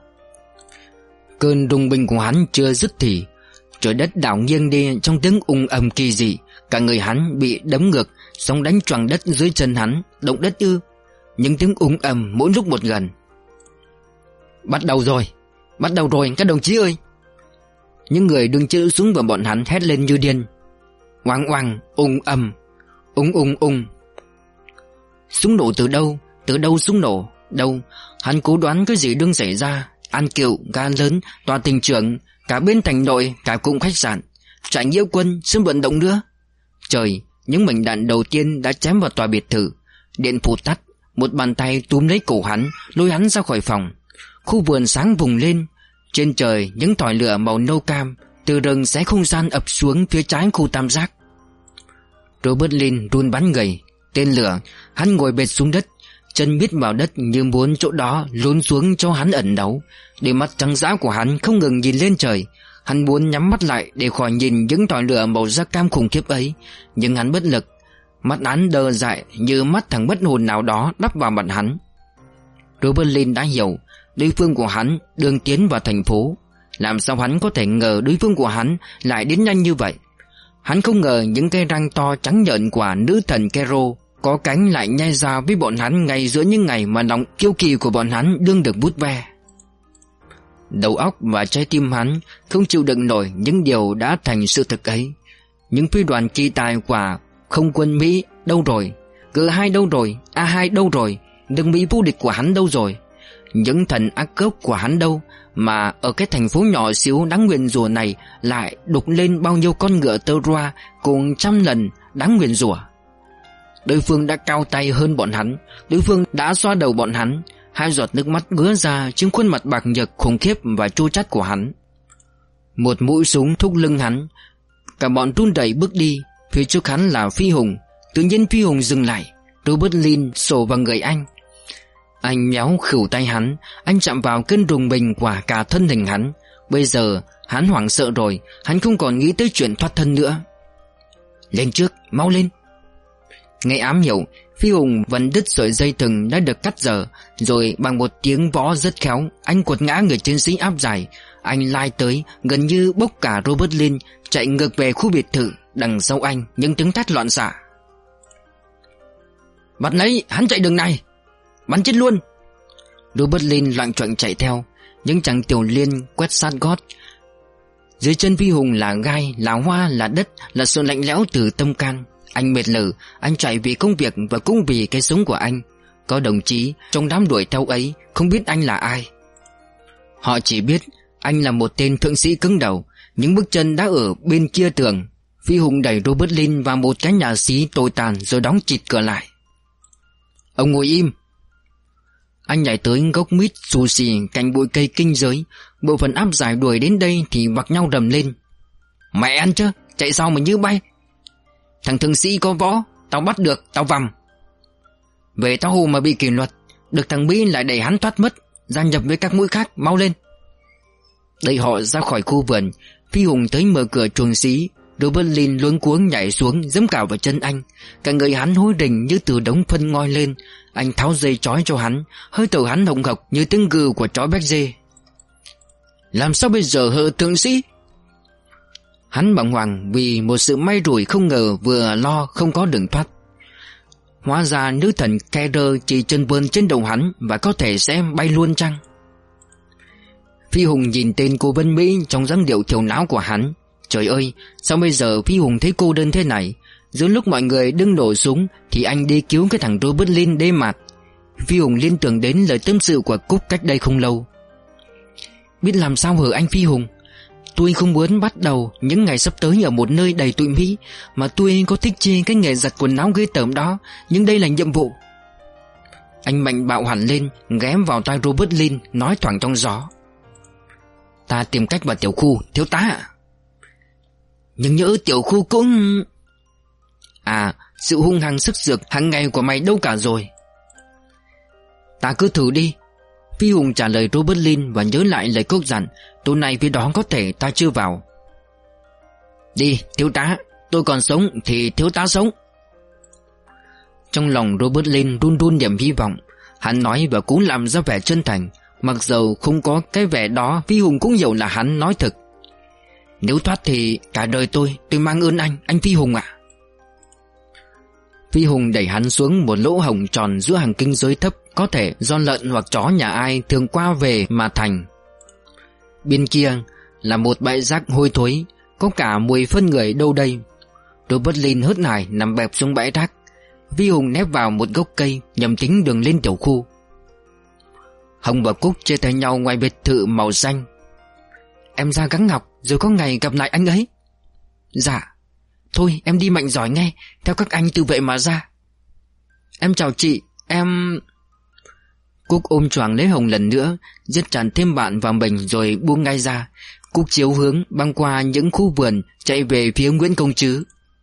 Cơn rung binh của hắn chưa dứt thì trời đất đảo nghiêng đi trong tiếng ùng ầm kỳ dị. Cả người hắn bị đấm ngược, sóng đánh choàng đất dưới chân hắn. Động đất ư? Những tiếng ùng ầm mỗi lúc một gần. Bắt đầu rồi các đồng chí ơi! Những người đương chữ súng vào bọn hắn hét lên như điên. Oang oang, ùng ầm, ung. Súng nổ từ đâu? Từ đâu súng nổ? Đâu? Hắn cố đoán cái gì đương xảy ra. An Kiệu, ga lớn, tòa tỉnh trưởng, cả bên thành nội, cả cụm khách sạn, trại nghĩa quân, sân vận động nữa. Trời, những mảnh đạn đầu tiên đã chém vào tòa biệt thự. Điện phụt tắt, một bàn tay túm lấy cổ hắn, lôi hắn ra khỏi phòng. Khu vườn sáng vùng lên. Trên trời những thỏi lửa màu nâu cam từ rừng xé không gian ập xuống phía trái khu tam giác. Robert Lin run bắn người. Tên lửa, hắn ngồi bệt xuống đất, chân biết vào đất như muốn chỗ đó lún xuống cho hắn ẩn náu. Đôi mắt trắng dã của hắn không ngừng nhìn lên trời. Hắn muốn nhắm mắt lại để khỏi nhìn những thỏi lửa màu da cam khủng khiếp ấy, nhưng hắn bất lực. Mắt hắn đờ dại như mắt thằng bất hồn nào đó đắp vào mặt hắn. Robert Lin đã hiểu đối phương của hắn đường tiến vào thành phố. Làm sao hắn có thể ngờ đối phương của hắn lại đến nhanh như vậy? Hắn không ngờ những cái răng to trắng nhợn của nữ thần Kero có cánh lại nhai ra với bọn hắn ngay giữa những ngày mà lòng kiêu kỳ của bọn hắn đương được vút ve. Đầu óc và trái tim hắn không chịu đựng nổi những điều đã thành sự thực ấy. Những phi đoàn kỳ tài của không quân Mỹ đâu rồi? G2 đâu rồi? A2 đâu rồi? Nước Mỹ vô địch của hắn đâu rồi? Những thần ác cốc của hắn đâu, mà ở cái thành phố nhỏ xíu đáng nguyền rủa này lại đục lên bao nhiêu con ngựa tơ roa cùng trăm lần đáng nguyền rủa. Đối phương đã cao tay hơn bọn hắn, đối phương đã xoa đầu bọn hắn. Hai giọt nước mắt ứa ra trên khuôn mặt bạc nhợt khủng khiếp và chua chát của hắn. Một mũi súng thúc lưng hắn. Cả bọn run rẩy bước đi. Phía trước hắn là Phi Hùng. Tự nhiên Phi Hùng dừng lại. Robert Lin sổ vào người anh. Anh méo khửu tay hắn. Anh chạm vào cơn rùng mình của cả thân hình hắn. Bây giờ hắn hoảng sợ rồi. Hắn không còn nghĩ tới chuyện thoát thân nữa. Lên trước, mau lên! Nghe ám hiệu, Phi Hùng vẫn đứt sợi dây thừng đã được cắt dở, rồi bằng một tiếng võ rất khéo, anh quật ngã người chiến sĩ áp giải. Anh lai tới, gần như bốc cả Robert Lin, chạy ngược về khu biệt thự. Đằng sau anh những tiếng thét loạn xạ: "Bắt lấy, hắn chạy đường này, bắn chết luôn!" Robert Lin loạng choạng chạy theo, những chàng tiểu liên quét sát gót. Dưới chân Phi Hùng là gai, là hoa, là đất, là sự lạnh lẽo từ tâm can. Anh mệt lử, anh chạy vì công việc và cũng vì cái sống của anh. Có đồng chí trong đám đuổi theo ấy không biết anh là ai. Họ chỉ biết anh là một tên thượng sĩ cứng đầu. Những bước chân đã ở bên kia tường. Phi Hùng đẩy Robert Lin vào một cái nhà xí tồi tàn rồi đóng chịt cửa lại. "Ông ngồi im." Anh nhảy tới gốc mít xù xì cạnh bụi cây kinh giới. Bộ phận áp giải đuổi đến đây thì vặc nhau rầm lên: "Mẹ ăn chứ, chạy sao mà như bay? Thằng thượng sĩ có võ, tao bắt được, tao vằm. Về tao hồ mà bị kỷ luật, được thằng Mỹ lại đẩy hắn thoát mất, gia nhập với các mũi khác, mau lên." Đẩy họ ra khỏi khu vườn, Phi Hùng tới mở cửa chuồng xí. Robert Lin luống cuống nhảy xuống giẫm cào vào chân anh. Cả người hắn hối rình như từ đống phân ngoi lên. Anh tháo dây trói cho hắn, hơi thở hắn hồng hộc như tiếng gừ của chó béc dê. "Làm sao bây giờ hờ thượng sĩ?" Hắn bàng hoàng vì một sự may rủi không ngờ, vừa lo không có đường thoát. Hóa ra nữ thần Kerer chỉ chân vươn trên đầu hắn và có thể sẽ bay luôn chăng? Phi Hùng nhìn tên cô Vân Mỹ trong dáng điệu thiểu não của hắn. Trời ơi, sao bây giờ Phi Hùng thấy cô đơn thế này? Giữa lúc mọi người đứng nổ súng thì anh đi cứu cái thằng Robert Lin đê mạt. Phi Hùng liên tưởng đến lời tâm sự của Cúc cách đây không lâu. "Biết làm sao hở anh Phi Hùng? Tôi không muốn bắt đầu những ngày sắp tới ở một nơi đầy tụi Mỹ, mà tôi có thích chi cái nghề giặt quần áo ghê tởm đó, nhưng đây là nhiệm vụ." Anh mạnh bạo hẳn lên, ghém vào tai Robert Lin, nói thoảng trong gió: "Ta tìm cách vào tiểu khu, thiếu tá ạ." "Nhưng nhỡ tiểu khu cũng..." "À, sự hung hăng sức dược hàng ngày của mày đâu cả rồi." "Ta cứ thử đi." Phi Hùng trả lời Robert Lin và nhớ lại lời Cúc dặn: "Tối nay phía đó có thể ta chưa vào." "Đi, thiếu tá, tôi còn sống thì thiếu tá sống." Trong lòng Robert Lin run run niềm hy vọng. Hắn nói và cũng làm ra vẻ chân thành. Mặc dầu không có cái vẻ đó, Phi Hùng cũng hiểu là hắn nói thực. "Nếu thoát thì cả đời tôi mang ơn anh Phi Hùng ạ." Phi Hùng đẩy hắn xuống một lỗ hổng tròn giữa hàng kinh giới thấp, có thể do lợn hoặc chó nhà ai thường qua về mà thành. Bên kia là một bãi rác hôi thối, có cả mùi phân người đâu đây. Robert Lin hớt hải nằm bẹp xuống bãi rác. Phi Hùng nép vào một gốc cây nhằm tính đường lên tiểu khu. Hồng và Cúc chia tay nhau ngoài biệt thự màu xanh. "Em ra gắng học rồi có ngày gặp lại anh ấy." "Dạ." "Thôi em đi mạnh giỏi nghe, theo các anh tự vệ mà ra." "Em chào chị, em..." Cúc ôm choàng lấy Hồng lần nữa, giết chặt thêm bạn vào mình rồi buông ngay ra. Cúc chiếu hướng băng qua những khu vườn, chạy về phía Nguyễn Công Trứ.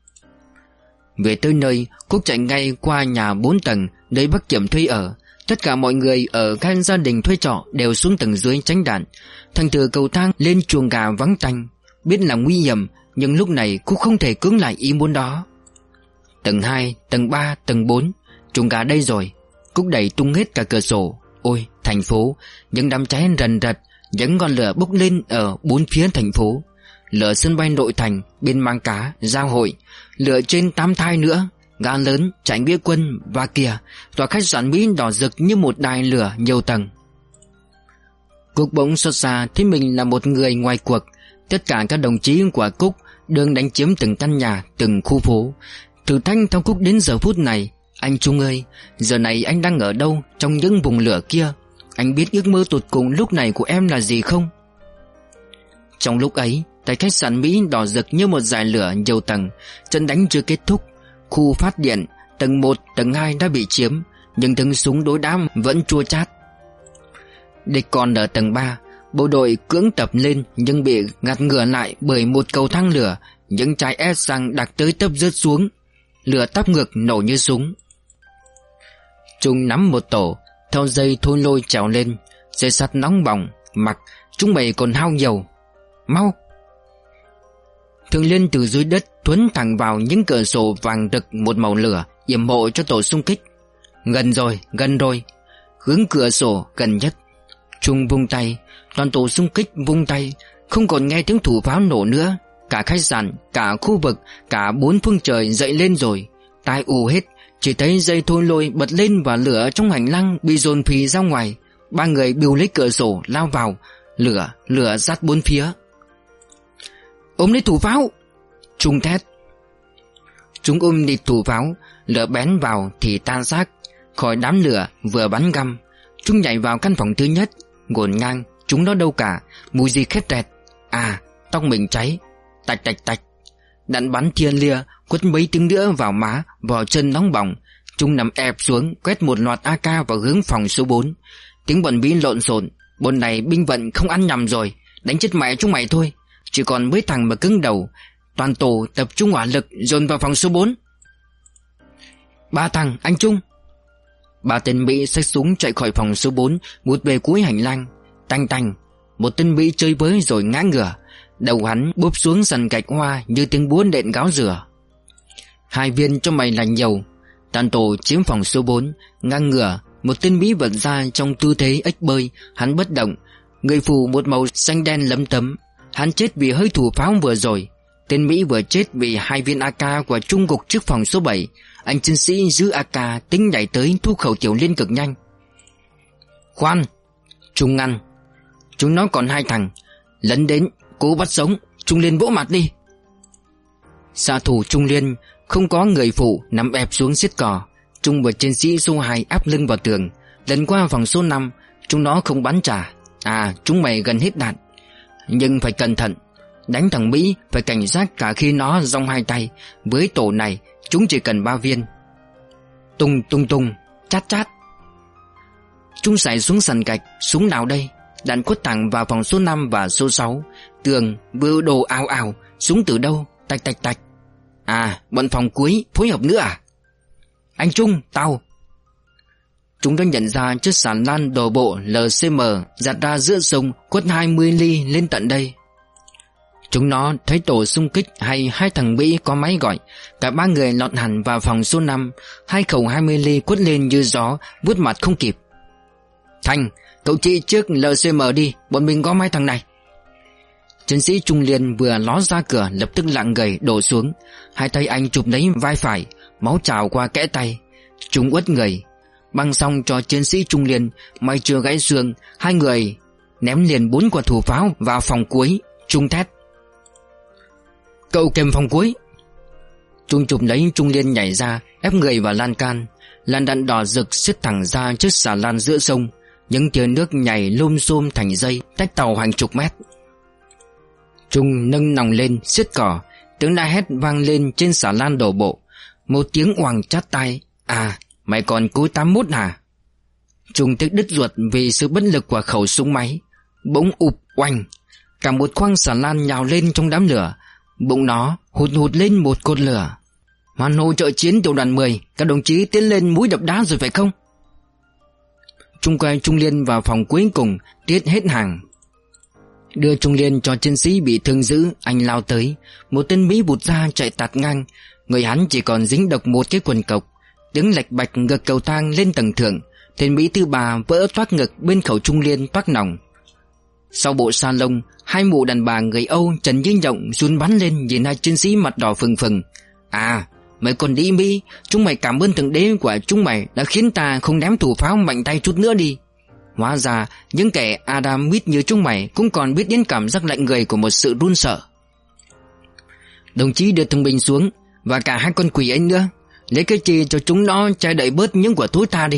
Về tới nơi, Cúc chạy ngay qua nhà 4 tầng nơi bác Kiểm thuê ở. Tất cả mọi người ở các gia đình thuê trọ đều xuống tầng dưới tránh đạn. Thành thử cầu thang lên chuồng gà vắng tanh. Biết là nguy hiểm, nhưng lúc này Cúc không thể cưỡng lại ý muốn đó. Tầng 2, tầng 3, tầng 4, chuồng gà đây rồi. Cúc đẩy tung hết cả cửa sổ. Ôi, thành phố, những đám cháy rần rật, những ngọn lửa bốc lên ở 4 phía thành phố. Lửa sân bay nội thành, bên Mang Cá, Giao Hội, lửa trên Tam Thai nữa, ga lớn, trại nghĩa quân và kìa, tòa khách sạn Mỹ đỏ rực như một đài lửa nhiều tầng. Cúc bỗng xót xa thấy mình là một người ngoài cuộc. Tất cả các đồng chí của Cúc đang đánh chiếm từng căn nhà, từng khu phố. Thử thách theo Cúc đến giờ phút này. Anh Trung ơi, giờ này anh đang ở đâu trong những vùng lửa kia? Anh biết ước mơ tột cùng lúc này của em là gì không? Trong lúc ấy, tại khách sạn Mỹ đỏ rực như một dải lửa nhiều tầng. Trận đánh chưa kết thúc. Khu phát điện tầng 1, tầng 2 đã bị chiếm, nhưng tiếng súng đối đám vẫn chua chát. Địch còn ở tầng 3. Bộ đội cưỡng tập lên nhưng bị gạt ngửa lại bởi một cầu thang lửa. Những trái ép xăng đặc tới tấp rớt xuống. Lửa tắp ngược nổ như súng. Chúng nắm một tổ, theo dây thôi lôi trèo lên. Dây sắt nóng bỏng, mặc chúng mày còn hao dầu. Mau! Thường Liên từ dưới đất thuấn thẳng vào những cửa sổ vàng rực một màu lửa, yểm hộ cho tổ xung kích. Gần rồi. Hướng cửa sổ gần nhất. Trung vung tay, toàn tổ xung kích vung tay. Không còn nghe tiếng thủ pháo nổ nữa. Cả khách sạn, cả khu vực, cả bốn phương trời dậy lên rồi. Tai ù hết. Chỉ thấy dây thôi lôi bật lên và lửa trong hành lang bị dồn phì ra ngoài. Ba người bìu lấy cửa sổ lao vào. Lửa rát bốn phía. Ôm lấy thủ pháo! Trung thét. Chúng ôm đi thủ pháo. Lửa bén vào thì tan xác. Khỏi đám lửa vừa bắn găm, chúng nhảy vào căn phòng thứ nhất. Ngổn ngang, chúng nó đâu cả. Mùi gì khét rẹt. À, tóc mình cháy. Tạch tạch tạch. Đạn bắn thiên lia, quất mấy tiếng nữa vào má, vào chân nóng bỏng. Chúng nằm ép xuống, quét một loạt AK vào hướng phòng số 4. Tiếng bọn Mỹ lộn xộn. Bọn này binh vận không ăn nhầm rồi. Đánh chết mẹ chúng mày thôi. Chỉ còn mấy thằng mà cứng đầu. Toàn tổ tập trung hỏa lực dồn vào phòng số 4. 3 thằng, anh Trung. 3 tên Mỹ xách súng chạy khỏi phòng số 4, vụt về cuối hành lang. Tanh tanh. Một tên Mỹ chơi với rồi ngã ngửa. Đầu hắn bốp xuống sàn gạch hoa như tiếng búa nện gáo rửa. 2 viên cho mày là nhiều. Toàn tổ chiếm phòng số 4, ngang ngửa. Một tên Mỹ vật ra trong tư thế ếch bơi. Hắn bất động. Người phủ một màu xanh đen lấm tấm. Hắn chết vì hơi thủ pháo vừa rồi. Tên Mỹ vừa chết vì 2 viên AK của Trung gục trước phòng số 7. Anh chiến sĩ giữ AK tính nhảy tới thu khẩu tiểu liên cực nhanh. Khoan! Trung ngăn. Chúng nó còn 2 thằng. Lấn đến, cố bắt sống. Trung Liên vỗ mặt đi. Xạ thủ Trung Liên không có người phụ nằm ép xuống xiết cò. Trung và chiến sĩ số 2 áp lưng vào tường. Lần qua phòng số 5, chúng nó không bắn trả. À, chúng mày gần hết đạn. Nhưng phải cẩn thận. Đánh thằng Mỹ phải cảnh giác cả khi nó giong 2 tay. Với tổ này chúng chỉ cần 3 viên. Tung tung tung, chát chát. Chúng xảy xuống sàn gạch. Súng nào đây? Đạn quất thẳng vào phòng số 5 và số 6. Tường vừa đổ ào ào. Súng từ đâu? Tạch tạch tạch. À, bọn phòng cuối phối hợp nữa à? Anh Trung, tao. Chúng đã nhận ra chiếc xà lan đổ bộ LCM giạt ra giữa sông, quất 20 ly lên tận đây. Chúng nó thấy tổ xung kích hay 2 thằng Mỹ có máy gọi. Cả 3 người lọt hẳn vào phòng số 5. 2 khẩu 20 ly quất lên như gió, vuốt mặt không kịp. Thành, cậu chị trước LCM đi, bọn mình gom 2 thằng này. Chiến sĩ Trung Liên vừa ló ra cửa lập tức lạng người đổ xuống. 2 tay anh chụp lấy vai phải, máu trào qua kẽ tay. Chúng uất người. Băng xong cho chiến sĩ Trung Liên, may chưa gãy xương. 2 người ném liền 4 quả thủ pháo vào phòng cuối. Trung thét. Cậu kèm phòng cuối. Trung chụp lấy Trung Liên nhảy ra, ép người vào lan can. Làn đạn đỏ rực xiết thẳng ra chiếc xà lan giữa sông. Những tia nước nhảy lôm xôm thành dây, tách tàu hàng chục mét. Trung nâng nòng lên xiết cỏ. Tiếng la hét vang lên trên xà lan đổ bộ. Một tiếng oằng chát tai. À, mày còn cối 81 hả? Trung tức đứt ruột vì sự bất lực của khẩu súng máy. Bỗng ụp oanh. Cả một khoang xà lan nhào lên trong đám lửa. Bụng nó hụt lên một cột lửa. Hoan hô trợ chiến tiểu đoàn 10. Các đồng chí tiến lên mũi đập đá rồi phải không? Trung quay Trung Liên vào phòng cuối cùng, tiết hết hàng. Đưa Trung Liên cho chiến sĩ bị thương dữ. Anh lao tới. Một tên Mỹ vụt ra chạy tạt ngang. Người hắn chỉ còn dính độc một cái quần cộc. Tiếng lạch bạch ngược cầu thang lên tầng thượng. Tên Mỹ thứ 3 vỡ toác ngực bên khẩu Trung Liên toác nòng. Sau bộ sa lông, 2 mụ đàn bà người Âu trần như nhộng run bắn lên nhìn 2 chiến sĩ mặt đỏ phừng phừng. À, mấy con đĩ Mỹ, chúng mày cảm ơn thượng đế của chúng mày đã khiến ta không ném thủ pháo mạnh tay chút nữa đi. Hóa ra những kẻ Adam Smith như chúng mày cũng còn biết đến cảm giác lạnh người của một sự run sợ. Đồng chí đưa thương binh xuống, và cả 2 con quỷ ấy nữa. Lấy cái chi cho chúng nó che đậy bớt những quả thối tha đi.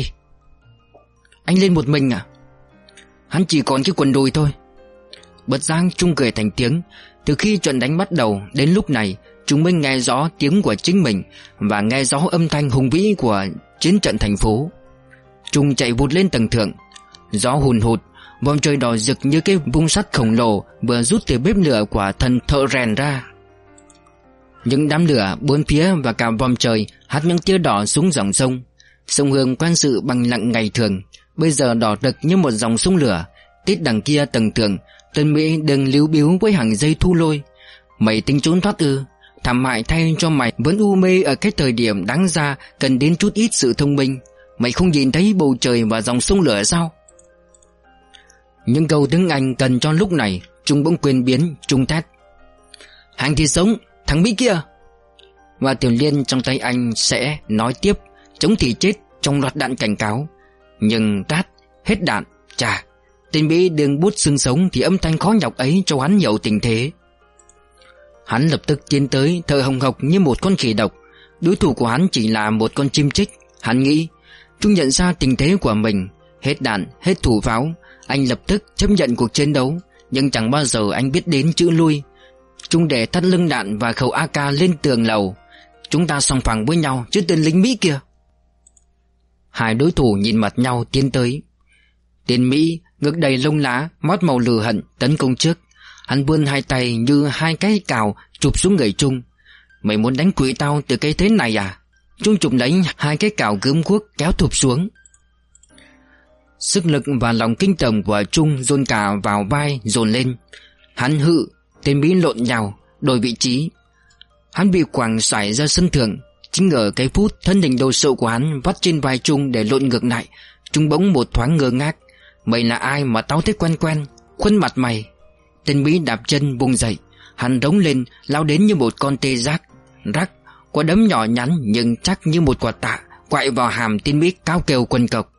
Anh lên một mình à? Hắn chỉ còn cái quần đùi thôi. Bất giác Trung cười thành tiếng. Từ khi trận đánh bắt đầu đến lúc này, chúng mới nghe rõ tiếng của chính mình và nghe rõ âm thanh hùng vĩ của chiến trận thành phố. Trung chạy vụt lên tầng thượng. Gió hùn hụt, vòm trời đỏ rực như cái vung sắt khổng lồ vừa rút từ bếp lửa của thần thợ rèn ra. Những đám lửa bốn phía và cả vòm trời hắt những tia đỏ xuống dòng sông. Sông Hương quan sự bằng lặng ngày thường, bây giờ đỏ rực như một dòng sông lửa. Tít đằng kia tầng thượng, tên Mỹ đừng líu bíu với hàng dây thu lôi. Mày tính trốn thoát ư? thảm hại thay cho mày vẫn u mê ở cái thời điểm đáng ra cần đến chút ít sự thông minh. Mày không nhìn thấy bầu trời và dòng sông lửa sao? Những câu tiếng Anh cần cho lúc này. Trung bỗng quên biến, Trung thét: Hàng thì sống, thằng Mỹ kia! Và Tiểu Liên trong tay anh sẽ nói tiếp, chống thì chết trong loạt đạn cảnh cáo. Nhưng tát, hết đạn, chà, tên Mỹ đường bút xương sống thì âm thanh khó nhọc ấy cho hắn hiểu tình thế. Hắn lập tức tiến tới, thở hồng hộc như một con khỉ độc. Đối thủ của hắn chỉ là một con chim chích. Hắn nghĩ, Trung nhận ra tình thế của mình. Hết đạn, hết thủ pháo, anh lập tức chấp nhận cuộc chiến đấu. Nhưng chẳng bao giờ anh biết đến chữ lui. Trung để thắt lưng đạn và khẩu AK lên tường lầu. Chúng ta song phẳng với nhau chứ tên lính Mỹ kia. Hai đối thủ nhìn mặt nhau tiến tới. Tên Mỹ ngực đầy lông lá, mót màu lửa hận tấn công trước. Hắn vươn hai tay như hai cái cào chụp xuống người Trung. Mày muốn đánh quỵ tao từ cái thế này à? Trung chụp lấy hai cái cào gươm guốc kéo thụp xuống. Sức lực và lòng kinh tởm của Trung dồn cả vào vai dồn lên. Hắn hự, tên Mỹ lộn nhào, đổi vị trí. Hắn bị quẳng xoải ra sân thượng. Chính ở cái phút thân hình đồ sộ của hắn vắt trên vai Trung để lộn ngược lại, Trung bỗng một thoáng ngơ ngác. Mày là ai mà tao thấy quen quen? Khuôn mặt mày. Tên Mỹ đạp chân vùng dậy. Hắn rống lên, lao đến như một con tê giác. Rắc, quả đấm nhỏ nhắn nhưng chắc như một quả tạ quại vào hàm tên Mỹ cao kêu quần cộc.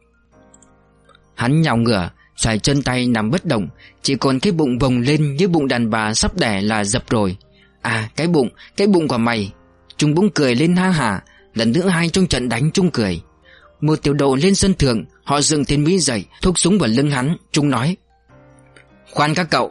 Hắn nhào ngửa, xoài chân tay nằm bất động, chỉ còn cái bụng vồng lên như bụng đàn bà sắp đẻ là dập rồi. À, cái bụng của mày. Trung bỗng cười lên ha hả. Lần thứ hai trong trận đánh Trung cười. Một tiểu đội lên sân thượng, họ dựng tên Mỹ dậy, thúc súng vào lưng hắn. Trung nói: Khoan các cậu.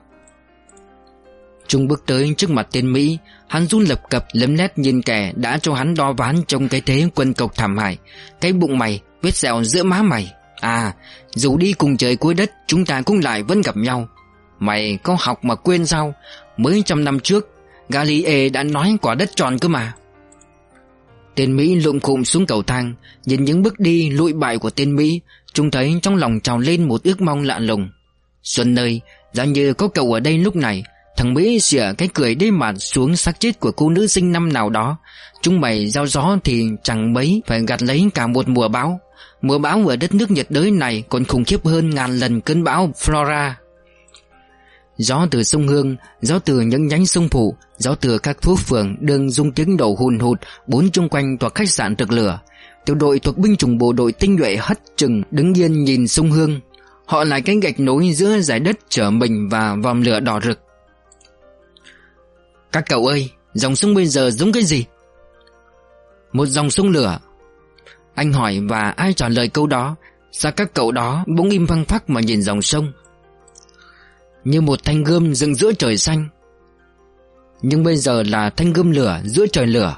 Trung bước tới trước mặt tên Mỹ. Hắn run lập cập lấm lét nhìn kẻ đã cho hắn đo ván trong cái thế quân cộc thảm hại. Cái bụng mày, vết sẹo giữa má mày. À, dù đi cùng trời cuối đất, chúng ta cũng lại vẫn gặp nhau. Mày có học mà quên sao? Mới 100 năm trước Galileo đã nói quả đất tròn cơ mà. Tên Mỹ lụm khụm xuống cầu thang. Nhìn những bước đi lụi bại của tên Mỹ, Trung thấy trong lòng trào lên một ước mong lạ lùng. Xuân ơi, giá như có cậu ở đây lúc này. Thằng Mỹ xỉa cái cười đê mạt xuống xác chết của cô nữ sinh năm nào đó. Chúng mày gieo gió thì chẳng mấy phải gặt lấy cả một mùa bão. Mùa bão ở đất nước nhiệt đới này còn khủng khiếp hơn ngàn lần cơn bão Flora. Gió từ sông Hương, gió từ những nhánh sông Phụ, gió từ các phố phường đường rung tiếng đổ hùn hụt bốn chung quanh tòa khách sạn rực lửa. Tiểu đội thuộc binh chủng bộ đội tinh nhuệ hất chừng đứng yên nhìn sông Hương. Họ là cái gạch nối giữa dải đất trở mình và vòm lửa đỏ rực. Các cậu ơi, dòng sông bây giờ giống cái gì? Một dòng sông lửa. Anh hỏi và ai trả lời câu đó? Sao các cậu đó bỗng im phăng phắc mà nhìn dòng sông? Như một thanh gươm dựng giữa trời xanh. Nhưng bây giờ là thanh gươm lửa giữa trời lửa.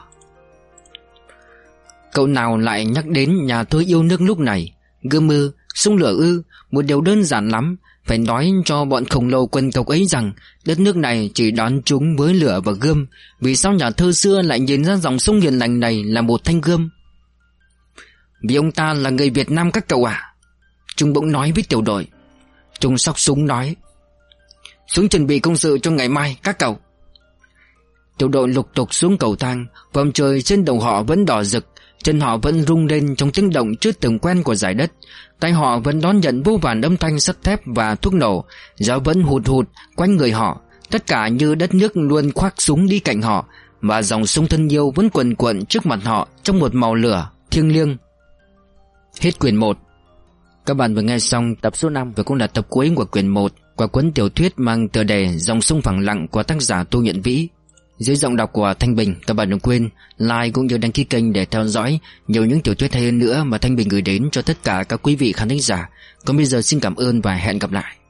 Cậu nào lại nhắc đến nhà thơ yêu nước lúc này? Gươm ư, sông lửa ư? Một điều đơn giản lắm. Phải nói cho bọn khổng lồ quân cộc ấy rằng đất nước này chỉ đón chúng với lửa và gươm. Vì sao nhà thơ xưa lại nhìn ra dòng sông hiền lành này là một thanh gươm? Vì ông ta là người Việt Nam các cậu à? Trung bỗng nói với tiểu đội. Trung xóc súng nói: Xuống chuẩn bị công sự cho ngày mai các cậu. Tiểu đội lục tục xuống cầu thang. Vòm trời trên đầu họ vẫn đỏ rực. Chân họ vẫn rung lên trong tiếng động chưa từng quen của dải đất. Tay họ vẫn đón nhận vô vàn âm thanh sắt thép và thuốc nổ. Gió vẫn hụt hụt quanh người họ. Tất cả như đất nước luôn khoác súng đi cạnh họ. Và dòng sông thân yêu vẫn quần quận trước mặt họ trong một màu lửa thiêng liêng. Hết quyển 1. Các bạn vừa nghe xong tập số 5 và cũng là tập cuối của quyển 1 của cuốn tiểu thuyết mang tựa đề Dòng sông phẳng lặng của tác giả Tô Nhuận Vĩ. Dưới giọng đọc của Thanh Bình. Các bạn đừng quên like cũng như đăng ký kênh để theo dõi nhiều những tiểu thuyết hay hơn nữa mà Thanh Bình gửi đến cho tất cả các quý vị khán thính giả. Còn bây giờ xin cảm ơn và hẹn gặp lại.